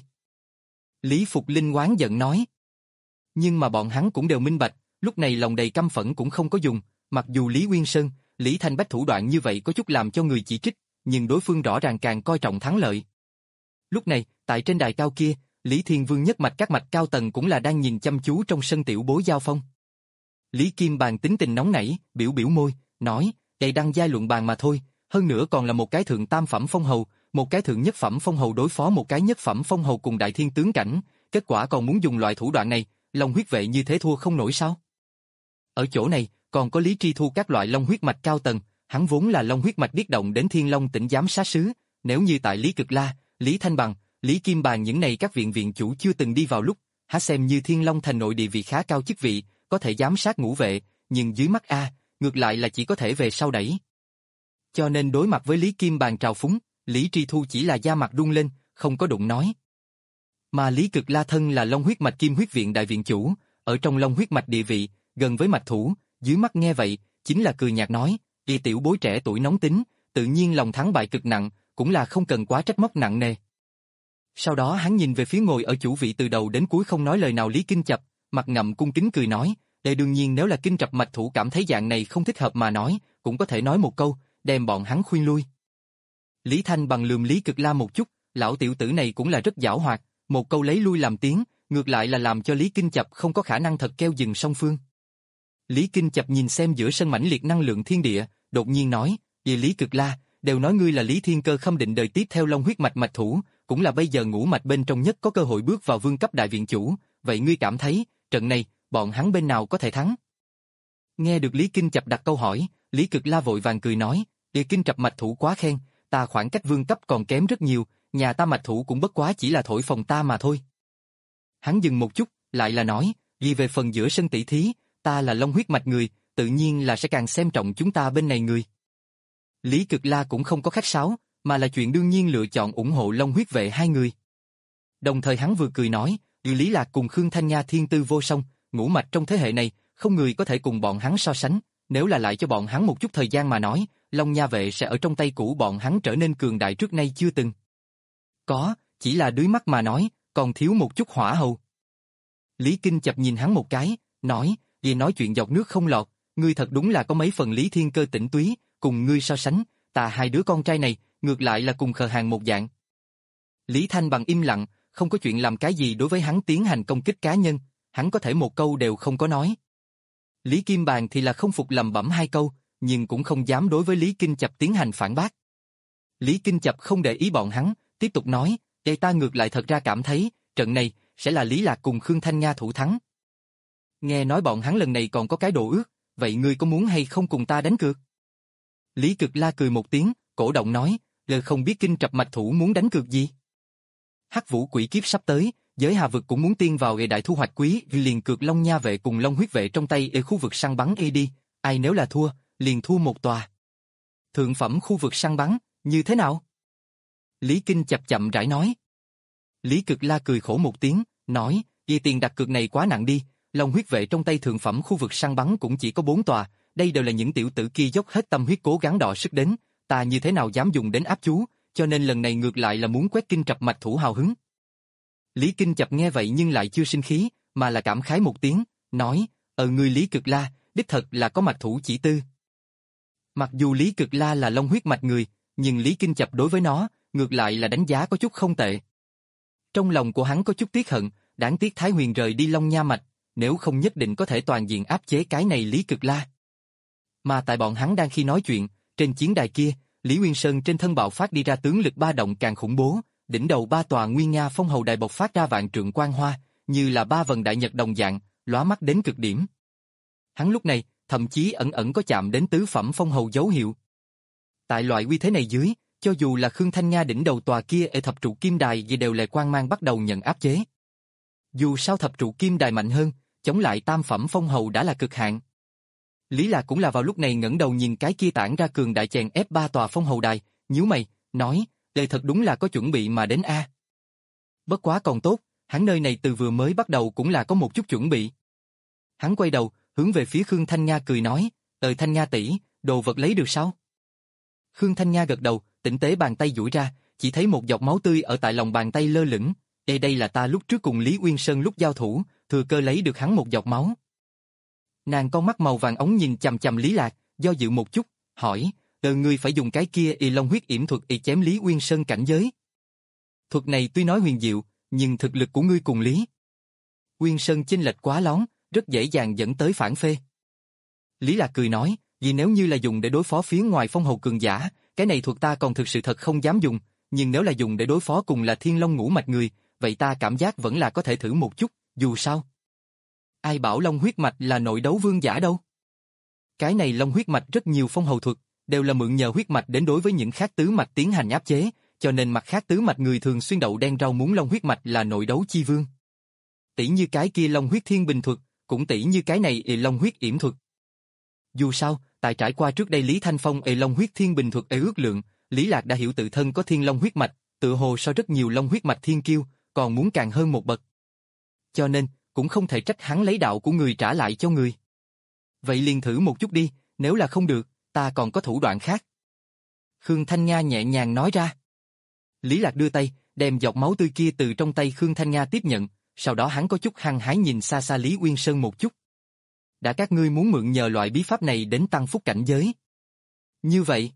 Speaker 1: Lý Phục Linh oán giận nói. Nhưng mà bọn hắn cũng đều minh bạch, lúc này lòng đầy căm phẫn cũng không có dùng, mặc dù Lý Nguyên Sơn, Lý Thanh Bách thủ đoạn như vậy có chút làm cho người chỉ trích, nhưng đối phương rõ ràng càng coi trọng thắng lợi. Lúc này, tại trên đài cao kia, Lý Thiên Vương nhất mạch các mạch cao tầng cũng là đang nhìn chăm chú trong sân tiểu bối giao phong. Lý Kim Bàn tính tình nóng nảy, biểu biểu môi, nói, đây đăng giai luận bàn mà thôi, hơn nữa còn là một cái thượng tam phẩm phong hầu, một cái thượng nhất phẩm phong hầu đối phó một cái nhất phẩm phong hầu cùng đại thiên tướng cảnh, kết quả còn muốn dùng loại thủ đoạn này, Long huyết vệ như thế thua không nổi sao? Ở chỗ này, còn có Lý Tri Thu các loại long huyết mạch cao tầng, hắn vốn là long huyết mạch điết động đến Thiên Long tỉnh giám sát sứ, nếu như tại Lý Cực La, Lý Thanh Bằng, Lý Kim Bàn những này các viện viện chủ chưa từng đi vào lúc, há xem như Thiên Long thành nội địa vị khá cao chức vị, có thể giám sát ngũ vệ, nhưng dưới mắt A, ngược lại là chỉ có thể về sau đẩy. Cho nên đối mặt với Lý Kim Bàn trào phúng, Lý Tri Thu chỉ là da mặt run lên, không có đụng nói. Mà Lý Cực La thân là long huyết mạch Kim huyết viện đại viện chủ, ở trong long huyết mạch địa vị, gần với mạch thủ, dưới mắt nghe vậy, chính là cười nhạt nói, y tiểu bối trẻ tuổi nóng tính, tự nhiên lòng thắng bại cực nặng, cũng là không cần quá trách móc nặng nề. Sau đó hắn nhìn về phía ngồi ở chủ vị từ đầu đến cuối không nói lời nào Lý Kinh Chập, mặt ngậm cung kính cười nói, để đương nhiên nếu là Kinh Chập mạch thủ cảm thấy dạng này không thích hợp mà nói, cũng có thể nói một câu, đem bọn hắn khuyên lui. Lý Thanh Bằng lườm Lý Cực La một chút, lão tiểu tử này cũng là rất giảo hoạt, một câu lấy lui làm tiếng, ngược lại là làm cho Lý Kinh Chập không có khả năng thật keo dừng song phương. Lý Kinh Chập nhìn xem giữa sân mãnh liệt năng lượng thiên địa, đột nhiên nói, về Lý Cực La, đều nói ngươi là Lý Thiên Cơ khâm định đời tiếp theo long huyết mạch mạch thủ, cũng là bây giờ ngũ mạch bên trong nhất có cơ hội bước vào vương cấp đại viện chủ, vậy ngươi cảm thấy, trận này, bọn hắn bên nào có thể thắng? Nghe được Lý Kinh Chập đặt câu hỏi, Lý Cực La vội vàng cười nói, địa Kinh Chập mạch thủ quá khen, ta khoảng cách vương cấp còn kém rất nhiều, nhà ta mạch thủ cũng bất quá chỉ là thổi phồng ta mà thôi. Hắn dừng một chút, lại là nói, vì về phần giữa sân tỷ thí, ta là long huyết mạch người, tự nhiên là sẽ càng xem trọng chúng ta bên này người. Lý Cực La cũng không có khách sáo, mà là chuyện đương nhiên lựa chọn ủng hộ long huyết vệ hai người. Đồng thời hắn vừa cười nói, Lý Lạc cùng Khương Thanh Nha thiên tư vô song, ngũ mạch trong thế hệ này, không người có thể cùng bọn hắn so sánh, nếu là lại cho bọn hắn một chút thời gian mà nói, Long Nha vệ sẽ ở trong tay cũ bọn hắn trở nên cường đại trước nay chưa từng. Có, chỉ là đuối mắt mà nói, còn thiếu một chút hỏa hầu. Lý Kinh Chập nhìn hắn một cái, nói, vì nói chuyện dọc nước không lọt, ngươi thật đúng là có mấy phần Lý Thiên Cơ tỉnh túy, cùng ngươi so sánh, ta hai đứa con trai này, ngược lại là cùng khờ hàng một dạng. Lý Thanh Bằng im lặng, không có chuyện làm cái gì đối với hắn tiến hành công kích cá nhân, hắn có thể một câu đều không có nói. Lý Kim Bàn thì là không phục lẩm bẩm hai câu, nhưng cũng không dám đối với Lý Kinh Chập tiến hành phản bác. Lý Kinh Chập không để ý bọn hắn, tiếp tục nói, để ta ngược lại thật ra cảm thấy, trận này, sẽ là Lý Lạc cùng Khương Thanh Nga thủ thắng. Nghe nói bọn hắn lần này còn có cái đồ ước, vậy ngươi có muốn hay không cùng ta đánh cược? Lý Cực La cười một tiếng, cổ động nói, lời không biết Kinh Trập mạch thủ muốn đánh cược gì. Hắc Vũ Quỷ Kiếp sắp tới, giới Hà Vực cũng muốn tiên vào hệ đại thu hoạch quý, liền cược Long Nha vệ cùng Long Huyết vệ trong tay ở khu vực săn bắn A đi, ai nếu là thua, liền thua một tòa. Thượng phẩm khu vực săn bắn, như thế nào? Lý Kinh Chập chậm rãi nói. Lý Cực La cười khổ một tiếng, nói, vì tiền đặt cược này quá nặng đi, Long Huyết vệ trong tay thượng phẩm khu vực săn bắn cũng chỉ có bốn tòa, đây đều là những tiểu tử kia dốc hết tâm huyết cố gắng đọ sức đến, ta như thế nào dám dùng đến áp chú, cho nên lần này ngược lại là muốn quét Kinh Trập mạch thủ hào hứng. Lý Kinh Chập nghe vậy nhưng lại chưa sinh khí, mà là cảm khái một tiếng, nói, ờ ngươi Lý Cực La, đích thật là có mạch thủ chỉ tư. Mặc dù Lý Cực La là Long Huyết mạch người, nhưng Lý Kinh Chập đối với nó, ngược lại là đánh giá có chút không tệ. Trong lòng của hắn có chút tiếc hận, đáng tiếc Thái Huyền rời đi Long Nha mạch, nếu không nhất định có thể toàn diện áp chế cái này Lý Cực La. Mà tại bọn hắn đang khi nói chuyện, trên chiến đài kia, Lý Nguyên Sơn trên thân bạo phát đi ra tướng lực ba động càng khủng bố, đỉnh đầu ba tòa Nguyên Nga phong hầu đài bộc phát ra vạn trượng quang hoa, như là ba vần đại nhật đồng dạng, lóa mắt đến cực điểm. Hắn lúc này, thậm chí ẩn ẩn có chạm đến tứ phẩm phong hầu dấu hiệu. Tại loại uy thế này dưới, cho dù là Khương Thanh Nga đỉnh đầu tòa kia ở thập trụ kim đài vì đều là quang mang bắt đầu nhận áp chế. Dù sao thập trụ kim đài mạnh hơn, chống lại tam phẩm phong hầu đã là cực hạn. Lý Lạc cũng là vào lúc này ngẩng đầu nhìn cái kia tản ra cường đại chèn ép ba tòa phong hầu đài, nhíu mày, nói, đây thật đúng là có chuẩn bị mà đến a. Bất quá còn tốt, hắn nơi này từ vừa mới bắt đầu cũng là có một chút chuẩn bị. Hắn quay đầu, hướng về phía Khương Thanh Nga cười nói, "Ờ Thanh Nga tỷ, đồ vật lấy được sao?" Khương Thanh Nga gật đầu, tinh tế bàn tay duỗi ra, chỉ thấy một giọt máu tươi ở tại lòng bàn tay lơ lửng. Ê đây là ta lúc trước cùng Lý Uyên Sơn lúc giao thủ, thừa cơ lấy được hắn một giọt máu. Nàng con mắt màu vàng ống nhìn chằm chằm Lý Lạc, do dự một chút, hỏi, "Ờ ngươi phải dùng cái kia y long huyết yểm thuật y chém Lý Uyên Sơn cảnh giới?" Thuật này tuy nói huyền diệu, nhưng thực lực của ngươi cùng Lý Uyên Sơn chênh lệch quá lớn, rất dễ dàng dẫn tới phản phê. Lý Lạc cười nói, vì nếu như là dùng để đối phó phía ngoài phong hầu cường giả, cái này thuật ta còn thực sự thật không dám dùng, nhưng nếu là dùng để đối phó cùng là thiên long ngũ mạch người, vậy ta cảm giác vẫn là có thể thử một chút, dù sao. Ai bảo long huyết mạch là nội đấu vương giả đâu. Cái này long huyết mạch rất nhiều phong hầu thuật, đều là mượn nhờ huyết mạch đến đối với những khác tứ mạch tiến hành áp chế, cho nên mặt khác tứ mạch người thường xuyên đậu đen rau muốn long huyết mạch là nội đấu chi vương. Tỷ như cái kia long huyết thiên bình thuật, cũng tỷ như cái này ị long huyết yểm thuật. Dù sao, tại trải qua trước đây Lý Thanh Phong ị long huyết thiên bình thuật ê ước lượng, Lý Lạc đã hiểu tự thân có thiên long huyết mạch, tự hồ so rất nhiều long huyết mạch thiên kiêu, còn muốn càng hơn một bậc. Cho nên, cũng không thể trách hắn lấy đạo của người trả lại cho người. Vậy liền thử một chút đi, nếu là không được, ta còn có thủ đoạn khác. Khương Thanh Nga nhẹ nhàng nói ra. Lý Lạc đưa tay, đem giọt máu tươi kia từ trong tay Khương Thanh Nga tiếp nhận, sau đó hắn có chút hăng hái nhìn xa xa Lý Uyên Sơn một chút. Đã các ngươi muốn mượn nhờ loại bí pháp này đến tăng phúc cảnh giới. Như vậy,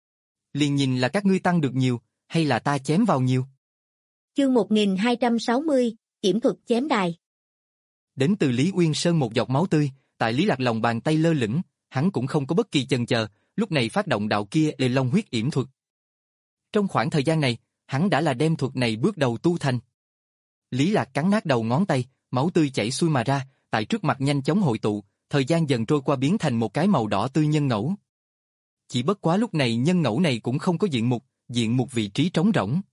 Speaker 1: liền nhìn là các ngươi tăng được nhiều, hay là ta chém vào nhiều.
Speaker 2: Chương một nghìn hai trăm sáu mươi, Kiểm thuật chém đài.
Speaker 1: Đến từ Lý Uyên Sơn một giọt máu tươi, tại Lý Lạc lòng bàn tay lơ lửng, hắn cũng không có bất kỳ chần chờ, lúc này phát động đạo kia Ê Long huyết yểm thuật. Trong khoảng thời gian này, hắn đã là đem thuật này bước đầu tu thành. Lý Lạc cắn nát đầu ngón tay, máu tươi chảy xuôi mà ra, tại trước mặt nhanh chóng hội tụ, thời gian dần trôi qua biến thành một cái màu đỏ tươi nhân ngẫu. Chỉ bất quá lúc này nhân ngẫu này cũng không có diện mục, diện mục vị trí trống rỗng.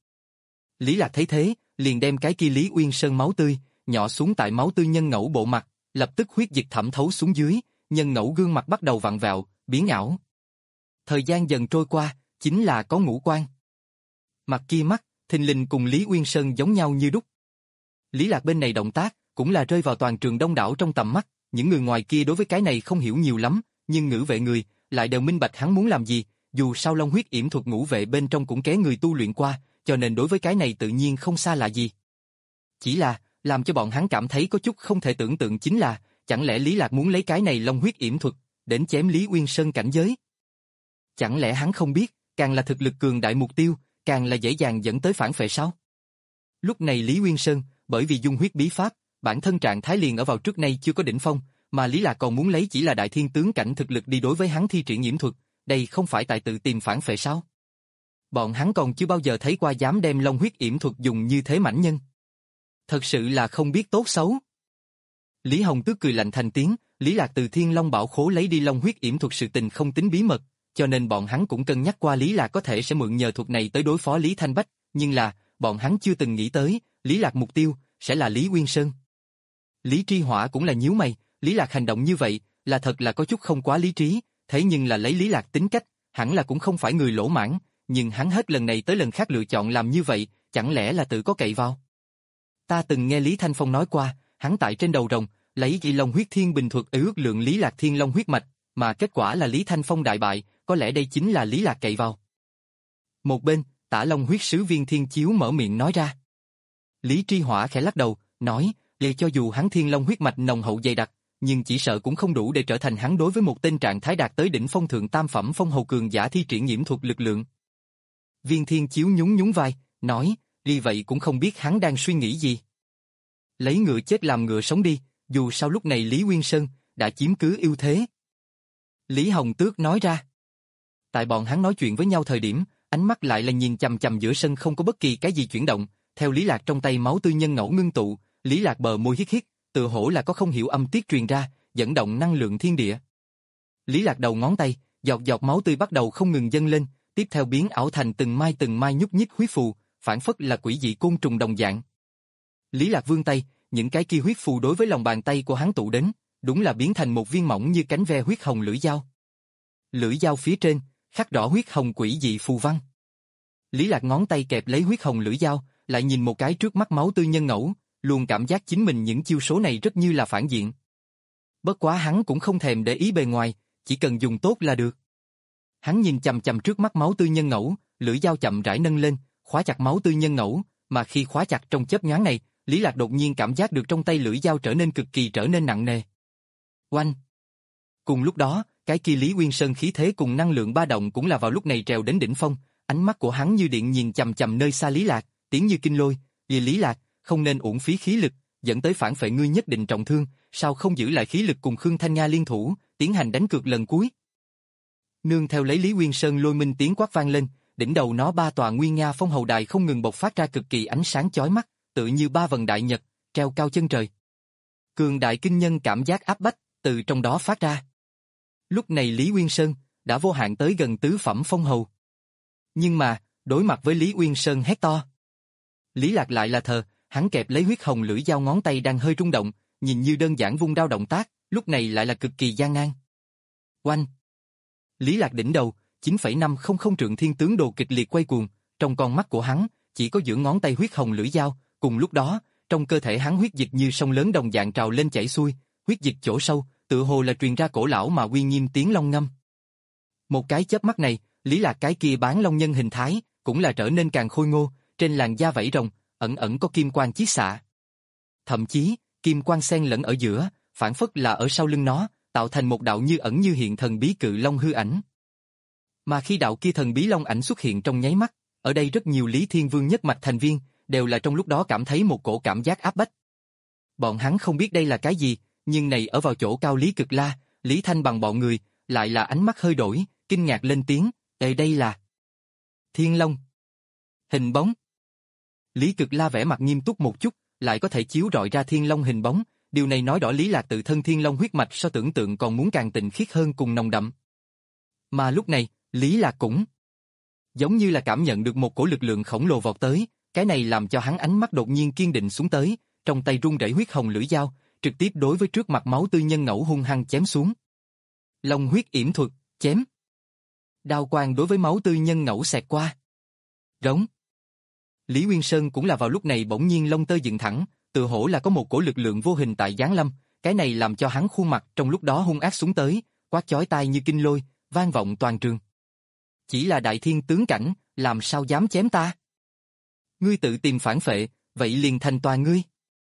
Speaker 1: Lý Lạc thấy thế, liền đem cái kia Lý Uyên Sơn máu tươi, nhỏ xuống tại máu tươi nhân ngẫu bộ mặt, lập tức huyết dịch thẩm thấu xuống dưới, nhân ngẫu gương mặt bắt đầu vặn vẹo, biến ảo. Thời gian dần trôi qua, chính là có ngũ quan. Mặt kia mắt, thình lình cùng Lý Uyên Sơn giống nhau như đúc. Lý Lạc bên này động tác, cũng là rơi vào toàn trường đông đảo trong tầm mắt, những người ngoài kia đối với cái này không hiểu nhiều lắm, nhưng ngữ vệ người, lại đều minh bạch hắn muốn làm gì, dù sao long huyết yểm thuật ngũ vệ bên trong cũng ké người tu luyện qua, cho nên đối với cái này tự nhiên không xa lạ gì. Chỉ là, làm cho bọn hắn cảm thấy có chút không thể tưởng tượng chính là, chẳng lẽ Lý Lạc muốn lấy cái này long huyết yểm thuật, đến chém Lý Uyên Sơn cảnh giới? Chẳng lẽ hắn không biết, càng là thực lực cường đại mục tiêu, càng là dễ dàng dẫn tới phản phệ sao? Lúc này Lý Uyên Sơn, bởi vì dung huyết bí pháp, bản thân trạng thái liền ở vào trước nay chưa có đỉnh phong, mà Lý Lạc còn muốn lấy chỉ là đại thiên tướng cảnh thực lực đi đối với hắn thi triển yểm thuật, đây không phải tại tự tìm phản phệ sao? Bọn hắn còn chưa bao giờ thấy qua dám đem long huyết yểm thuật dùng như thế mãnh nhân. Thật sự là không biết tốt xấu. Lý Hồng Tước cười lạnh thành tiếng, Lý Lạc từ Thiên Long Bảo Khố lấy đi long huyết yểm thuật sự tình không tính bí mật, cho nên bọn hắn cũng cân nhắc qua Lý Lạc có thể sẽ mượn nhờ thuật này tới đối phó Lý Thanh Bách, nhưng là, bọn hắn chưa từng nghĩ tới, Lý Lạc mục tiêu sẽ là Lý Uyên Sơn. Lý Tri Hỏa cũng là nhíu mày, Lý Lạc hành động như vậy, là thật là có chút không quá lý trí, thế nhưng là lấy Lý Lạc tính cách, hẳn là cũng không phải người lỗ mãn, nhưng hắn hết lần này tới lần khác lựa chọn làm như vậy, chẳng lẽ là tự có cậy vào? Ta từng nghe Lý Thanh Phong nói qua, hắn tại trên đầu rồng, lấy dị long huyết thiên bình thuật ước lượng Lý Lạc thiên long huyết mạch, mà kết quả là Lý Thanh Phong đại bại, có lẽ đây chính là Lý Lạc cậy vào. Một bên, Tả Long huyết sứ Viên Thiên Chiếu mở miệng nói ra. Lý Tri Hỏa khẽ lắc đầu, nói, để cho dù hắn thiên long huyết mạch nồng hậu dày đặc, nhưng chỉ sợ cũng không đủ để trở thành hắn đối với một tên trạng thái đạt tới đỉnh phong thượng tam phẩm phong hầu cường giả thi triển nhiễm thuật lực lượng. Viên Thiên Chiếu nhún nhún vai, nói, vì vậy cũng không biết hắn đang suy nghĩ gì. Lấy ngựa chết làm ngựa sống đi, dù sao lúc này Lý Uyên Sơn đã chiếm cứ ưu thế. Lý Hồng Tước nói ra. Tại bọn hắn nói chuyện với nhau thời điểm, ánh mắt lại là nhìn chằm chằm giữa sân không có bất kỳ cái gì chuyển động, theo Lý Lạc trong tay máu tươi nhân ngẫu ngưng tụ, Lý Lạc bờ môi hít hít, tự hổ là có không hiểu âm tiết truyền ra, dẫn động năng lượng thiên địa. Lý Lạc đầu ngón tay, giọt giọt máu tươi bắt đầu không ngừng dâng lên, tiếp theo biến ảo thành từng mai từng mai nhúc nhích huyết phù, phản phất là quỷ dị côn trùng đồng dạng. Lý Lạc vươn tay, những cái kia huyết phù đối với lòng bàn tay của hắn tụ đến, đúng là biến thành một viên mỏng như cánh ve huyết hồng lưỡi dao. Lưỡi dao phía trên, khắc rõ huyết hồng quỷ dị phù văn. Lý Lạc ngón tay kẹp lấy huyết hồng lưỡi dao, lại nhìn một cái trước mắt máu tươi nhân ngẫu, luôn cảm giác chính mình những chiêu số này rất như là phản diện. Bất quá hắn cũng không thèm để ý bề ngoài, chỉ cần dùng tốt là được. Hắn nhìn chằm chằm trước mắt máu tươi nhân ngẫu, lưỡi dao chậm rãi nâng lên, khóa chặt máu tươi nhân ngẫu, mà khi khóa chặt trong chớp nhoáng này, Lý Lạc đột nhiên cảm giác được trong tay lưỡi dao trở nên cực kỳ trở nên nặng nề. Oanh! Cùng lúc đó, cái kia Lý Uyên Sơn khí thế cùng năng lượng ba động cũng là vào lúc này trèo đến đỉnh phong, ánh mắt của hắn như điện nhìn chằm chằm nơi xa Lý Lạc, tiếng như kinh lôi, "Vì Lý Lạc, không nên uổng phí khí lực, dẫn tới phản phệ ngươi nhất định trọng thương, sao không giữ lại khí lực cùng Khương Thanh Nga liên thủ, tiến hành đánh cược lần cuối?" Nương theo lấy Lý Uyên Sơn lôi minh tiếng quát vang lên, đỉnh đầu nó ba tòa nguy nga phong hầu đài không ngừng bộc phát ra cực kỳ ánh sáng chói mắt, tựa như ba vầng đại nhật, treo cao chân trời. Cường đại kinh nhân cảm giác áp bách từ trong đó phát ra. Lúc này Lý Uyên Sơn đã vô hạn tới gần tứ phẩm phong hầu. Nhưng mà, đối mặt với Lý Uyên Sơn hét to, Lý Lạc lại là thờ, hắn kẹp lấy huyết hồng lưỡi dao ngón tay đang hơi rung động, nhìn như đơn giản vung đao động tác, lúc này lại là cực kỳ gian nan. Oanh! Lý Lạc đỉnh đầu, chín phẩy năm không không trượng thiên tướng đồ kịch liệt quay cuồng, trong con mắt của hắn, chỉ có giữa ngón tay huyết hồng lưỡi dao, cùng lúc đó, trong cơ thể hắn huyết dịch như sông lớn đồng dạng trào lên chảy xuôi, huyết dịch chỗ sâu, tựa hồ là truyền ra cổ lão mà uy nghiêm tiếng long ngâm. Một cái chớp mắt này, Lý Lạc cái kia bán long nhân hình thái, cũng là trở nên càng khôi ngô, trên làn da vảy rồng, ẩn ẩn có kim quang chiết xạ. Thậm chí, kim quang xen lẫn ở giữa, phản phất là ở sau lưng nó, tạo thành một đạo như ẩn như hiện thần bí cự long hư ảnh. Mà khi đạo kia thần bí long ảnh xuất hiện trong nháy mắt, ở đây rất nhiều Lý Thiên Vương nhất mạch thành viên, đều là trong lúc đó cảm thấy một cổ cảm giác áp bách. Bọn hắn không biết đây là cái gì, nhưng này ở vào chỗ cao Lý Cực La, Lý Thanh bằng bọn người, lại là ánh mắt hơi đổi, kinh ngạc lên tiếng, "Đây đây là Thiên Long." Hình bóng. Lý Cực La vẻ mặt nghiêm túc một chút, lại có thể chiếu rọi ra Thiên Long hình bóng, điều này nói rõ Lý Lạc tự thân Thiên Long huyết mạch so tưởng tượng còn muốn càng tịnh khiết hơn cùng nồng đậm. Mà lúc này, Lý Lạc cũng giống như là cảm nhận được một cổ lực lượng khổng lồ vọt tới, cái này làm cho hắn ánh mắt đột nhiên kiên định xuống tới, trong tay rung rẩy huyết hồng lưỡi dao, trực tiếp đối với trước mặt máu tươi nhân ngẫu hung hăng chém xuống. Long huyết yểm thuật, chém. Đao quang đối với máu tươi nhân ngẫu xẹt qua. Rống. Lý Uyên Sơn cũng là vào lúc này bỗng nhiên lông tơ dựng thẳng, tự hổ là có một cổ lực lượng vô hình tại giáng lâm, cái này làm cho hắn khuôn mặt trong lúc đó hung ác xuống tới, quát chói tai như kinh lôi, vang vọng toàn trường. Chỉ là đại thiên tướng cảnh, làm sao dám chém ta? Ngươi tự tìm phản phệ, vậy liền thành tòa ngươi.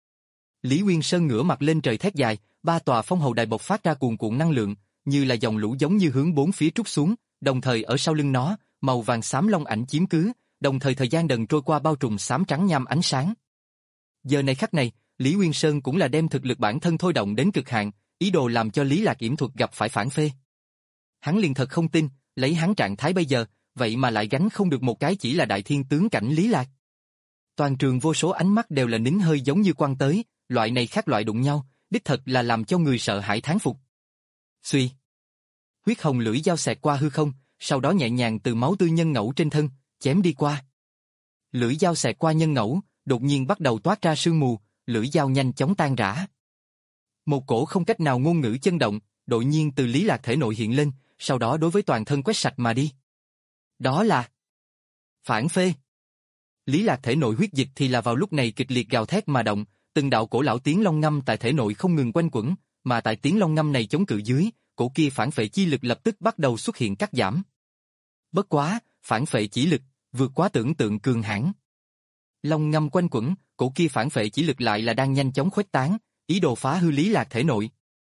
Speaker 1: Lý Nguyên Sơn ngửa mặt lên trời thét dài, ba tòa phong hầu đài bộc phát ra cuồn cuộn năng lượng, như là dòng lũ giống như hướng bốn phía trút xuống, đồng thời ở sau lưng nó, màu vàng xám long ảnh chiếm cứ, đồng thời thời gian dần trôi qua bao trùm xám trắng nham ánh sáng. Giờ này khắc này, Lý Nguyên Sơn cũng là đem thực lực bản thân thôi động đến cực hạn, ý đồ làm cho Lý Lạc yểm thuật gặp phải phản phê. Hắn liền thật không tin, lấy hắn trạng thái bây giờ, vậy mà lại gánh không được một cái chỉ là đại thiên tướng cảnh Lý Lạc. Toàn trường vô số ánh mắt đều là nín hơi giống như quăng tới, loại này khác loại đụng nhau, đích thật là làm cho người sợ hãi thán phục. Xuy. Huyết hồng lưỡi dao xẹt qua hư không, sau đó nhẹ nhàng từ máu tươi nhân ngẫu trên thân, chém đi qua. Lưỡi dao xẹt qua nhân ngẫu, đột nhiên bắt đầu toát ra sương mù, lưỡi dao nhanh chóng tan rã. Một cổ không cách nào ngôn ngữ chân động, đột nhiên từ Lý Lạc thể nội hiện lên, sau đó đối với toàn thân quét sạch mà đi. Đó là phản phê. Lý Lạc thể nội huyết dịch thì là vào lúc này kịch liệt gào thét mà động, từng đạo cổ lão tiếng long ngâm tại thể nội không ngừng quanh quẩn, mà tại tiếng long ngâm này chống cự dưới, cổ kia phản phệ chi lực lập tức bắt đầu xuất hiện cắt giảm. Bất quá, phản phệ chỉ lực vượt quá tưởng tượng cường hãn. Long ngâm quanh quẩn, cổ kia phản phệ chỉ lực lại là đang nhanh chóng khuếch tán, ý đồ phá hư Lý Lạc thể nội.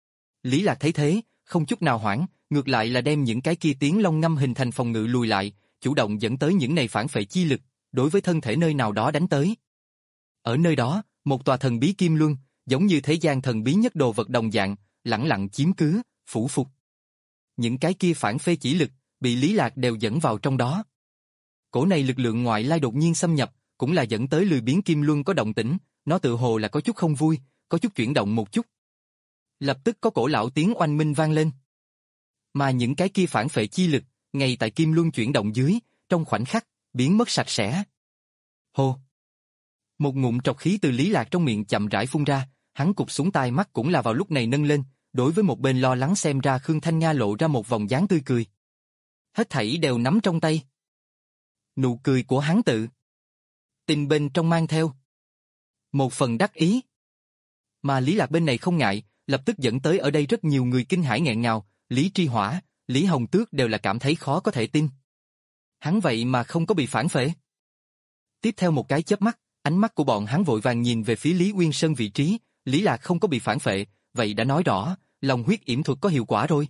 Speaker 1: Lý Lạc thấy thế, không chút nào hoảng, ngược lại là đem những cái kia tiếng long ngâm hình thành phòng ngự lùi lại, chủ động dẫn tới những này phản phệ chi lực, đối với thân thể nơi nào đó đánh tới. Ở nơi đó, một tòa thần bí kim luân, giống như thế gian thần bí nhất đồ vật đồng dạng, lẳng lặng chiếm cứ, phủ phục. Những cái kia phản phệ chỉ lực, bị Lý Lạc đều dẫn vào trong đó. Cổ này lực lượng ngoại lai đột nhiên xâm nhập, cũng là dẫn tới lười biếng kim luân có động tĩnh, nó tự hồ là có chút không vui, có chút chuyển động một chút. Lập tức có cổ lão tiếng oanh minh vang lên. Mà những cái kia phản phệ chi lực, ngay tại kim luân chuyển động dưới, trong khoảnh khắc, biến mất sạch sẽ. Hô! Một ngụm trọc khí từ Lý Lạc trong miệng chậm rãi phun ra, hắn cụp xuống tai mắt cũng là vào lúc này nâng lên, đối với một bên lo lắng xem ra Khương Thanh Nga lộ ra một vòng dáng tươi cười. Hết thảy đều nắm trong tay. Nụ cười của hắn tự tình bên trong mang theo một phần đắc ý. Mà Lý Lạc bên này không ngại, lập tức dẫn tới ở đây rất nhiều người kinh hãi nghẹn ngào, Lý Tri Hỏa, Lý Hồng Tước đều là cảm thấy khó có thể tin. Hắn vậy mà không có bị phản phệ. Tiếp theo một cái chớp mắt, ánh mắt của bọn hắn vội vàng nhìn về phía Lý Nguyên Sơn vị trí, Lý Lạc không có bị phản phệ, vậy đã nói rõ, lòng huyết yểm thuật có hiệu quả rồi.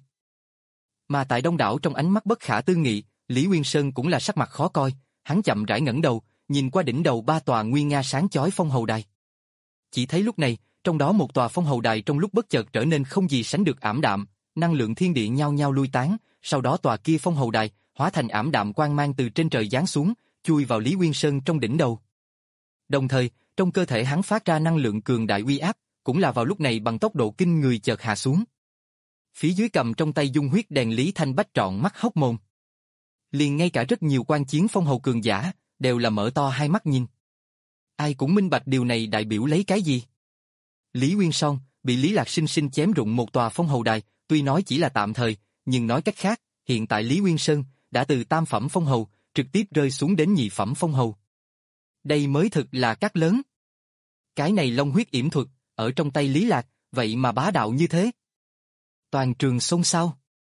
Speaker 1: Mà tại đông đảo trong ánh mắt bất khả tư nghị, Lý Nguyên Sơn cũng là sắc mặt khó coi, hắn chậm rãi ngẩng đầu, nhìn qua đỉnh đầu ba tòa nguy nga sáng chói phong hầu đài. Chỉ thấy lúc này, trong đó một tòa phong hầu đài trong lúc bất chợt trở nên không gì sánh được ảm đạm, năng lượng thiên địa nhao nhao lui tán, sau đó tòa kia phong hầu đài hóa thành ảm đạm quang mang từ trên trời giáng xuống, chui vào Lý Nguyên Sơn trong đỉnh đầu. Đồng thời, trong cơ thể hắn phát ra năng lượng cường đại uy áp, cũng là vào lúc này bằng tốc độ kinh người chợt hạ xuống. Phía dưới cầm trong tay dung huyết đèn Lý Thanh Bách trọn mắt hốc mồm. Liền ngay cả rất nhiều quan chiến phong hầu cường giả, đều là mở to hai mắt nhìn. Ai cũng minh bạch điều này đại biểu lấy cái gì. Lý Nguyên Sơn bị Lý Lạc sinh sinh chém rụng một tòa phong hầu đài, tuy nói chỉ là tạm thời, nhưng nói cách khác, hiện tại Lý Nguyên Sơn đã từ tam phẩm phong hầu, trực tiếp rơi xuống đến nhị phẩm phong hầu. Đây mới thực là cát lớn. Cái này long huyết yểm thuật, ở trong tay Lý Lạc, vậy mà bá đạo như thế. Toàn trường xôn xao.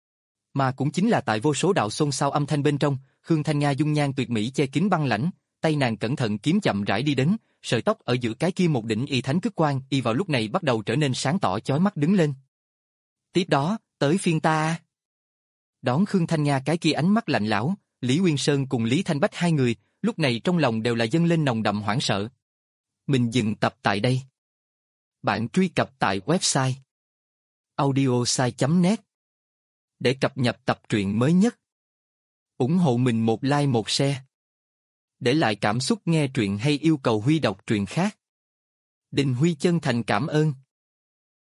Speaker 1: Mà cũng chính là tại vô số đạo xôn xao âm thanh bên trong, Khương Thanh Nga dung nhan tuyệt mỹ che kín băng lãnh, tay nàng cẩn thận kiếm chậm rãi đi đến, sợi tóc ở giữa cái kia một đỉnh y thánh cực quang y vào lúc này bắt đầu trở nên sáng tỏ chói mắt đứng lên. Tiếp đó, tới phiên ta. Đón Khương Thanh Nga cái kia ánh mắt lạnh lẽo, Lý Nguyên Sơn cùng Lý Thanh Bách hai người, lúc này trong lòng đều là dâng lên nồng đậm hoảng sợ. Mình dừng tập tại đây. Bạn truy cập tại website audiosai chấm net để cập nhật tập truyện mới nhất. Ủng hộ mình một like một share. Để lại cảm xúc nghe truyện hay yêu cầu Huy đọc truyện khác. Đình Huy chân thành cảm ơn.